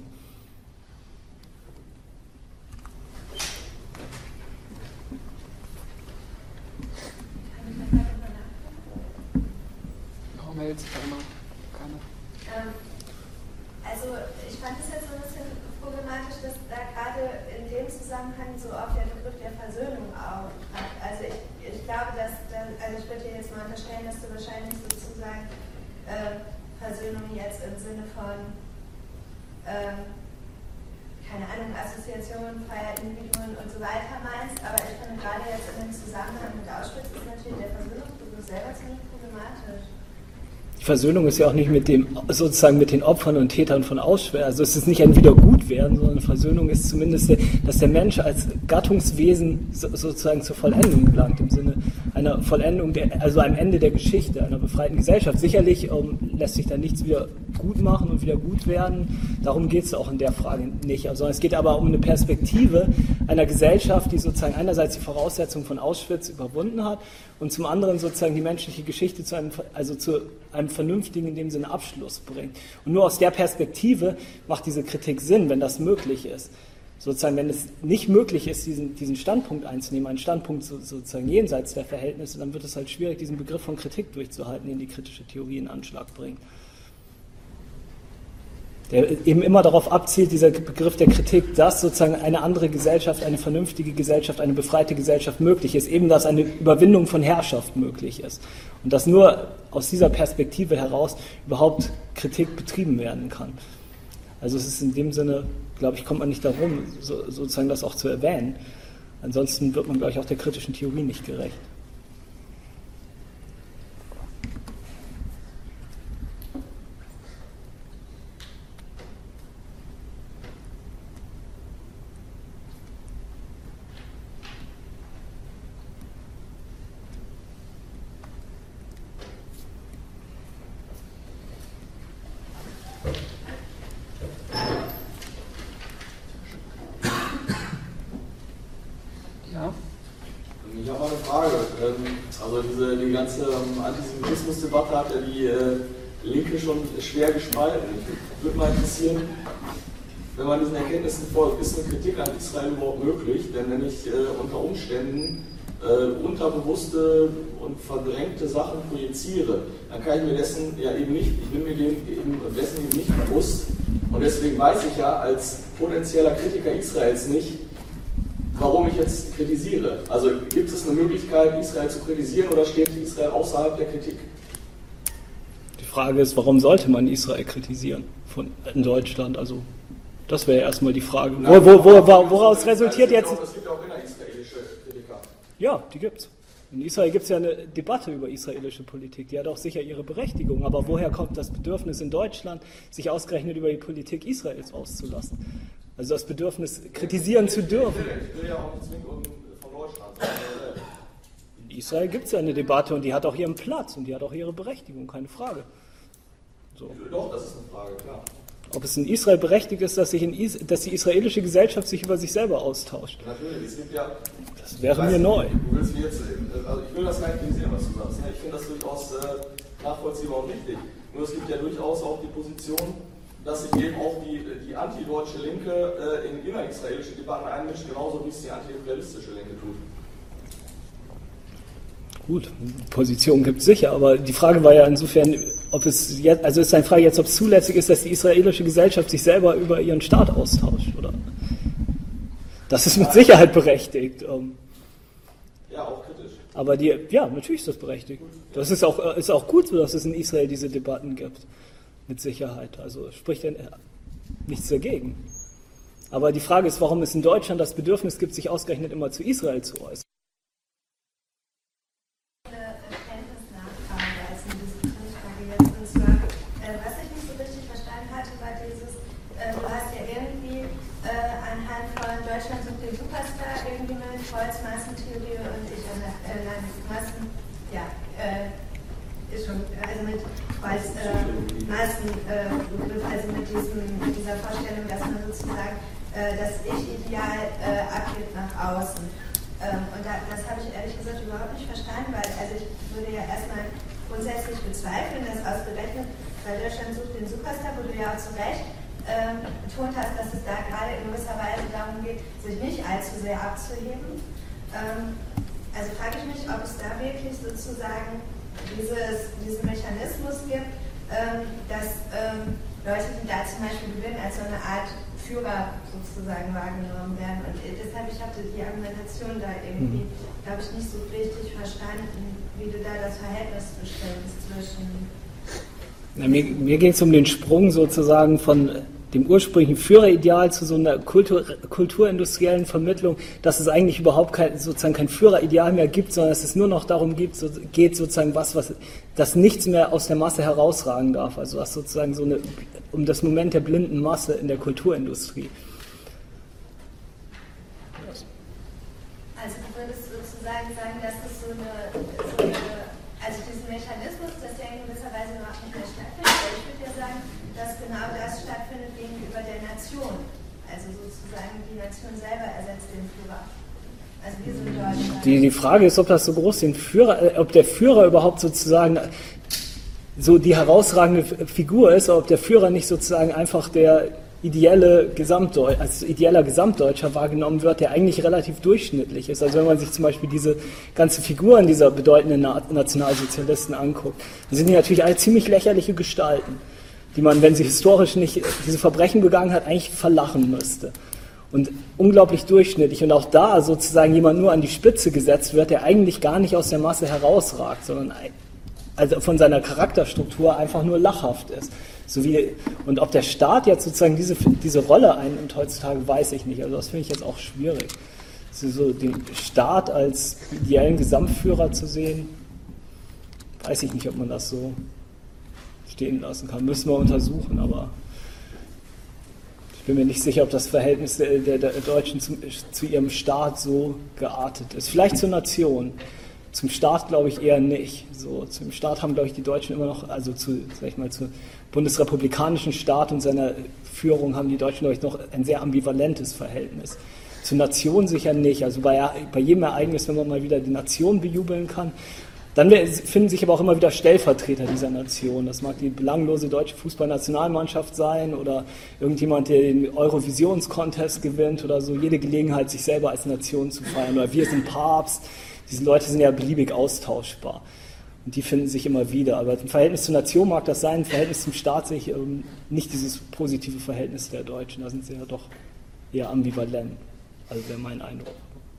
Warum hält sich da immer? Also ich fand es jetzt so ein bisschen problematisch, dass da gerade in dem Zusammenhang so oft der Begriff der Versöhnung auftaucht. Also ich, ich glaube, dass, dass, also ich würde dir jetzt mal unterstellen, dass du wahrscheinlich sozusagen äh, Versöhnung jetzt im Sinne von, äh, keine Ahnung, Assoziationen, freier Individuen und so weiter meinst, aber ich finde gerade jetzt in dem Zusammenhang mit Auschwitz ist natürlich der Versöhnungsbegriff selber ziemlich problematisch. Die Versöhnung ist ja auch nicht mit dem, sozusagen mit den Opfern und Tätern von Auschwitz. Also es ist nicht ein Wiedergutwerden, sondern Versöhnung ist zumindest, dass der Mensch als Gattungswesen sozusagen zur Vollendung gelangt, im Sinne einer Vollendung, der, also einem Ende der Geschichte, einer befreiten Gesellschaft. Sicherlich um, lässt sich da nichts wieder gut machen und wieder gut werden. Darum geht es auch in der Frage nicht. Also es geht aber um eine Perspektive einer Gesellschaft, die sozusagen einerseits die Voraussetzungen von Auschwitz überwunden hat und zum anderen sozusagen die menschliche Geschichte zu einem, also zu einem vernünftigen, in dem Sinne, Abschluss bringt. Und nur aus der Perspektive macht diese Kritik Sinn, wenn das möglich ist. Sozusagen, wenn es nicht möglich ist, diesen, diesen Standpunkt einzunehmen, einen Standpunkt so, sozusagen jenseits der Verhältnisse, dann wird es halt schwierig, diesen Begriff von Kritik durchzuhalten, den die kritische Theorie in Anschlag bringt. Der eben immer darauf abzielt, dieser Begriff der Kritik, dass sozusagen eine andere Gesellschaft, eine vernünftige Gesellschaft, eine befreite Gesellschaft möglich ist, eben dass eine Überwindung von Herrschaft möglich ist und dass nur aus dieser Perspektive heraus überhaupt Kritik betrieben werden kann. Also es ist in dem Sinne, glaube ich, kommt man nicht darum, so, sozusagen das auch zu erwähnen. Ansonsten wird man, glaube ich, auch der kritischen Theorie nicht gerecht. Ich habe mal eine Frage. Also diese die ganze Antisemitismus-Debatte hat ja die äh, Linke schon schwer gespalten. Mich würde mal interessieren, wenn man diesen Erkenntnissen folgt, ist eine Kritik an Israel überhaupt möglich? Denn wenn ich äh, unter Umständen äh, unterbewusste und verdrängte Sachen projiziere, dann kann ich mir dessen ja eben nicht, ich bin mir dem, eben dessen eben nicht bewusst. Und deswegen weiß ich ja als potenzieller Kritiker Israels nicht, warum ich jetzt kritisiere. Also gibt es eine Möglichkeit, Israel zu kritisieren, oder steht Israel außerhalb der Kritik? Die Frage ist, warum sollte man Israel kritisieren von, in Deutschland? Also das wäre erstmal die Frage. Wo, wo, wo, wo, woraus resultiert jetzt... Es gibt ja auch innerisraelische Kritiker. Ja, die gibt's. In Israel gibt es ja eine Debatte über israelische Politik, die hat auch sicher ihre Berechtigung, aber woher kommt das Bedürfnis in Deutschland, sich ausgerechnet über die Politik Israels auszulassen? Also das Bedürfnis, kritisieren zu dürfen. Ich will ja auch nicht zwingend von Deutschland sein. In Israel gibt es ja eine Debatte und die hat auch ihren Platz und die hat auch ihre Berechtigung, keine Frage. So. Doch, das ist eine Frage, klar. Ob es in Israel berechtigt ist, dass, sich in Is- dass die israelische Gesellschaft sich über sich selber austauscht. Natürlich, es gibt ja... Das wäre mir neu. Du willst mir jetzt, also ich will das gar nicht kritisieren, was du sagst. Ich finde das durchaus äh, nachvollziehbar und richtig. Nur es gibt ja durchaus auch die Position, dass sich eben auch die, die antideutsche Linke äh, in innerisraelische Debatten einmischt, genauso wie es die antiimperialistische Linke tut. Gut, Position gibt es sicher, aber die Frage war ja insofern, ob es jetzt, also ist eine Frage jetzt, ob es zulässig ist, dass die israelische Gesellschaft sich selber über ihren Staat austauscht, oder? Das ist mit Sicherheit berechtigt. Ja, auch kritisch. Aber die, ja, natürlich ist das berechtigt. Das ist auch, ist auch gut so, dass es in Israel diese Debatten gibt. Mit Sicherheit. Also spricht ja nichts dagegen. Aber die Frage ist, warum es in Deutschland das Bedürfnis gibt, sich ausgerechnet immer zu Israel zu äußern. Massentheorie und ich äh, Massen, ja, äh, ist schon, also mit Kreuz, äh, Massen, äh, also mit, diesem, mit dieser Vorstellung, dass man sozusagen äh, das Ich-Ideal äh, abgibt nach außen. Ähm, und da, das habe ich ehrlich gesagt überhaupt nicht verstanden, weil also ich würde ja erstmal grundsätzlich bezweifeln, dass ausgerechnet, weil Deutschland sucht den Superstar, wo du ja auch zu Recht ähm, betont hast, dass es da gerade in gewisser Weise darum geht, sich nicht allzu sehr abzuheben. Also frage ich mich, ob es da wirklich sozusagen dieses, diesen Mechanismus gibt, dass Leute, die da zum Beispiel gewinnen, als so eine Art Führer sozusagen wahrgenommen werden. Und deshalb, ich habe die Argumentation da irgendwie, glaube ich, nicht so richtig verstanden, wie du da das Verhältnis bestimmst zwischen... Na, mir mir ging es um den Sprung sozusagen von dem ursprünglichen Führerideal zu so einer Kultur, kulturindustriellen Vermittlung, dass es eigentlich überhaupt kein, sozusagen kein Führerideal mehr gibt, sondern dass es nur noch darum gibt, so, geht, sozusagen was, was, dass nichts mehr aus der Masse herausragen darf. Also was sozusagen so eine, um das Moment der blinden Masse in der Kulturindustrie. Also du würdest sozusagen sagen, dass es so eine, so eine also diesen Mechanismus, dass der in gewisser Weise überhaupt nicht mehr stattfindet, aber ich würde ja sagen, dass genau das stattfindet gegenüber der Nation. Also sozusagen die Nation selber ersetzt den Führer. Also wir sind Deutschland. Die, die Frage ist, ob das so groß den Führer, ob der Führer überhaupt sozusagen so die herausragende Figur ist, oder ob der Führer nicht sozusagen einfach der ideelle Gesamtdeutscher, als ideeller Gesamtdeutscher wahrgenommen wird, der eigentlich relativ durchschnittlich ist. Also wenn man sich zum Beispiel diese ganzen Figuren dieser bedeutenden Nationalsozialisten anguckt, dann sind die natürlich alle ziemlich lächerliche Gestalten, die man, wenn sie historisch nicht diese Verbrechen begangen hat, eigentlich verlachen müsste. Und unglaublich durchschnittlich. Und auch da sozusagen jemand nur an die Spitze gesetzt wird, der eigentlich gar nicht aus der Masse herausragt, sondern also von seiner Charakterstruktur einfach nur lachhaft ist. So wie, und ob der Staat jetzt sozusagen diese, diese Rolle einnimmt heutzutage, weiß ich nicht. Also das finde ich jetzt auch schwierig. Also so den Staat als ideellen Gesamtführer zu sehen, weiß ich nicht, ob man das so stehen lassen kann. Müssen wir untersuchen, aber ich bin mir nicht sicher, ob das Verhältnis der, der, der Deutschen zu, zu ihrem Staat so geartet ist. Vielleicht zur Nation. Zum Staat glaube ich eher nicht. So, zum Staat haben, glaube ich, die Deutschen immer noch, also zu, sag ich mal, zu bundesrepublikanischen Staat und seiner Führung haben die Deutschen, glaube ich, noch ein sehr ambivalentes Verhältnis. Zur Nation sicher nicht. Also bei, bei jedem Ereignis, wenn man mal wieder die Nation bejubeln kann, Dann finden sich aber auch immer wieder Stellvertreter dieser Nation. Das mag die belanglose deutsche Fußballnationalmannschaft sein oder irgendjemand, der den Eurovisions-Contest gewinnt oder so. Jede Gelegenheit, sich selber als Nation zu feiern. Oder wir sind Papst. Diese Leute sind ja beliebig austauschbar. Und die finden sich immer wieder. Aber im Verhältnis zur Nation mag das sein, im Verhältnis zum Staat sehe ich ähm, nicht dieses positive Verhältnis der Deutschen. Da sind sie ja doch eher ambivalent. Also wäre mein Eindruck.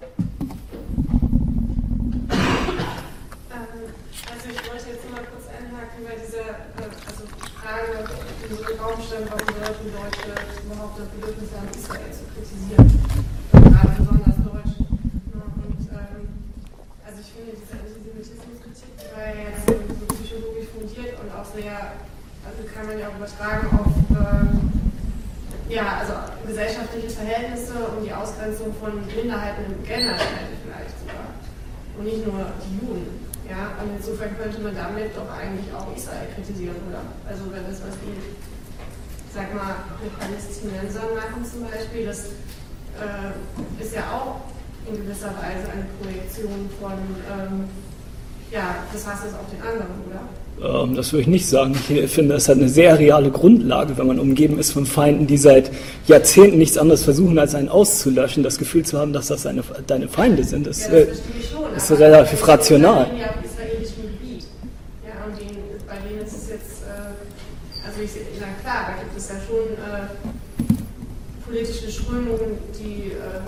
Also ich wollte jetzt mal kurz einhaken bei dieser also Frage, die so im Raum stand, warum sollten Deutsche überhaupt das Bedürfnis haben, Israel zu kritisieren, gerade besonders Deutsche. Und ähm, also ich finde diese Antisemitismuskritik, die war ja jetzt so psychologisch fundiert und auch sehr, also kann man ja auch übertragen auf ähm, ja, also gesellschaftliche Verhältnisse und die Ausgrenzung von Minderheiten generell vielleicht sogar und nicht nur die Juden. Ja, und insofern könnte man damit doch eigentlich auch Israel kritisieren, oder? Also wenn das was die, sag mal, mit Palästinensern machen zum Beispiel, das äh, ist ja auch in gewisser Weise eine Projektion von ähm, ja, des Hasses auf den anderen, oder? Ähm, das würde ich nicht sagen. Ich finde, es hat eine sehr reale Grundlage, wenn man umgeben ist von Feinden, die seit Jahrzehnten nichts anderes versuchen, als einen auszulöschen. Das Gefühl zu haben, dass das deine, deine Feinde sind, ist, ja, das verstehe ich schon, ist relativ rational. Ja, auf israelischem Gebiet. Ja, und denen, bei denen ist es jetzt, äh, also ich, na klar, da gibt es ja schon äh, politische Strömungen, die, äh,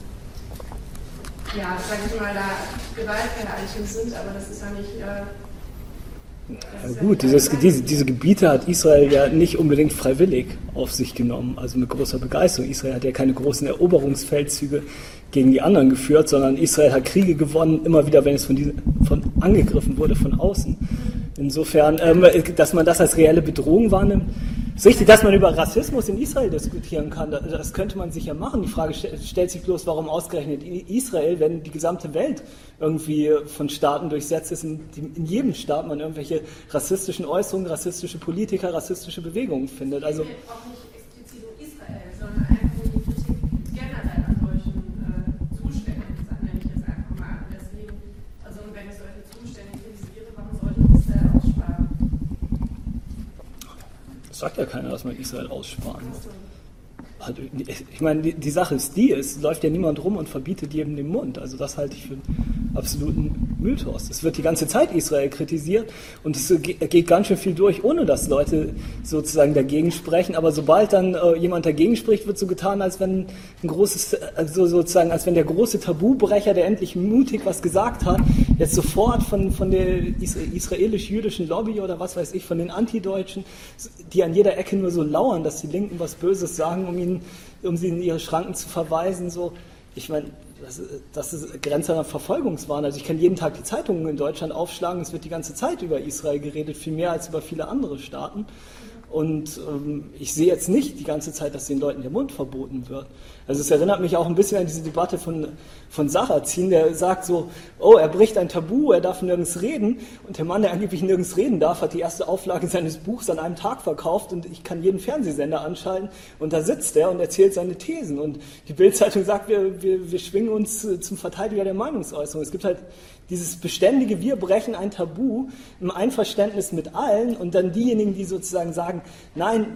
ja, sag ich mal, da gewaltverherrlichend sind, aber das ist ja nicht... Äh, Ja gut, dieses, diese, diese Gebiete hat Israel ja nicht unbedingt freiwillig auf sich genommen, also mit großer Begeisterung. Israel hat ja keine großen Eroberungsfeldzüge gegen die anderen geführt, sondern Israel hat Kriege gewonnen, immer wieder, wenn es von, diesen, von angegriffen wurde von außen. Insofern, ähm, dass man das als reelle Bedrohung wahrnimmt, ist richtig, dass man über Rassismus in Israel diskutieren kann, das könnte man sicher machen. Die Frage stellt sich bloß, warum ausgerechnet Israel, wenn die gesamte Welt irgendwie von Staaten durchsetzt ist, in, in jedem Staat man irgendwelche rassistischen Äußerungen, rassistische Politiker, rassistische Bewegungen findet. Also, auch nicht explizit um Israel, sondern einfach um die Kritik generell an solchen äh, Zuständen, nenne ich jetzt einfach mal. Deswegen, also wenn ich solche Zustände kritisiere, warum sollte ich Israel aussparen? Das sagt ja keiner, dass man Israel aussparen muss. Ich meine, die, die Sache ist die, es läuft ja niemand rum und verbietet jedem den Mund. Also das halte ich für einen absoluten Mythos. Es wird die ganze Zeit Israel kritisiert und es geht ganz schön viel durch, ohne dass Leute sozusagen dagegen sprechen. Aber sobald dann äh, jemand dagegen spricht, wird so getan, als wenn ein großes, also sozusagen, als wenn der große Tabubrecher, der endlich mutig was gesagt hat, jetzt sofort von, von der israelisch-jüdischen Lobby oder was weiß ich, von den Antideutschen, die an jeder Ecke nur so lauern, dass die Linken was Böses sagen, um ihn um sie in ihre Schranken zu verweisen, so, ich meine, das, das ist Grenze an Verfolgungswahn. Also ich kann jeden Tag die Zeitungen in Deutschland aufschlagen, es wird die ganze Zeit über Israel geredet, viel mehr als über viele andere Staaten. Und ähm, ich sehe jetzt nicht die ganze Zeit, dass den Leuten der Mund verboten wird. Also es erinnert mich auch ein bisschen an diese Debatte von, von Sarrazin, der sagt so, oh, er bricht ein Tabu, er darf nirgends reden. Und der Mann, der angeblich nirgends reden darf, hat die erste Auflage seines Buchs an einem Tag verkauft und ich kann jeden Fernsehsender anschalten und da sitzt er und erzählt seine Thesen. Und die Bild-Zeitung sagt, wir, wir, wir schwingen uns zum Verteidiger der Meinungsäußerung. Es gibt halt dieses beständige, wir brechen ein Tabu im Einverständnis mit allen und dann diejenigen, die sozusagen sagen, nein,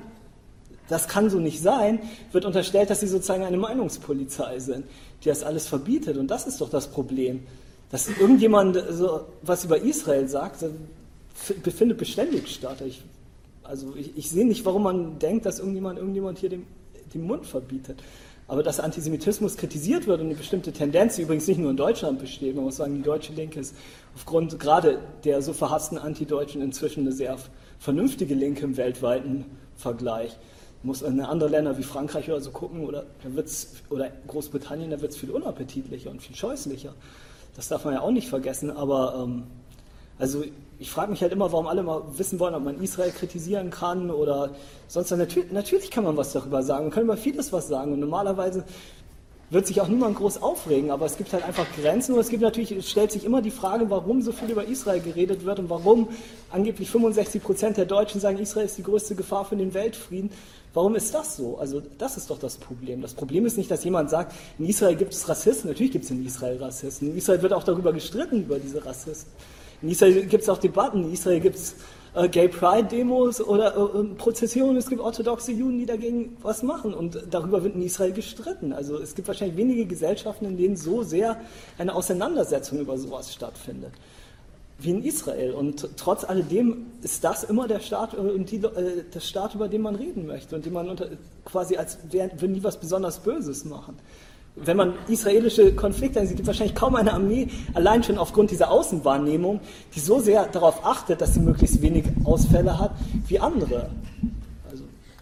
das kann so nicht sein, wird unterstellt, dass sie sozusagen eine Meinungspolizei sind, die das alles verbietet. Und das ist doch das Problem. Dass irgendjemand so was über Israel sagt, befindet beständig statt. Ich, also ich, ich sehe nicht, warum man denkt, dass irgendjemand, irgendjemand hier den, den Mund verbietet. Aber dass Antisemitismus kritisiert wird und eine bestimmte Tendenz, die übrigens nicht nur in Deutschland besteht, man muss sagen, die deutsche Linke ist aufgrund gerade der so verhassten Antideutschen inzwischen eine sehr vernünftige Linke im weltweiten Vergleich. Man muss in andere Länder wie Frankreich oder so gucken oder, da wird's, oder Großbritannien, da wird es viel unappetitlicher und viel scheußlicher. Das darf man ja auch nicht vergessen, aber ähm, also ich frage mich halt immer, warum alle mal wissen wollen, ob man Israel kritisieren kann oder sonst. Natürlich, natürlich kann man was darüber sagen, man kann über vieles was sagen und normalerweise wird sich auch niemand groß aufregen, aber es gibt halt einfach Grenzen und es gibt natürlich, es stellt sich immer die Frage, warum so viel über Israel geredet wird und warum angeblich fünfundsechzig Prozent der Deutschen sagen, Israel ist die größte Gefahr für den Weltfrieden. Warum ist das so? Also das ist doch das Problem. Das Problem ist nicht, dass jemand sagt, in Israel gibt es Rassisten, natürlich gibt es in Israel Rassisten. In Israel wird auch darüber gestritten, über diese Rassisten. In Israel gibt es auch Debatten, in Israel gibt es äh, Gay Pride-Demos oder äh, Prozessionen, es gibt orthodoxe Juden, die dagegen was machen und darüber wird in Israel gestritten. Also es gibt wahrscheinlich wenige Gesellschaften, in denen so sehr eine Auseinandersetzung über sowas stattfindet wie in Israel. Und trotz alledem ist das immer der Staat, und die, äh, der Staat, über den man reden möchte und den man unter, quasi als würden die was besonders Böses machen. Wenn man israelische Konflikte ansieht, gibt es wahrscheinlich kaum eine Armee, allein schon aufgrund dieser Außenwahrnehmung, die so sehr darauf achtet, dass sie möglichst wenig Ausfälle hat, wie andere. Also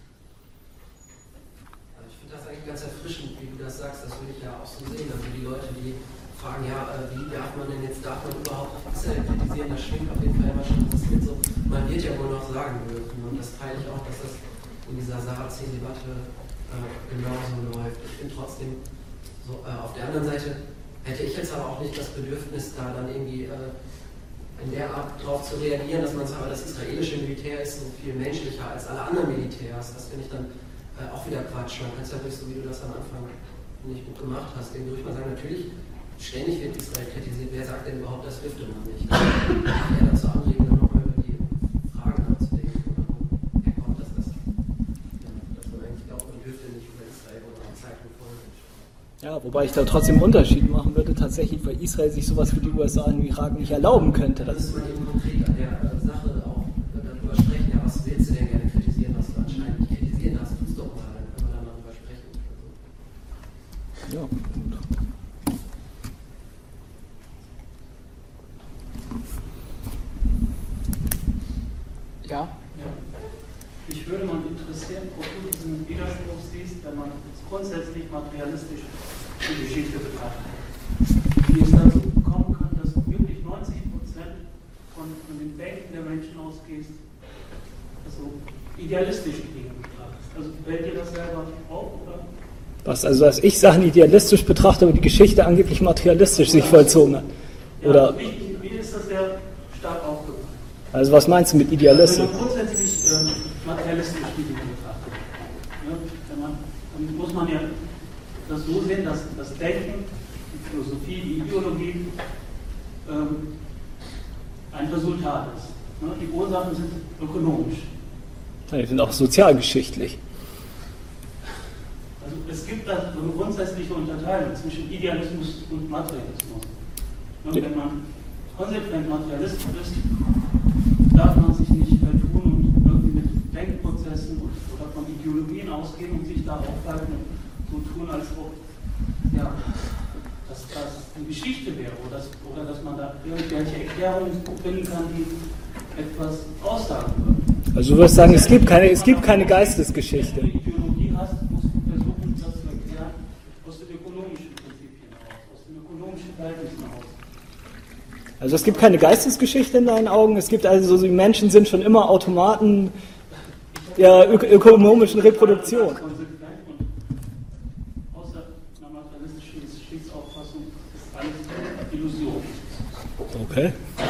ich finde das eigentlich ganz erfrischend, wie du das sagst, das würde ich ja auch so sehen. Also die Leute, die fragen, ja, wie darf man denn jetzt, darf man überhaupt Israel kritisieren, das schwingt auf jeden Fall immer schon, das wird so, man wird ja wohl noch sagen dürfen und das teile ich auch, dass das in dieser Sarrazin-Debatte äh, genauso läuft. Ich finde trotzdem, so, äh, auf der anderen Seite hätte ich jetzt aber auch nicht das Bedürfnis, da dann irgendwie äh, in der Art darauf zu reagieren, dass man sagt, das israelische Militär ist so viel menschlicher als alle anderen Militärs. Das finde ich dann äh, auch wieder Quatsch. Man kann es ja nicht so, wie du das am Anfang nicht gut gemacht hast, dem würde ich mal sagen, natürlich ständig wird Israel kritisiert. Wer sagt denn überhaupt, das dürfte man nicht? Ich eher dazu anregen, dann nochmal über die Fragen nachzudenken. Oder wo herkommt das, das, ja, dass man eigentlich glaubt, man dürfte nicht über Israel oder Zeiten folgen. ja, wobei ich da trotzdem einen Unterschied machen würde, tatsächlich, weil Israel sich sowas wie die U S A im Irak nicht erlauben könnte. Das ist man eben konkret an der Sache auch darüber sprechen. Ja, was willst du denn gerne kritisieren, was du anscheinend nicht kritisieren hast? Tu es doch mal, dann können wir da mal drüber sprechen. Ja, gut. Ja. Ja. Mich würde mal interessieren, ob du diesen Widerspruch siehst, wenn man grundsätzlich materialistisch die Geschichte betrachtet. Wie es dazu kommen kann, dass wirklich neunzig Prozent von, von dem Denken der Menschen ausgehst, also idealistisch Dinge betrachtest. Also fällt dir das selber auf, oder? Was, also dass ich Sachen idealistisch betrachte, aber die Geschichte angeblich materialistisch sich vollzogen hat? Oder? Ja, wie, wie ist das sehr stark aufgefallen? Also was meinst du mit idealistisch? Wenn man grundsätzlich ähm, materialistisch die Dinge betrachtet, ne, wenn man, dann muss man ja das so sehen, dass das Denken, die Philosophie, die Ideologie ähm, ein Resultat ist. Ne? Die Ursachen sind ökonomisch. Ja, die sind auch sozialgeschichtlich. Also es gibt da so eine grundsätzliche Unterteilung zwischen Idealismus und Materialismus. Ne? Ja. Wenn man konsequent Materialist ist, darf man sich nicht vertun und irgendwie mit Denkprozessen oder von Ideologien ausgehen und sich da aufhalten und so tun, als ob ja, dass das eine Geschichte wäre oder dass, oder dass man da irgendwelche Erklärungen finden kann, die etwas aussagen würden. Also du würdest sagen, es gibt keine, es gibt keine Geistesgeschichte. Wenn du eine Ideologie hast, musst du versuchen, das zu erklären aus den ökonomischen Prinzipien heraus, aus den ökonomischen Verhältnissen heraus. Also es gibt keine Geistesgeschichte in deinen Augen, es gibt also, die Menschen sind schon immer Automaten der ök ökonomischen Reproduktion. Konsequent und außer einer materialistischen Geschichtsauffassung ist alles Illusion. Okay.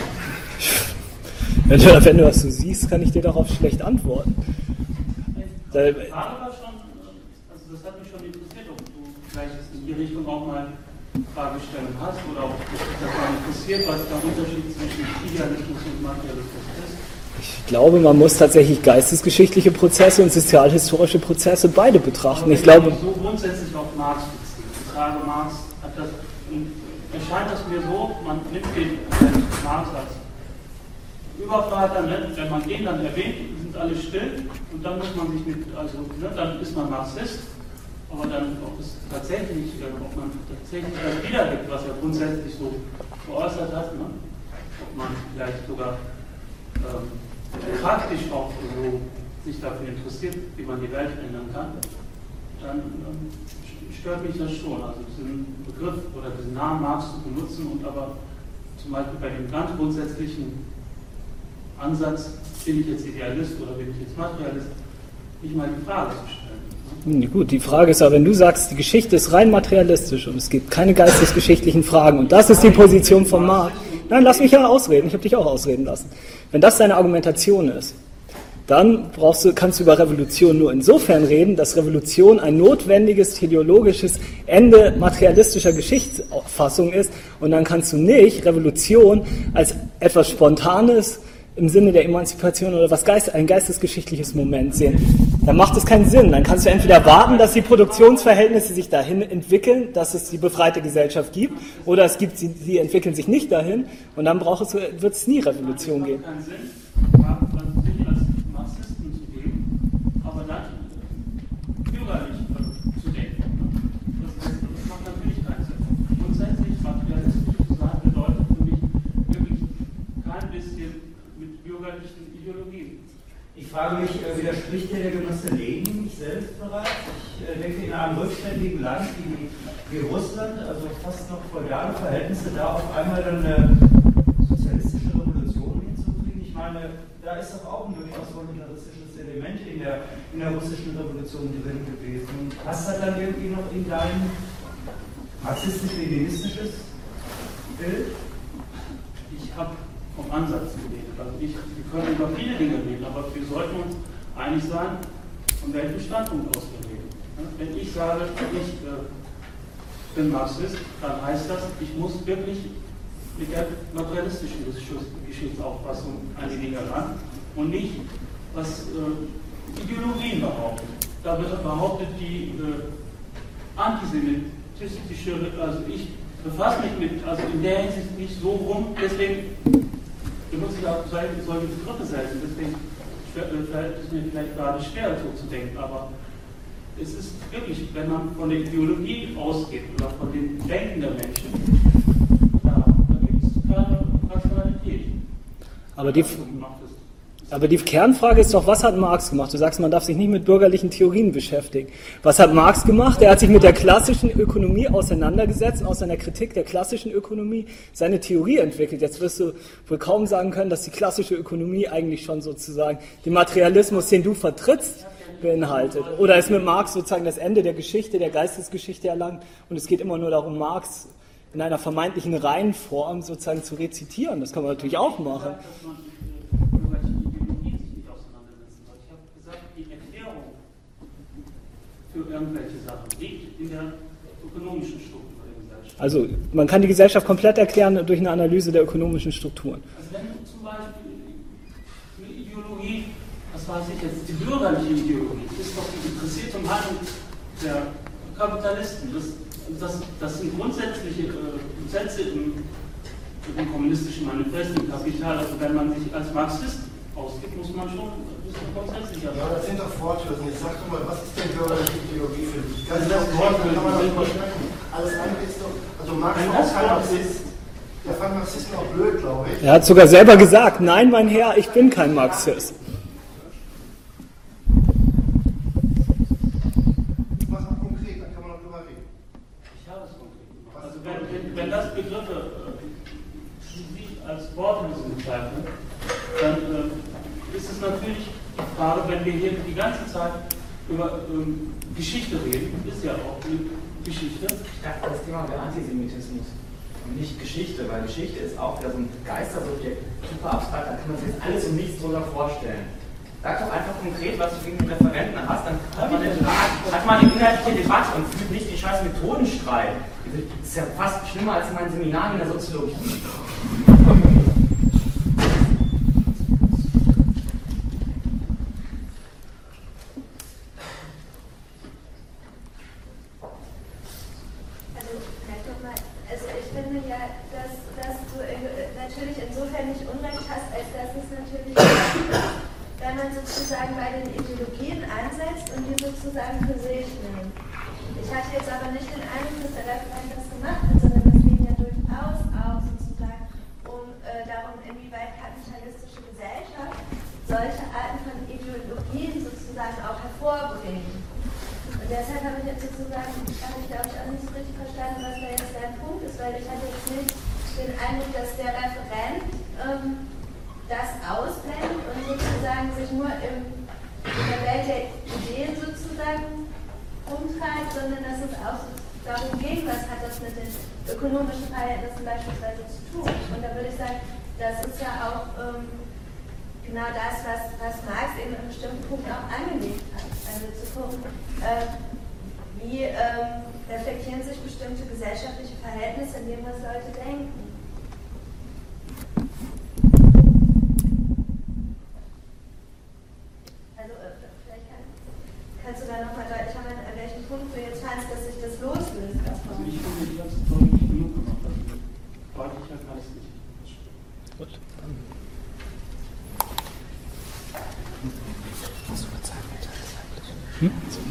Wenn du, wenn du das so siehst, kann ich dir darauf schlecht antworten. Die Frage war schon, also das hat mich schon interessiert, ob du vielleicht in die Richtung auch mal Fragestellung hast oder ob dich das mal interessiert, was der Unterschied zwischen Idealismus und Materialismus ist. Ich glaube, man muss tatsächlich geistesgeschichtliche Prozesse und sozialhistorische Prozesse beide betrachten. Ich glaube, so grundsätzlich auf Marx beziehen. Die Frage Marx hat das, erscheint das mir so, man nimmt den Marx als Übervater, ne? Wenn man den dann erwähnt, sind alle still und dann muss man sich mit, also ne, dann ist man Marxist, aber dann, ob es tatsächlich, ob man tatsächlich das wiedergibt, was er grundsätzlich so geäußert hat, ne? Ob man vielleicht sogar ähm, praktisch auch so sich dafür interessiert, wie man die Welt ändern kann, dann ähm, stört mich das schon. Also diesen Begriff oder diesen Namen Marx zu benutzen und aber zum Beispiel bei dem ganz grundsätzlichen Ansatz, bin ich jetzt Idealist oder bin ich jetzt Materialist, nicht mal die Frage zu stellen. Ne? Gut, die Frage ist aber, wenn du sagst, die Geschichte ist rein materialistisch und es gibt keine geistesgeschichtlichen Fragen und das ist die Position von Marx, dann lass mich ja ausreden, ich habe dich auch ausreden lassen. Wenn das deine Argumentation ist, dann brauchst du, kannst du über Revolution nur insofern reden, dass Revolution ein notwendiges teleologisches Ende materialistischer Geschichtsauffassung ist, und dann kannst du nicht Revolution als etwas Spontanes im Sinne der Emanzipation oder was Geist, ein geistesgeschichtliches Moment sehen. Dann macht es keinen Sinn. Dann kannst du entweder warten, dass die Produktionsverhältnisse sich dahin entwickeln, dass es die befreite Gesellschaft gibt, oder es gibt sie, sie entwickeln sich nicht dahin, und dann braucht es, wird es nie Revolution geben. Keinen Sinn, sich als Marxisten zu geben, aber dann bürgerlich zu denken. Das, das macht natürlich keinen Sinn. Grundsätzlich materialistisch zu sein bedeutet für mich wirklich kein bisschen mit bürgerlichen Ideologien. Ich frage mich, äh, widerspricht der Genosse Lenin nicht selbst bereits? Ich äh, denke, in einem rückständigen Land wie, wie Russland, also fast noch feudale Verhältnisse, da auf einmal dann eine sozialistische Revolution hinzukriegen. Ich meine, da ist doch auch ein durchaus voluntaristisches Element in der, in der russischen Revolution drin gewesen. Passt das dann irgendwie noch in dein marxistisch-leninistisches Bild? Ich habe vom Ansatz geredet. Also ich, wir können über viele Dinge reden, aber wir sollten uns einig sein, von welchem Standpunkt aus wir reden. Wenn ich sage, ich äh, bin Marxist, dann heißt das, ich muss wirklich mit der materialistischen Geschichtsauffassung an die Dinge ran und nicht, was äh, Ideologien behaupten. Da wird behauptet, die äh, antisemitistische, also ich befasse mich mit, also in der Hinsicht nicht so rum, deswegen benutze ich auch solche Begriffe selten, deswegen fällt es mir vielleicht gerade schwer, so zu denken, aber es ist wirklich, wenn man von der Ideologie ausgeht oder von dem Denken der Menschen, ja, da gibt es keine Rationalität. Aber die, aber die Kernfrage ist doch, was hat Marx gemacht? Du sagst, man darf sich nicht mit bürgerlichen Theorien beschäftigen. Was hat Marx gemacht? Er hat sich mit der klassischen Ökonomie auseinandergesetzt und aus seiner Kritik der klassischen Ökonomie seine Theorie entwickelt. Jetzt wirst du wohl kaum sagen können, dass die klassische Ökonomie eigentlich schon sozusagen den Materialismus, den du vertrittst, beinhaltet. Oder ist mit Marx sozusagen das Ende der Geschichte, der Geistesgeschichte erlangt, und es geht immer nur darum, Marx in einer vermeintlichen Reihenform sozusagen zu rezitieren. Das kann man natürlich auch machen. Für irgendwelche Sachen liegt in der ökonomischen Struktur der Gesellschaft. Also man kann die Gesellschaft komplett erklären durch eine Analyse der ökonomischen Strukturen. Also wenn du zum Beispiel eine Ideologie, was weiß ich jetzt, die bürgerliche Ideologie, ist doch die interessierte Meinung der Kapitalisten. Das, das, das sind grundsätzliche äh, Sätze im, im kommunistischen Manifest, im Kapital. Also wenn man sich als Marxist ausgibt, muss man schon grundsätzlich. Ja, das sind doch Vortürsen. Ich sag doch mal, was ist denn bürgerliche Ideologie für dich? Kann ich das Wort, dann kann man darüber sprechen. Alles andere ist doch, also Marx ist auch kein Marxist. Der fand Marxisten auch blöd, glaube ich. Er hat sogar selber gesagt, nein, mein Herr, ich bin kein Marxist. Mach mal konkret, dann kann man noch drüber reden. Ich habe es konkret gemacht. Also wenn, wenn, wenn das Begriffe äh, Sie als Wortlösung bezeichnen, dann äh, ist es natürlich die Frage, wenn wir hier die ganze Zeit über ähm, Geschichte reden, ist ja auch eine Geschichte. Ich dachte, das Thema wäre Antisemitismus und nicht Geschichte, weil Geschichte ist auch wieder so ein Geistersubjekt, super abstrakt, da kann man sich jetzt alles und nichts drunter vorstellen. Sag doch einfach konkret, was du gegen den Referenten hast, dann hat man, eine, hat man eine inhaltliche Debatte und führt nicht die scheiß Methodenstreit. Das ist ja fast schlimmer als mein Seminar in der Soziologie. sozusagen bei den Ideologien ansetzt und die sozusagen für sich nimmt. Ich hatte jetzt aber nicht den Eindruck, dass der Referent das gemacht hat, sondern das ging ja durchaus auch sozusagen um äh, darum, inwieweit kapitalistische Gesellschaft solche Arten von Ideologien sozusagen auch hervorbringen. Und deshalb habe ich jetzt sozusagen, habe ich glaube ich auch nicht so richtig verstanden, was da jetzt der Punkt ist, weil ich hatte jetzt nicht den Eindruck, dass der Referent ähm, das ausblendet und sozusagen sich nur im, in der Welt der Ideen sozusagen umtreibt, sondern dass es auch darum ging, was hat das mit den ökonomischen Verhältnissen beispielsweise zu tun. Und da würde ich sagen, das ist ja auch ähm, genau das, was, was Marx eben in bestimmten Punkten auch angelegt hat. Also zu gucken, äh, wie ähm, reflektieren sich bestimmte gesellschaftliche Verhältnisse, in denen was Leute denken. Also äh, vielleicht kann, kannst du da nochmal deutlich haben, an welchem Punkt du jetzt fandst, dass sich das loslöst davon. Also ich finde die ganze Folge nicht genug gemacht. Also frage ich halt alles nicht. Gut. Hm?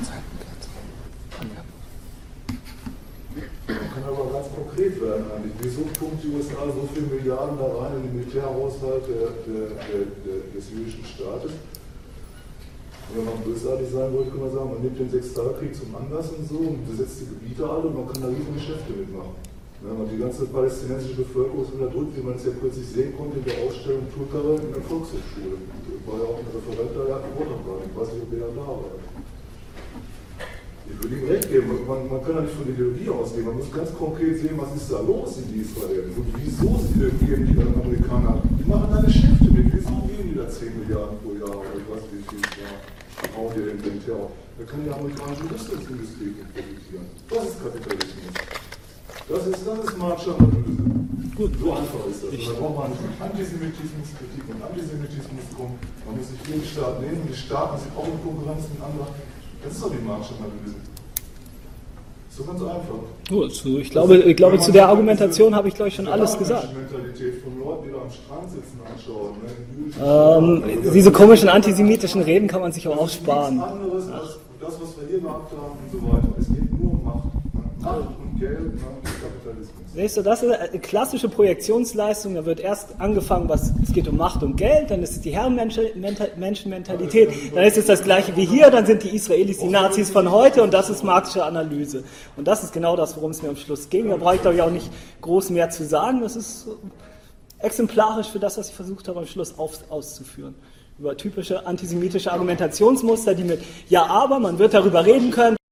Man kann aber ganz konkret werden eigentlich. Wieso pumpt die U S A so viele Milliarden da rein in den Militärhaushalt der, der, der, der, des jüdischen Staates? Und wenn man bösartig sein wollte, kann man sagen, man nimmt den Sechstagekrieg zum Anlass und so und besetzt die Gebiete alle und man kann da riesen Geschäfte mitmachen. Ja, und die ganze palästinensische Bevölkerung ist unterdrückt, wie man es ja kürzlich sehen konnte in der Ausstellung Turkara in der Volkshochschule. Da war ja auch ein Referent da, der hat Rotterdam, ich weiß nicht, ob der da war. Ich würde ihm recht geben, man, man kann ja nicht von Ideologie ausgehen, man muss ganz konkret sehen, was ist da los in Israel und wieso geben die Amerikaner, die machen da Geschäfte mit, wieso geben die da zehn Milliarden pro Jahr oder ich weiß wie viel Jahr, brauchen die den, den Terror. Da kann die amerikanische Rüstungsindustrie profitieren. Das ist Kapitalismus. Das ist, das ist Marxische Analyse. Gut, so einfach ist das. Da braucht man nicht mit Antisemitismuskritik und Antisemitismus kommen. Man muss sich jeden Staat nehmen und die Staaten sind auch in Konkurrenz mit anderen. Das ist doch die Marxische Analyse. So ganz einfach. Gut, so, ich glaube, ich glaube zu der Argumentation habe ich, glaube ich, schon alles gesagt. Die Mentalität von Leuten, die da am Strand sitzen, anschauen. Ne? Ähm, diese komischen antisemitischen Reden kann man sich auch aussparen. Das ist nichts anderes als das, was wir hier gehabt haben und so weiter. Es geht nur um Macht. Macht und Geld und Kapitalismus. Siehst du, das ist eine klassische Projektionsleistung. Da wird erst angefangen, was, es geht um Macht und Geld, dann ist es die Herrenmenschenmentalität, dann ist es das gleiche wie hier, dann sind die Israelis die Nazis von heute und das ist marxische Analyse. Und das ist genau das, worum es mir am Schluss ging. Da brauche ich, glaube ich, auch nicht groß mehr zu sagen. Das ist exemplarisch für das, was ich versucht habe, am Schluss auf, auszuführen. Über typische antisemitische Argumentationsmuster, die mit Ja, aber, man wird darüber reden können.